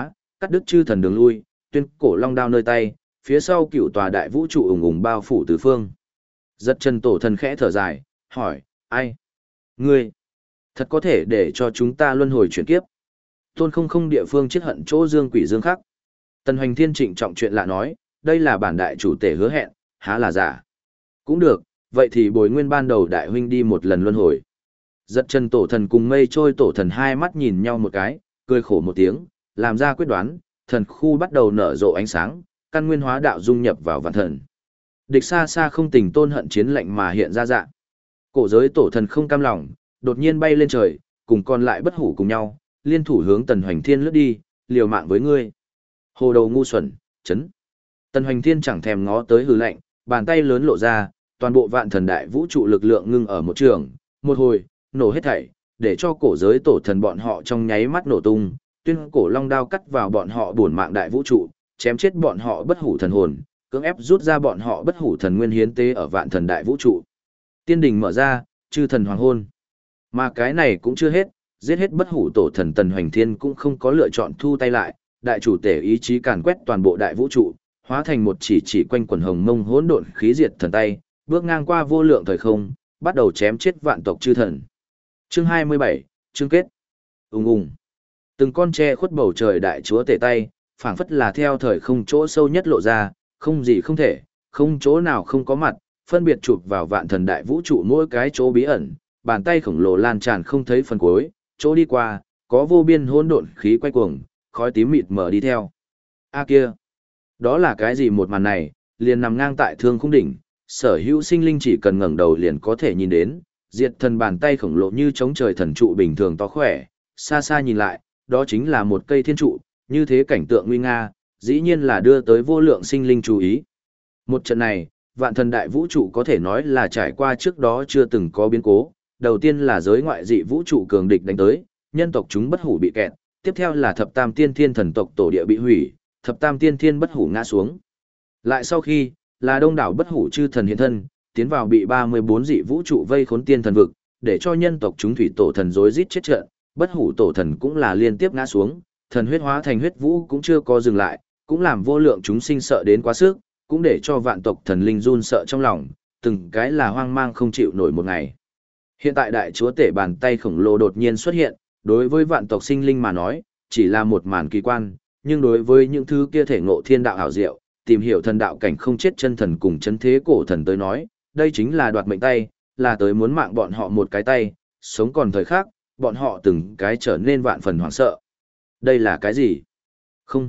cắt đứt chư thần đường lui, tuyên cổ long đao nơi tay, phía sau cựu tòa đại vũ trụ ùng ùng bao phủ tứ phương. Giật chân tổ thần khẽ thở dài, hỏi, ai? Ngươi, thật có thể để cho chúng ta luân hồi chuyển kiếp. Tôn không địa phương chết hận chỗ dương quỷ dương khắc. Tần Hoành Thiên trịnh trọng chuyện lạ nói, đây là bản đại chủ tể hứa hẹn, há là giả. Cũng được, vậy thì bồi nguyên ban đầu đại huynh đi một lần luân hồi. Giật chân tổ thần cùng mây trôi tổ thần hai mắt nhìn nhau một cái, cười khổ một tiếng, làm ra quyết đoán, thần khu bắt đầu nở rộ ánh sáng, căn nguyên hóa đạo dung nhập vào vạn thần. Địch xa xa không tình tôn hận chiến lệnh mà hiện ra dạng. Cổ giới tổ thần không cam lòng, đột nhiên bay lên trời, cùng còn lại bất hủ cùng nhau, liên thủ hướng Tần Hoành Thiên lướt đi, liều mạng với ngươi. Hồ đầu ngu xuẩn, chấn. Tần Hoành Thiên chẳng thèm ngó tới hừ lạnh, bàn tay lớn lộ ra, toàn bộ vạn thần đại vũ trụ lực lượng ngưng ở một trường, một hồi, nổ hết thảy, để cho cổ giới tổ thần bọn họ trong nháy mắt nổ tung, tuyên cổ long đao cắt vào bọn họ bổn mạng đại vũ trụ, chém chết bọn họ bất hủ thần hồn, cưỡng ép rút ra bọn họ bất hủ thần nguyên hiến tế ở vạn thần đại vũ trụ. Tiên đình mở ra, chư thần hoàng hôn. Mà cái này cũng chưa hết, giết hết bất hủ tổ thần Tần Hoành Thiên cũng không có lựa chọn thu tay lại, đại chủ tể ý chí càn quét toàn bộ đại vũ trụ, hóa thành một chỉ quanh quần hồng mông hỗn độn khí diệt thần tay, bước ngang qua vô lượng thời không, bắt đầu chém chết vạn tộc chư thần. Chương 27, chương kết. Ùng ùng. Từng con tre khuất bầu trời đại chúa tể tay, phảng phất là theo thời không chỗ sâu nhất lộ ra, không gì không thể, không chỗ nào không có mặt, phân biệt chụp vào vạn thần đại vũ trụ mỗi cái chỗ bí ẩn, bàn tay khổng lồ lan tràn không thấy phần cuối, chỗ đi qua, có vô biên hỗn độn khí quay cuồng, khói tím mịt mờ đi theo. A kia, đó là cái gì một màn này, liền nằm ngang tại thương khung đỉnh, sở hữu sinh linh chỉ cần ngẩng đầu liền có thể nhìn đến, diệt thần bàn tay khổng lồ như chống trời thần trụ bình thường to khỏe, xa xa nhìn lại, đó chính là một cây thiên trụ, như thế cảnh tượng nguy nga, dĩ nhiên là đưa tới vô lượng sinh linh chú ý. Một trận này, vạn thần đại vũ trụ có thể nói là trải qua trước đó chưa từng có biến cố, đầu tiên là giới ngoại dị vũ trụ cường địch đánh tới, nhân tộc chúng bất hủ bị kẹt, tiếp theo là thập tam tiên thiên thần tộc tổ địa bị hủy, thập tam tiên thiên bất hủ ngã xuống. Lại sau khi, là đông đảo bất hủ chư thần hiện thân, tiến vào bị 34 dị vũ trụ vây khốn tiên thần vực, để cho nhân tộc chúng thủy tổ thần rối rít chết trận, bất hủ tổ thần cũng là liên tiếp ngã xuống, thần huyết hóa thành huyết vũ cũng chưa có dừng lại, cũng làm vô lượng chúng sinh sợ đến quá sức, cũng để cho vạn tộc thần linh run sợ trong lòng, từng cái là hoang mang không chịu nổi một ngày. Hiện tại đại chúa tể bàn tay khổng lồ đột nhiên xuất hiện, đối với vạn tộc sinh linh mà nói, chỉ là một màn kỳ quan, nhưng đối với những thứ kia thể ngộ thiên đạo hảo diệu, tìm hiểu thần đạo cảnh không chết chân thần cùng chân thế cổ thần tới nói, đây chính là đoạt mệnh tay, là tới muốn mạng bọn họ một cái tay, sống còn thời khắc, bọn họ từng cái trở nên vạn phần hoảng sợ. Đây là cái gì? Không.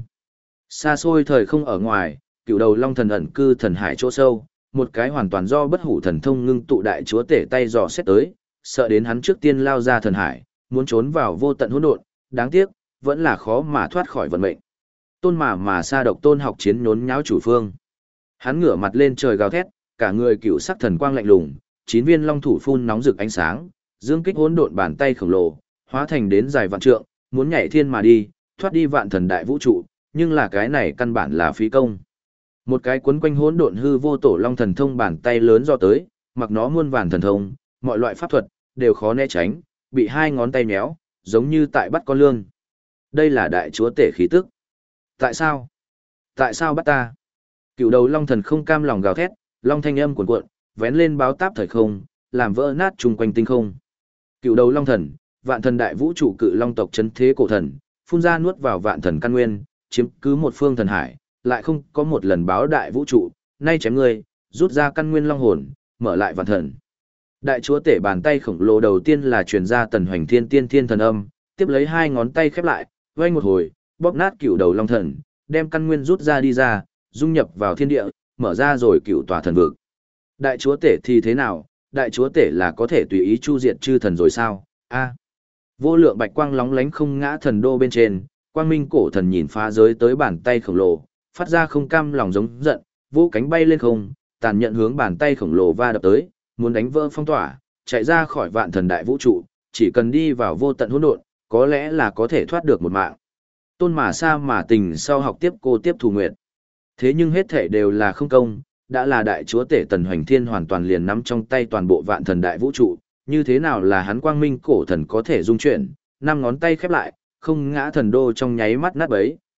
Xa xôi thời không ở ngoài, cựu đầu long thần ẩn cư thần hải chỗ sâu, một cái hoàn toàn do bất hủ thần thông ngưng tụ đại chúa tể tay dò xét tới, sợ đến hắn trước tiên lao ra thần hải, muốn trốn vào vô tận hỗn độn, đáng tiếc, vẫn là khó mà thoát khỏi vận mệnh. Tôn mà sa độc tôn học chiến nhốn nháo chủ phương. Hắn ngửa mặt lên trời gào thét, cả người cựu sắc thần quang lạnh lùng, 9 viên long thủ phun nóng rực ánh sáng, dương kích hỗn độn bàn tay khổng lồ, hóa thành đến dài vạn trượng, muốn nhảy thiên mà đi, thoát đi vạn thần đại vũ trụ, nhưng là cái này căn bản là phí công. Một cái quấn quanh hỗn độn hư vô tổ long thần thông bàn tay lớn do tới, mặc nó muôn vàn thần thông, mọi loại pháp thuật đều khó né tránh, bị hai ngón tay méo, giống như tại bắt con lươn. Đây là đại chúa tể khí tức. Tại sao? Tại sao bắt ta? Cựu đầu long thần không cam lòng gào thét, long thanh âm cuồn cuộn, vén lên báo táp thời không, làm vỡ nát chung quanh tinh không. Cựu đầu long thần, vạn thần đại vũ trụ cự long tộc chấn thế cổ thần, phun ra nuốt vào vạn thần căn nguyên, chiếm cứ một phương thần hải, lại không có một lần báo đại vũ trụ, nay chém ngươi, rút ra căn nguyên long hồn, mở lại vạn thần. Đại chúa tể bàn tay khổng lồ đầu tiên là truyền ra Tần Hoành Thiên tiên thiên thần âm, tiếp lấy hai ngón tay khép lại, vang một hồi, bóp nát cựu đầu long thần, đem căn nguyên rút ra đi ra, dung nhập vào thiên địa, mở ra rồi cựu tòa thần vực. Đại chúa tể thì thế nào? Đại chúa tể là có thể tùy ý chu diệt chư thần rồi sao? A. Vô lượng bạch quang lóng lánh không ngã thần đô bên trên, quang minh cổ thần nhìn phá giới tới bàn tay khổng lồ, phát ra không cam lòng giống giận, vỗ cánh bay lên không, tàn nhận hướng bàn tay khổng lồ va đập tới, muốn đánh vỡ phong tỏa, chạy ra khỏi vạn thần đại vũ trụ, chỉ cần đi vào vô tận hỗn độn, có lẽ là có thể thoát được một mạng. Tôn mà sa mà tình sau học tiếp cô tiếp thù nguyện. Thế nhưng hết thể đều là không công, đã là đại chúa tể Tần Hoành Thiên hoàn toàn liền nắm trong tay toàn bộ vạn thần đại vũ trụ, như thế nào là hắn quang minh cổ thần có thể dung chuyển, năm ngón tay khép lại, không ngã thần đô trong nháy mắt nát bấy,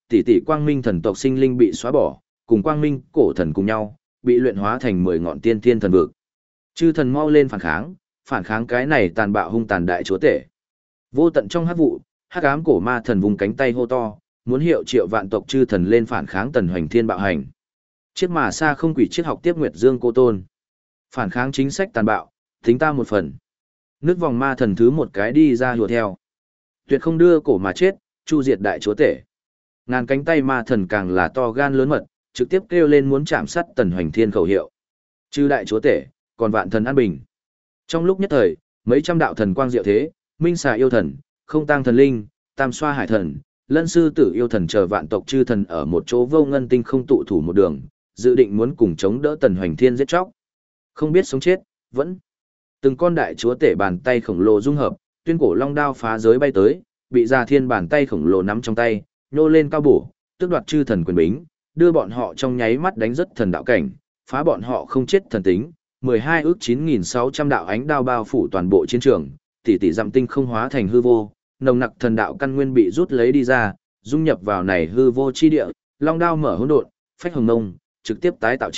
tỷ tỷ quang minh thần tộc sinh linh bị xóa bỏ, cùng quang minh cổ thần cùng nhau, bị luyện hóa thành 10 ngọn tiên thiên thần vực. Chư thần mau lên phản kháng cái này tàn bạo hung tàn đại chúa tể. Vô tận trong hắc vụ, hắc ám cổ ma thần vùng cánh tay hô to, muốn hiệu triệu vạn tộc chư thần lên phản kháng Tần Hoành Thiên bạo hành. Chiếc mà xa không quỷ triết học tiếp Nguyệt Dương cô tôn. Phản kháng chính sách tàn bạo, tính ta một phần. Nước vòng ma thần thứ một cái đi ra hùa theo. Tuyệt không đưa cổ mà chết, chu diệt đại chúa tể. Ngàn cánh tay ma thần càng là to gan lớn mật, trực tiếp kêu lên muốn chạm sát Tần Hoành Thiên khẩu hiệu. Chư đại chúa tể, còn vạn thần an bình. Trong lúc nhất thời, mấy trăm đạo thần quang diệu thế, minh xà yêu thần, không tăng thần linh, tam xoa hải thần, lân sư tử yêu thần chờ vạn tộc chư thần ở một chỗ vô ngân tinh không tụ thủ một đường, dự định muốn cùng chống đỡ Tần Hoành Thiên giết chóc. Không biết sống chết, vẫn. Từng con đại chúa tể bàn tay khổng lồ dung hợp, tuyên cổ long đao phá giới bay tới, bị Già Thiên bàn tay khổng lồ nắm trong tay, nhô lên cao bổ, tước đoạt chư thần quyền bính, đưa bọn họ trong nháy mắt đánh rất thần đạo cảnh, phá bọn họ không chết thần tính, 12 ước 9.600 đạo ánh đao bao phủ toàn bộ chiến trường, tỷ tỷ dặm tinh không hóa thành hư vô, nồng nặc thần đạo căn nguyên bị rút lấy đi ra, dung nhập vào này hư vô chi địa, long đao mở hỗn độn, phách hồng ngông, trực tiếp tái tạo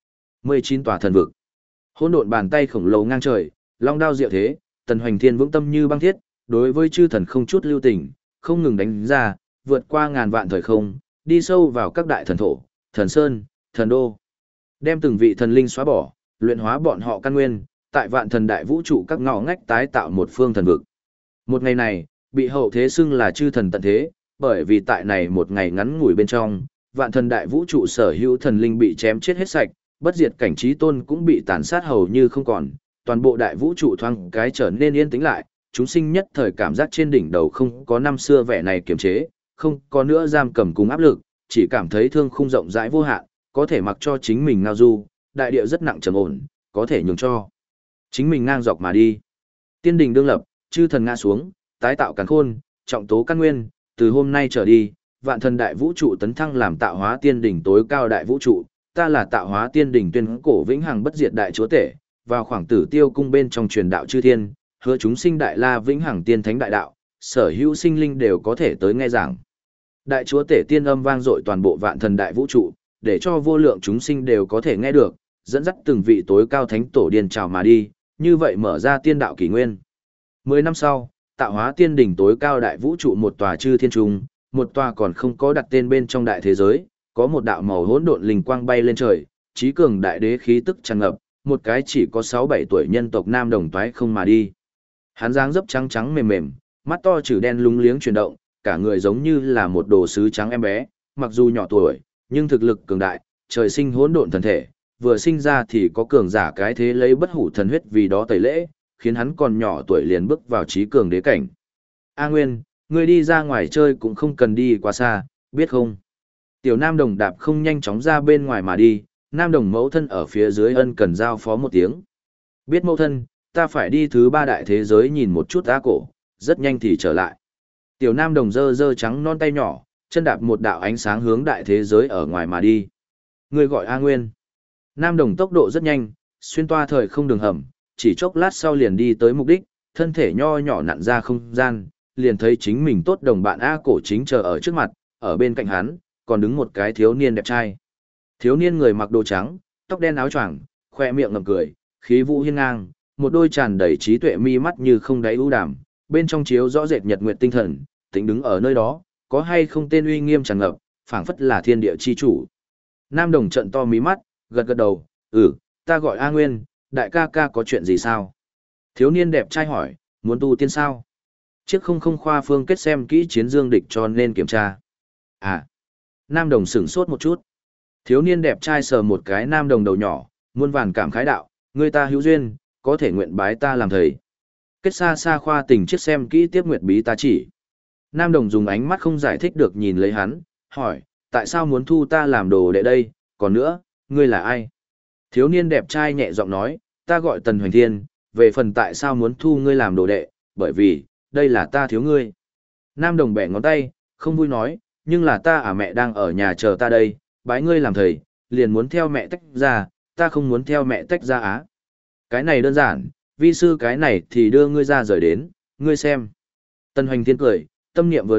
19 tòa thần vực. Hỗn độn bàn tay khổng lồ ngang trời, long đao diệu thế, Tần Hoành Thiên vững tâm như băng thiết, đối với chư thần không chút lưu tình, không ngừng đánh ra, vượt qua ngàn vạn thời không, đi sâu vào các đại thần thổ, thần sơn, thần đô. Đem từng vị thần linh xóa bỏ, luyện hóa bọn họ căn nguyên, tại vạn thần đại vũ trụ các ngõ ngách tái tạo một phương thần vực. Một ngày này, bị hậu thế xưng là chư thần tận thế, bởi vì tại này một ngày ngắn ngủi bên trong, vạn thần đại vũ trụ sở hữu thần linh bị chém chết hết sạch, bất diệt cảnh trí tôn cũng bị tàn sát hầu như không còn, toàn bộ đại vũ trụ thoáng cái trở nên yên tĩnh lại, chúng sinh nhất thời cảm giác trên đỉnh đầu không có năm xưa vẻ này kiềm chế, không có nữa giam cầm cùng áp lực, chỉ cảm thấy thương khung rộng rãi vô hạn, có thể mặc cho chính mình ngao du, đại địa rất nặng trầm ổn, có thể nhường cho chính mình ngang dọc mà đi. Tiên đình đương lập, chư thần ngã xuống, tái tạo càn khôn, trọng tố căn nguyên, từ hôm nay trở đi, vạn thần đại vũ trụ tấn thăng làm tạo hóa tiên đỉnh tối cao đại vũ trụ, ta là tạo hóa tiên đỉnh tuyên cổ vĩnh hằng bất diệt đại chúa tể, vào khoảng tử tiêu cung bên trong truyền đạo chư thiên, hứa chúng sinh đại la vĩnh hằng tiên thánh đại đạo, sở hữu sinh linh đều có thể tới nghe giảng. Đại chúa tể tiên âm vang dội toàn bộ vạn thần đại vũ trụ, để cho vô lượng chúng sinh đều có thể nghe được, dẫn dắt từng vị tối cao thánh tổ điền trào mà đi, như vậy mở ra tiên đạo kỷ nguyên. 10 năm sau, tạo hóa tiên đỉnh tối cao đại vũ trụ một tòa chư thiên trung, một tòa còn không có đặt tên bên trong đại thế giới, có một đạo màu hỗn độn linh quang bay lên trời, trí cường đại đế khí tức tràn ngập, một cái chỉ có 6-7 tuổi nhân tộc nam đồng toái không mà đi. Hắn dáng dấp trắng trắng mềm mềm, mắt to trừ đen lúng liếng chuyển động, cả người giống như là một đồ sứ trắng em bé, mặc dù nhỏ tuổi, nhưng thực lực cường đại, trời sinh hỗn độn thần thể, vừa sinh ra thì có cường giả cái thế lấy bất hủ thần huyết vì đó tẩy lễ, khiến hắn còn nhỏ tuổi liền bước vào trí cường đế cảnh. A Nguyên, ngươi đi ra ngoài chơi cũng không cần đi quá xa, biết không? Tiểu Nam Đồng đạp không nhanh chóng ra bên ngoài mà đi, Nam Đồng mẫu thân ở phía dưới ân cần giao phó một tiếng. Biết mẫu thân, ta phải đi thứ 3 đại thế giới nhìn một chút á cổ, rất nhanh thì trở lại. Tiểu Nam Đồng dơ dơ trắng non tay nhỏ, chân đạp một đạo ánh sáng hướng đại thế giới ở ngoài mà đi. Ngươi gọi A Nguyên. Nam Đồng tốc độ rất nhanh, xuyên toa thời không đường hầm, chỉ chốc lát sau liền đi tới mục đích, thân thể nho nhỏ nặn ra không gian, liền thấy chính mình tốt đồng bạn A cổ chính chờ ở trước mặt, ở bên cạnh hắn, còn đứng một cái thiếu niên đẹp trai. Thiếu niên người mặc đồ trắng, tóc đen áo choàng, khoe miệng ngậm cười, khí vũ hiên ngang, một đôi tràn đầy trí tuệ mi mắt như không đáy ưu đàm, bên trong chiếu rõ rệt nhật nguyệt tinh thần, tính đứng ở nơi đó, có hay không tên uy nghiêm tràn ngập, phảng phất là thiên địa chi chủ. Nam Đồng trận to mí mắt, gật gật đầu, ta gọi A Nguyên, đại ca ca có chuyện gì sao? Thiếu niên đẹp trai hỏi, muốn tu tiên sao? Chiếc không khoa phương kết xem kỹ chiến dương địch cho nên kiểm tra. À, Nam Đồng sửng sốt một chút. Thiếu niên đẹp trai sờ một cái Nam Đồng đầu nhỏ, muôn vàn cảm khái đạo, người ta hữu duyên, có thể nguyện bái ta làm thầy. Kết xa khoa tình chiếc xem kỹ tiếp nguyệt bí ta chỉ. Nam Đồng dùng ánh mắt không giải thích được nhìn lấy hắn, hỏi, tại sao muốn thu ta làm đồ đệ đây, còn nữa, ngươi là ai? Thiếu niên đẹp trai nhẹ giọng nói, ta gọi Tần Hoành Thiên, về phần tại sao muốn thu ngươi làm đồ đệ, bởi vì, đây là ta thiếu ngươi. Nam Đồng bẻ ngón tay, không vui nói, nhưng là ta mẹ đang ở nhà chờ ta đây, bái ngươi làm thầy, liền muốn theo mẹ tách ra, ta không muốn theo mẹ tách ra á. Cái này đơn giản, vi sư cái này thì đưa ngươi ra rời đến, ngươi xem. Tần Hoành Thiên cười, tâm niệm vừa động,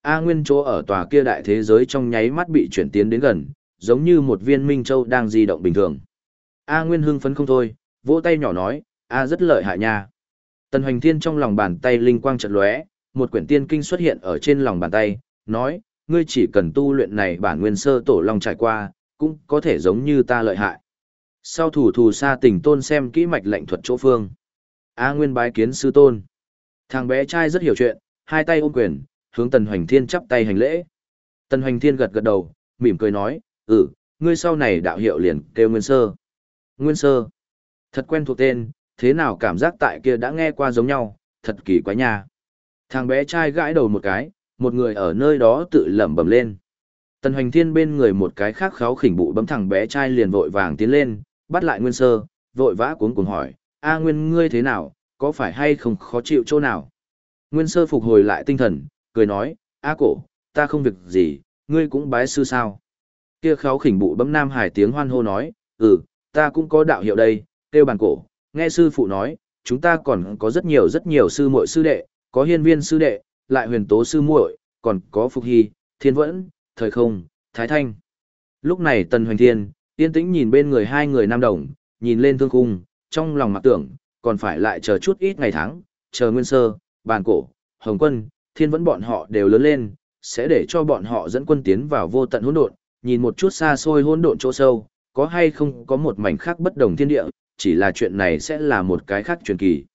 A Nguyên chỗ ở tòa kia đại thế giới trong nháy mắt bị chuyển tiến đến gần, giống như một viên minh châu đang di động bình thường. A Nguyên hưng phấn không thôi, vỗ tay nhỏ nói, A rất lợi hại nha. Tần Hoành Thiên trong lòng bàn tay linh quang chợt lóe, một quyển tiên kinh xuất hiện ở trên lòng bàn tay, nói, ngươi chỉ cần tu luyện này bản nguyên sơ tổ long trải qua, cũng có thể giống như ta lợi hại. Sau thủ thù sa tình tôn xem kỹ mạch lệnh thuật chỗ phương. A Nguyên bái kiến sư tôn. Thằng bé trai rất hiểu chuyện, hai tay ôm quyền, hướng Tần Hoành Thiên chắp tay hành lễ. Tần Hoành Thiên gật gật đầu, mỉm cười nói, ngươi sau này đạo hiệu liền kêu Nguyên Sơ. Nguyên Sơ. Thật quen thuộc tên, thế nào cảm giác tại kia đã nghe qua giống nhau, thật kỳ quái nha. Thằng bé trai gãi đầu một cái, một người ở nơi đó tự lẩm bẩm lên. Tần Hoành Thiên bên người một cái khác kháu khỉnh bụ bấm thằng bé trai liền vội vàng tiến lên, bắt lại Nguyên Sơ, vội vã cuống cuồng hỏi, A Nguyên ngươi thế nào, có phải hay không khó chịu chỗ nào? Nguyên Sơ phục hồi lại tinh thần, cười nói, A cổ, ta không việc gì, ngươi cũng bái sư sao? Kia kháu khỉnh bụ bấm nam hải tiếng hoan hô nói, ta cũng có đạo hiệu đây, kêu bàn cổ, nghe sư phụ nói, chúng ta còn có rất nhiều sư muội sư đệ, có hiên viên sư đệ, lại huyền tố sư muội, còn có Phục Hy, Thiên Vẫn, Thời Không, Thái Thanh. Lúc này Tần Hoành Thiên, yên tĩnh nhìn bên người hai người nam đồng, nhìn lên thương khung, trong lòng mặc tưởng, còn phải lại chờ chút ít ngày tháng, chờ Nguyên Sơ, Bàn Cổ, Hồng Quân, Thiên Vẫn bọn họ đều lớn lên, sẽ để cho bọn họ dẫn quân tiến vào vô tận hỗn độn, nhìn một chút xa xôi hỗn độn chỗ sâu, có hay không có một mảnh khác bất đồng thiên địa, chỉ là chuyện này sẽ là một cái khác truyền kỳ.